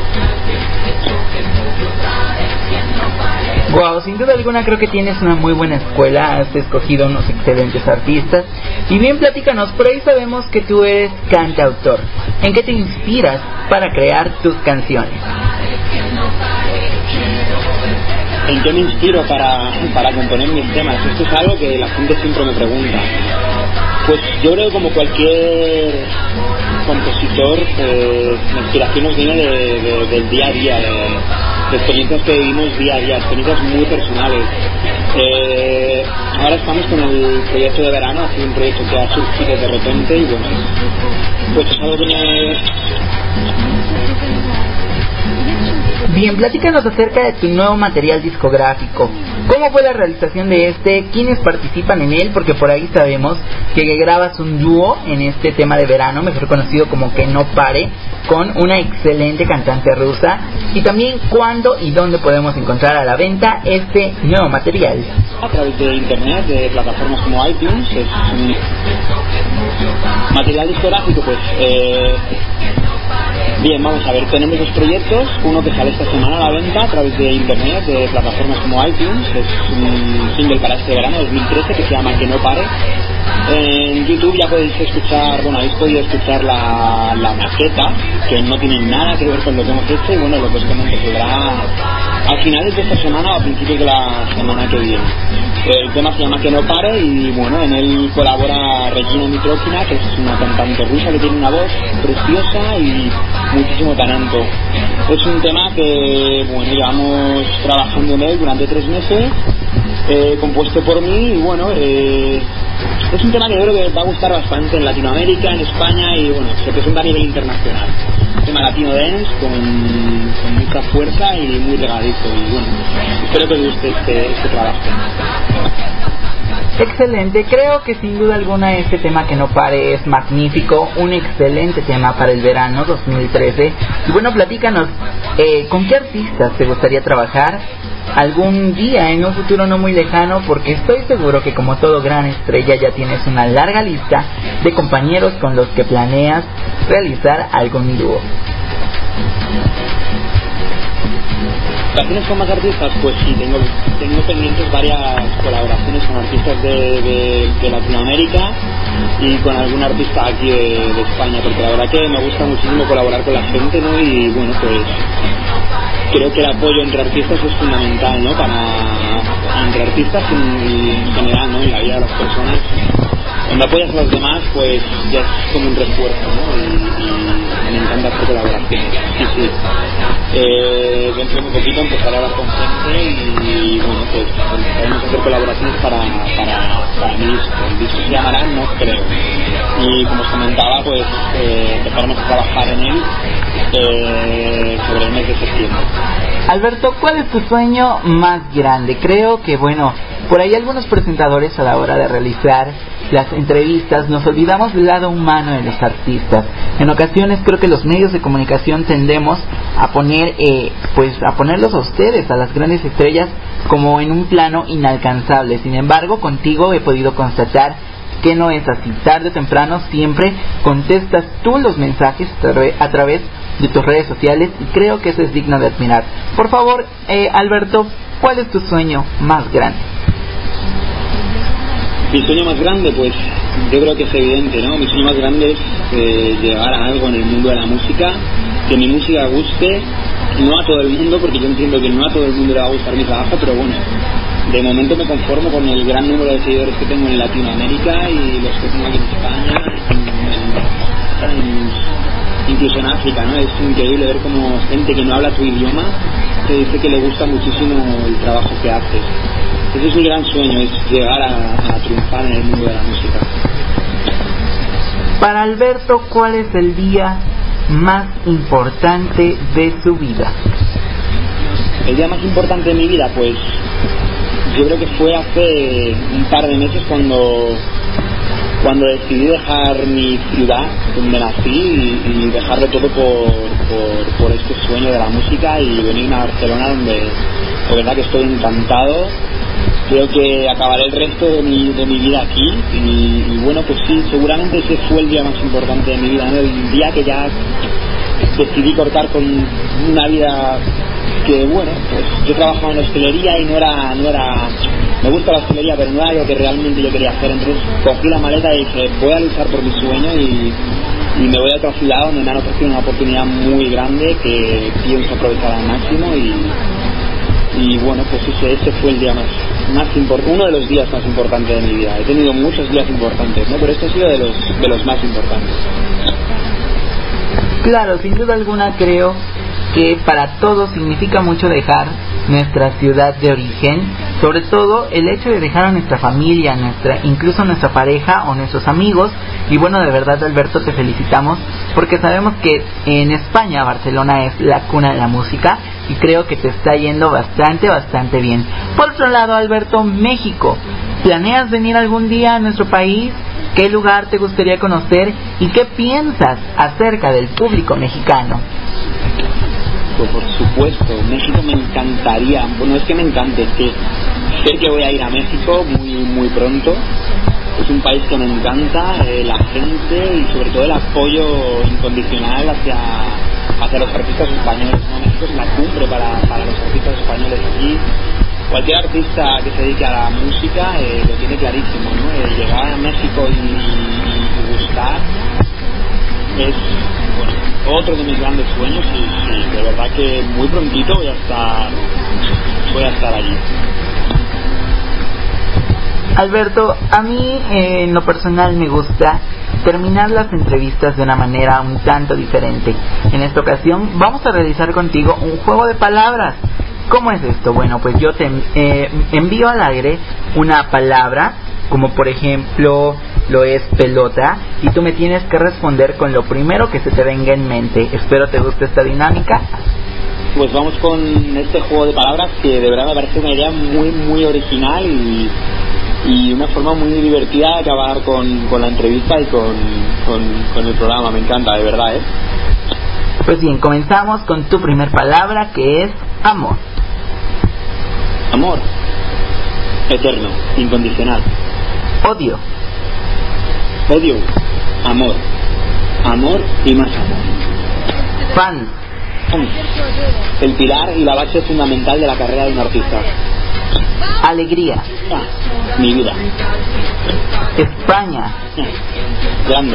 Speaker 1: Wow, sin duda alguna creo que tienes una muy buena escuela, has escogido unos excelentes artistas. Y bien, platícanos, por ahí sabemos que tú eres cantautor. ¿En qué te inspiras para crear tus canciones?
Speaker 6: ¿En qué me inspiro para, para componer mis temas? Esto es algo que la gente siempre me pregunta. Pues yo creo que como cualquier compositor, eh, la inspiración nos viene de, de, del día a día, de, de experiencias que vivimos día a día, experiencias muy personales. Eh, ahora estamos con el proyecto de verano, ha sido un proyecto que ha surgido de repente y bueno, pues es algo que me...
Speaker 1: Bien, platícanos acerca de tu nuevo material discográfico. ¿Cómo fue la realización de este? ¿Quiénes participan en él? Porque por ahí sabemos que grabas un dúo en este tema de verano, mejor conocido como Que No Pare, con una excelente cantante rusa. Y también, ¿cuándo y dónde podemos encontrar a la venta este nuevo material?
Speaker 6: A través de internet, de plataformas como iTunes. Es un material discográfico, pues... Eh... Bien, vamos a ver, tenemos dos proyectos, uno que sale esta semana a la venta a través de internet, de plataformas como iTunes, es un single para este verano dos mil trece que se llama Que No Pare. En YouTube ya podéis escuchar, bueno, habéis podido escuchar la, la maqueta, que no tiene nada que ver con lo que hemos hecho, y bueno, lo que os comento saldrá a finales de esta semana o a principios de la semana que viene. El tema se llama Que No Pare y bueno, en él colabora Regina Mitrokina, que es una cantante rusa que tiene una voz preciosa y muchísimo talento. Es un tema que, bueno, llevamos trabajando en él durante tres meses, eh, compuesto por mí y bueno, eh, es un tema que yo creo que va a gustar bastante en Latinoamérica, en España y bueno, se presenta a nivel internacional. Un tema latino dance con, con mucha fuerza y muy regadizo y bueno, espero que os guste este, este trabajo.
Speaker 1: Excelente, creo que sin duda alguna este tema Que no pare es magnífico, un excelente tema para el verano dos mil trece. Y bueno, platícanos, eh, ¿con qué artistas te gustaría trabajar algún día en un futuro no muy lejano? Porque estoy seguro que como todo gran estrella ya tienes una larga lista de compañeros con los que planeas realizar algún dúo.
Speaker 6: ¿Relaciones con más artistas? Pues sí, tengo, tengo pendientes varias colaboraciones con artistas de, de, de Latinoamérica y con algún artista aquí de, de España, porque la verdad que me gusta muchísimo colaborar con la gente, ¿no? Y bueno, pues creo que el apoyo entre artistas es fundamental, ¿no? Para entre artistas y en general, ¿no? En la vida de las personas. Cuando apoyas a los demás, pues ya es como un refuerzo, ¿no? Y, y me encanta hacer colaboraciones. Sí, sí. Eh, dentro de un poquito empezaré a hablar con gente y, bueno, pues empezaremos a hacer colaboraciones para, para, para mi disco. El disco se llamará No Creo. Y como os comentaba, pues eh, empezaremos a trabajar en él eh, sobre el mes de septiembre.
Speaker 1: Alberto, ¿cuál es tu sueño más grande? Creo que, bueno, por ahí algunos presentadores a la hora de realizar las entrevistas nos olvidamos del lado humano de los artistas. En ocasiones creo que los medios de comunicación tendemos a poner, eh, pues a ponerlos a ustedes, a las grandes estrellas, como en un plano inalcanzable. Sin embargo, contigo he podido constatar que no es así. Tarde o temprano siempre contestas tú los mensajes a través de tus redes sociales y creo que eso es digno de admirar. Por favor, eh, Alberto, ¿cuál es tu sueño más grande?
Speaker 6: Mi sueño más grande, pues yo creo que es evidente, ¿no? Mi sueño más grande es eh, llegar a algo en el mundo de la música, que mi música guste, no a todo el mundo, porque yo entiendo que no a todo el mundo le va a gustar mi trabajo, pero bueno, de momento me conformo con el gran número de seguidores que tengo en Latinoamérica y los que tengo aquí en España, en, en, incluso en África, ¿no? Es increíble ver cómo gente que no habla tu idioma te dice que le gusta muchísimo el trabajo que haces. Ese es un gran sueño, es llegar a, a triunfar en el mundo de la música.
Speaker 1: Para Alberto, ¿cuál es el día más importante de su vida?
Speaker 6: El día más importante de mi vida, pues yo creo que fue hace un par de meses cuando cuando decidí dejar mi ciudad donde nací y, y dejarlo todo por, por, por este sueño de la música y venirme a Barcelona, donde de verdad que estoy encantado. Creo que acabaré el resto de mi, de mi vida aquí y, y bueno, pues sí, seguramente ese fue el día más importante de mi vida, ¿no? El día que ya decidí cortar con una vida que, bueno, pues yo trabajaba en la hostelería y no era, no era, me gusta la hostelería, pero no era lo que realmente yo quería hacer. Entonces cogí la maleta y dije, voy a luchar por mi sueño y, y me voy a otra ciudad donde me han ofrecido una oportunidad muy grande que pienso aprovechar al máximo y y bueno, pues ese, ese fue el día más, más importante, uno de los días más importantes de mi vida. He tenido muchos días importantes, ¿no? Pero este ha sido de los, de los más importantes.
Speaker 1: Claro, sin duda alguna creo que para todos significa mucho dejar nuestra ciudad de origen, sobre todo el hecho de dejar a nuestra familia, nuestra, incluso nuestra pareja o nuestros amigos. Y bueno, de verdad, Alberto, te felicitamos porque sabemos que en España Barcelona es la cuna de la música y creo que te está yendo bastante, bastante bien. Por otro lado, Alberto, México, ¿planeas venir algún día a nuestro país? ¿Qué lugar te gustaría conocer y qué piensas acerca del público mexicano?
Speaker 6: Pues por supuesto, México me encantaría. Bueno, es que me encanta, es que sé que voy a ir a México muy muy pronto. Es un país que me encanta, eh, la gente y sobre todo el apoyo incondicional hacia, hacia los artistas españoles, ¿no? México es la cumbre para, para los artistas españoles aquí. Cualquier artista que se dedique a la música eh, lo tiene clarísimo, ¿no? Eh, llegar a México y, y gustar es, bueno, otro de mis grandes sueños y, y de verdad que muy prontito voy a estar voy a estar allí.
Speaker 1: Alberto, a mí eh, en lo personal me gusta terminar las entrevistas de una manera un tanto diferente. En esta ocasión vamos a realizar contigo un juego de palabras. ¿Cómo es esto? Bueno, pues yo te eh, envío al aire una palabra como por ejemplo lo es pelota, y tú me tienes que responder con lo primero que se te venga en mente. Espero te guste esta dinámica.
Speaker 6: Pues vamos con este juego de palabras que de verdad me parece una idea muy muy original y, y una forma muy divertida de acabar con, con la entrevista y con, con, con el programa. Me encanta, de verdad, ¿eh?
Speaker 1: Pues bien, comenzamos con tu primer palabra, que es amor.
Speaker 6: Amor. Eterno, incondicional.
Speaker 1: Odio.
Speaker 6: Odio. Amor. Amor y más amor.
Speaker 1: Fan.
Speaker 6: El pilar y la base fundamental de la carrera de un artista.
Speaker 1: Alegría.
Speaker 6: Ah, mi vida.
Speaker 1: España.
Speaker 6: Ah, grande.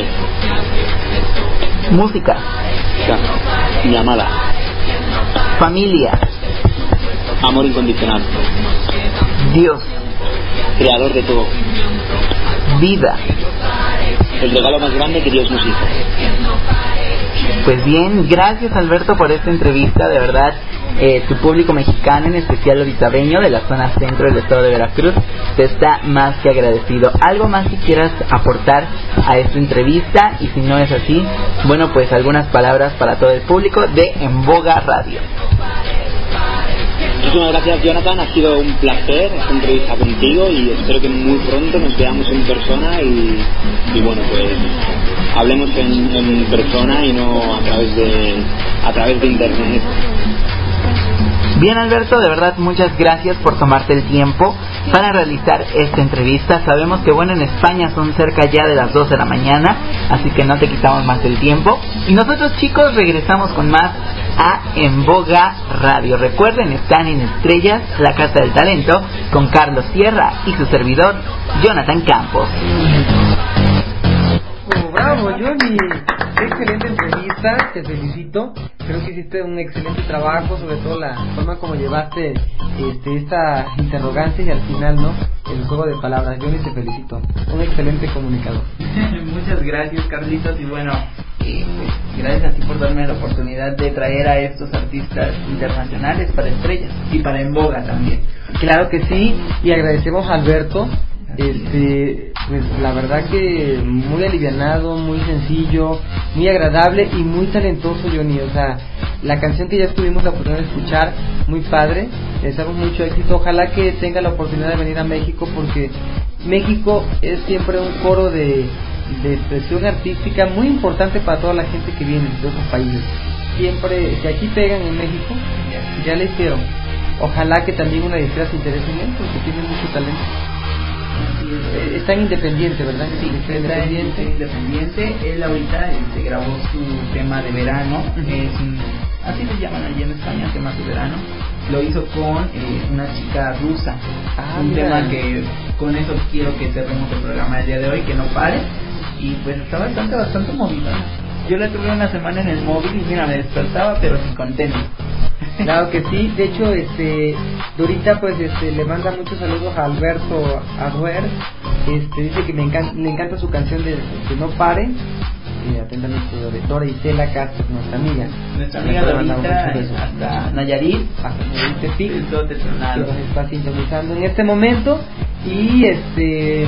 Speaker 1: Música.
Speaker 6: Ah, mi amada.
Speaker 1: Familia.
Speaker 6: Amor incondicional.
Speaker 1: Dios.
Speaker 6: Creador de todo.
Speaker 1: Vida.
Speaker 6: El regalo más grande que Dios nos hizo.
Speaker 1: Pues bien, gracias Alberto por esta entrevista, de verdad, eh, tu público mexicano, en especial oritabeño de la zona centro del estado de Veracruz, te está más que agradecido. ¿Algo más que quieras aportar a esta entrevista? Y si no es así, bueno, pues algunas palabras para todo el público de En Boga Radio.
Speaker 6: Muchísimas gracias, Jonathan, ha sido un placer esta entrevista contigo y espero que muy pronto nos veamos en persona y, y bueno, pues hablemos en, en persona y no a través de a través de internet.
Speaker 1: Bien, Alberto, de verdad muchas gracias por tomarte el tiempo para realizar esta entrevista. Sabemos que bueno, en España son cerca ya de las dos de la mañana, así que no te quitamos más el tiempo. Y nosotros, chicos, regresamos con más a En Boga Radio. Recuerden, están en Estrellas, la Casa del Talento, con Carlos Sierra y su servidor, Jonathan Campos.
Speaker 2: Oh, bravo, Johnny. Qué excelente entrevista, te felicito. Creo que hiciste un excelente trabajo, sobre todo la forma como llevaste este, esta interrogante y al final, ¿no? El juego de palabras. Johnny, te felicito. Un excelente comunicador.
Speaker 1: Muchas gracias, Carlitos, y bueno, eh, pues, gracias a ti por darme la oportunidad de traer a estos artistas internacionales para Estrellas y para En Boga también.
Speaker 2: Claro que sí, y agradecemos a Alberto. Este, pues la verdad que muy alivianado, muy sencillo, muy agradable y muy talentoso, Johnny. O sea, la canción que ya tuvimos la oportunidad de escuchar, muy padre. Le deseamos mucho éxito. Ojalá que tenga la oportunidad de venir a México, porque México es siempre un foro de, de expresión artística muy importante para toda la gente que viene de otros países. Siempre, si aquí pegan en México, ya le hicieron. Ojalá que también una disquera se interese en él, porque tiene mucho talento. Es tan independiente, ¿verdad?
Speaker 1: Sí,
Speaker 2: es
Speaker 1: independiente. independiente. Él ahorita este, grabó su tema de verano, uh-huh. es un, así le llaman allí en España, tema de verano. Lo hizo con eh, una chica rusa. Ah, un mira. tema que con eso quiero que cerremos el programa el día de hoy, que no pare. Y pues está bastante, bastante movido. Yo la tuve una semana en el móvil y mira, me despertaba pero sin contento.
Speaker 2: Claro que sí, de hecho, este, Dorita pues este le manda muchos saludos a Alberto Aduer, este dice que me encanta, le encanta su canción de Que No Pare, eh, atentamente Dora Isela Castro, nuestra amiga,
Speaker 1: nuestra amiga Dorita, hasta Nayarit,
Speaker 2: hasta Nayarit Tepic,
Speaker 1: el todo
Speaker 2: que nos está sintonizando en este momento y este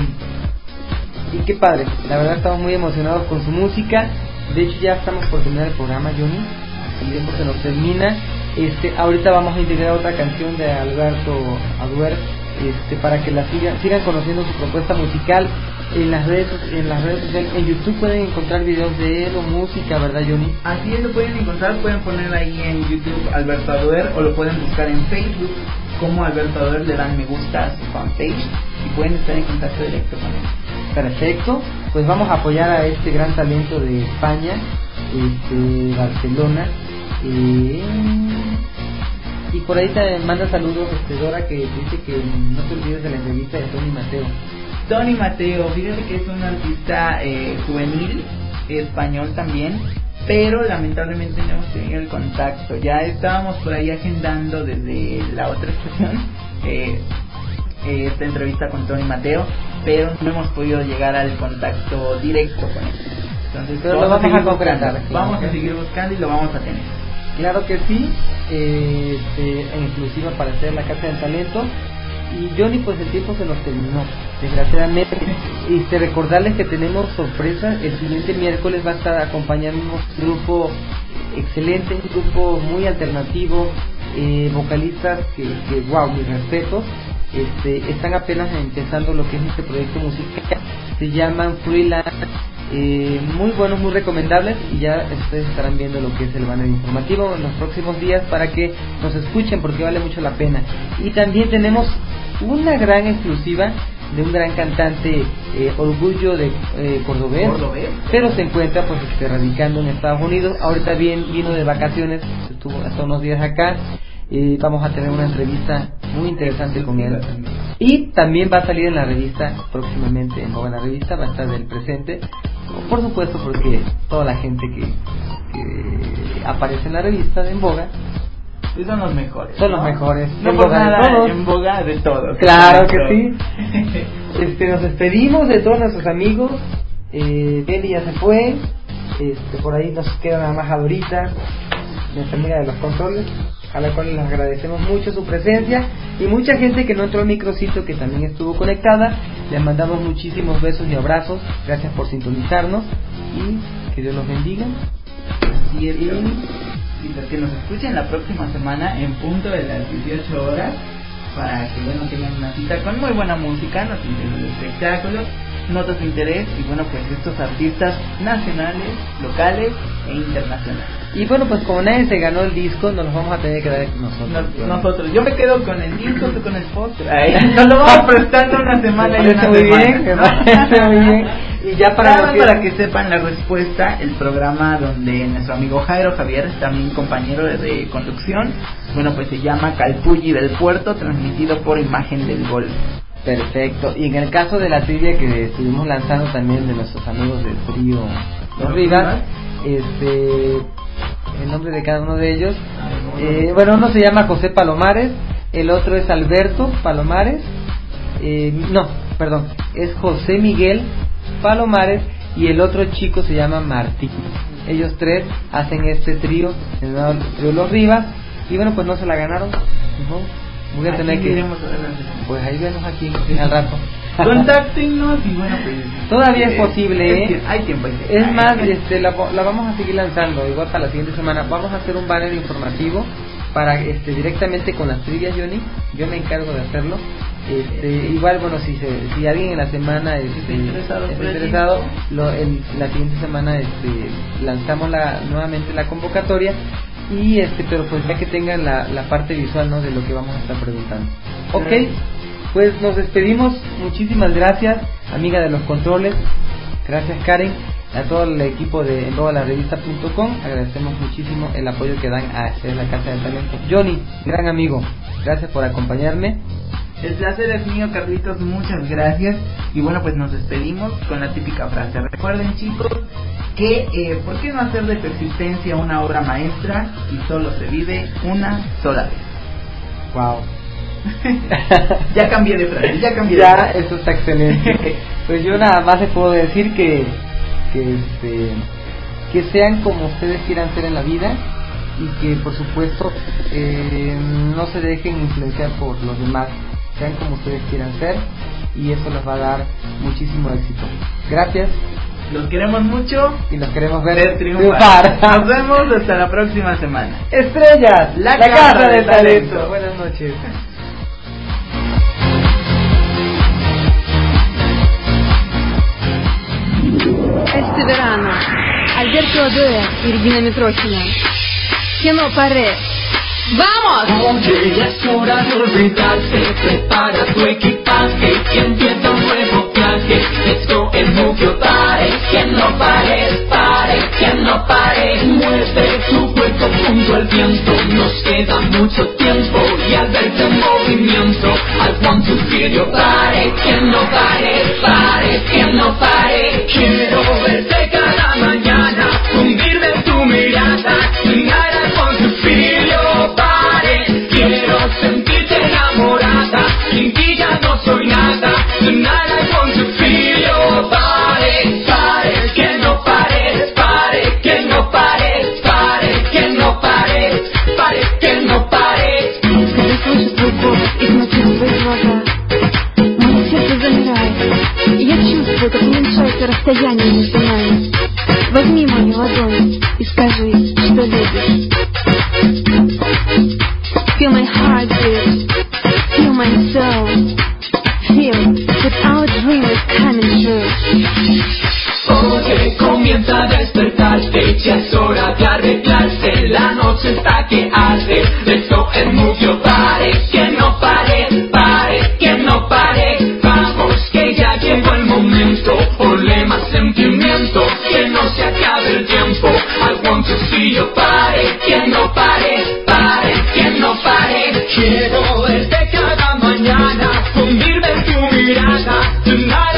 Speaker 2: y qué padre, la verdad estamos muy emocionados con su música. De hecho ya estamos por terminar el programa, Johnny, el tiempo se nos termina. Este, ahorita vamos a integrar otra canción de Alberto Aduer, este, para que la sigan, sigan conociendo su propuesta musical en las redes, en las redes sociales. En YouTube pueden encontrar videos de él o música, ¿verdad, Johnny?
Speaker 1: Así es, lo pueden encontrar, pueden poner ahí en YouTube Alberto Aduer o lo pueden buscar en Facebook como Alberto Aduer, le dan me gusta a su fanpage y pueden estar en contacto directo con él.
Speaker 2: Perfecto, pues vamos a apoyar a este gran talento de España, este, Barcelona. Y, y por ahí te manda saludos este, Dora, que dice que no te olvides de la entrevista de Tony Mateo.
Speaker 1: Tony Mateo, fíjate que es un artista eh, juvenil, español también, pero lamentablemente no hemos tenido el contacto. Ya estábamos por ahí agendando desde la otra estación eh, eh, esta entrevista con Tony Mateo, pero no hemos podido llegar al contacto directo con él. Entonces,
Speaker 2: pero lo vamos a concretar.
Speaker 1: Vamos a seguir buscando y lo vamos a tener.
Speaker 2: Claro que sí, eh, este, en exclusiva para hacer la Casa del Talento. Y Johnny, pues el tiempo se nos terminó, desgraciadamente. Y te recordarles que tenemos sorpresa. El siguiente miércoles va a estar acompañándonos un grupo excelente, un grupo muy alternativo, eh, vocalistas que, que, wow, mis respetos. Este, están apenas empezando lo que es este proyecto musical. Se llaman Freelance. Eh, muy buenos, muy recomendables, y ya ustedes estarán viendo lo que es el banner informativo en los próximos días para que nos escuchen, porque vale mucho la pena. Y también tenemos una gran exclusiva de un gran cantante, eh, orgullo de eh, cordobés,
Speaker 1: Cordobés,
Speaker 2: pero se encuentra pues este, radicando en Estados Unidos. Ahorita bien vino de vacaciones, estuvo hasta unos días acá. Eh, vamos a tener una entrevista muy interesante con él, y también va a salir en la revista próximamente. En Boga, la revista va a estar del presente, por supuesto, porque toda la gente que, que aparece en la revista de En Boga
Speaker 1: pues son los mejores,
Speaker 2: son
Speaker 1: ¿no?
Speaker 2: los mejores.
Speaker 1: No
Speaker 2: En
Speaker 1: por
Speaker 2: boga de
Speaker 1: nada,
Speaker 2: todos.
Speaker 1: en boga de todos.
Speaker 2: Claro que sí. Este, nos despedimos de todos nuestros amigos. eh, Benny ya se fue. Este, por ahí nos queda nada más ahorita nuestra amiga de los controles, a la cual les agradecemos mucho su presencia, y mucha gente que no entró al microcito que también estuvo conectada. Les mandamos muchísimos besos y abrazos. Gracias por sintonizarnos, y que Dios los bendiga.
Speaker 1: Y, el, y los que nos escuchen la próxima semana en punto de las dieciocho horas, para que bueno tengan una cita con muy buena música, noticias de espectáculos, notas de interés, y bueno, pues estos artistas nacionales, locales e internacionales.
Speaker 2: Y bueno, pues como nadie se ganó el disco, nos los vamos a tener que dar nosotros.
Speaker 1: Nos, nosotros, yo me quedo con el disco, tú con el póster. Ahí nos lo vamos prestando una semana y una
Speaker 2: muy
Speaker 1: semana.
Speaker 2: bien, me parece muy bien. Y ya para,
Speaker 1: Nada,
Speaker 2: que...
Speaker 1: para que sepan la respuesta, el programa donde nuestro amigo Jairo Javier, también compañero de, de conducción, bueno, pues se llama Calpulli del Puerto, transmitido por Imagen del Gol.
Speaker 2: Perfecto. Y en el caso de la trivia que estuvimos lanzando también de nuestros amigos del trío Los Rivas, este, el nombre de cada uno de ellos, eh, bueno, uno se llama José Palomares, el otro es Alberto Palomares, eh, no, perdón, es José Miguel Palomares, y el otro chico se llama Martín. Ellos tres hacen este trío, el trío Los Rivas, y bueno, pues no se la ganaron. Uh-huh. Voy a tener que... Pues ahí vemos aquí al rato.
Speaker 1: Contáctenos y bueno, pues
Speaker 2: todavía es posible,
Speaker 1: es,
Speaker 2: ¿eh?
Speaker 1: hay tiempo, hay tiempo.
Speaker 2: Es más, este, la, la vamos a seguir lanzando igual para la siguiente semana. Vamos a hacer un banner informativo para este directamente con las trivias, Johnny. Yo me encargo de hacerlo. Este, igual, bueno, si se, si alguien en la semana este,
Speaker 1: está interesado,
Speaker 2: está interesado lo, en la siguiente semana este, lanzamos la, nuevamente la convocatoria. Y este, pero pues ya que tengan la, la parte visual, ¿no?, de lo que vamos a estar preguntando. Ok, pues nos despedimos. Muchísimas gracias, amiga de los controles. Gracias, Karen. A todo el equipo de en boga la revista punto com, agradecemos muchísimo el apoyo que dan a hacer la Casa del Talento. Johnny, gran amigo, gracias por acompañarme.
Speaker 1: El placer es mío, Carlitos, muchas gracias. Y bueno, pues nos despedimos con la típica frase. Recuerden, chicos, que eh, ¿por qué no hacer de persistencia una obra maestra y solo se vive una sola vez?
Speaker 2: Wow.
Speaker 1: Ya cambié de frase, ya cambié
Speaker 2: ya,
Speaker 1: de frase.
Speaker 2: eso está excelente. Pues yo nada más les puedo decir que que este que sean como ustedes quieran ser en la vida, y que por supuesto eh, no se dejen influenciar por los demás. Sean como ustedes quieran ser, y eso les va a dar muchísimo éxito. Gracias.
Speaker 1: Los queremos mucho
Speaker 2: Y nos queremos ver,
Speaker 1: ver triunfar.
Speaker 2: triunfar.
Speaker 1: Nos vemos hasta la próxima semana.
Speaker 2: Estrellas,
Speaker 1: La
Speaker 2: la,
Speaker 1: Casa
Speaker 2: Casa
Speaker 1: del
Speaker 2: del
Speaker 1: Talento.
Speaker 2: Talento. Buenas noches.
Speaker 7: Este verano, Alberto Adoer y Regina Mitrokina. Кино Паре. ¡Vamos!
Speaker 4: Oye, ya es hora de olvidarse. Prepara tu equipaje y empieza un nuevo viaje. Let's go en Mukio Pare. Que no pares, pare, que no pare. Mueve tu cuerpo junto al viento. Nos queda mucho tiempo y al verte en movimiento, I want to feel your body. Que no pare, pare, que no pare. Quiero verte cada mañana, hundirme en tu mirada. Tonight I want to feel your body. Quiero sentirte enamorada, sin ti ya no soy nada. Tonight I
Speaker 7: расстояние между нами. Возьми мою ладонь и скажи, что любишь. Feel my heartbeat, feel my soul, feel that our dream is coming true.
Speaker 4: Oye, comienza a despertarte, ya es hora de arreglarse, la noche está que arde, esto es mucho, pare, que no pare, pare, que no pare, vamos, que ya llegó el momento, ole más sentimiento, que no se acabe el tiempo, I want to see you, pare, que no pare, pare, que no pare, quiero verte cada mañana, hundirme en tu mirada, tonight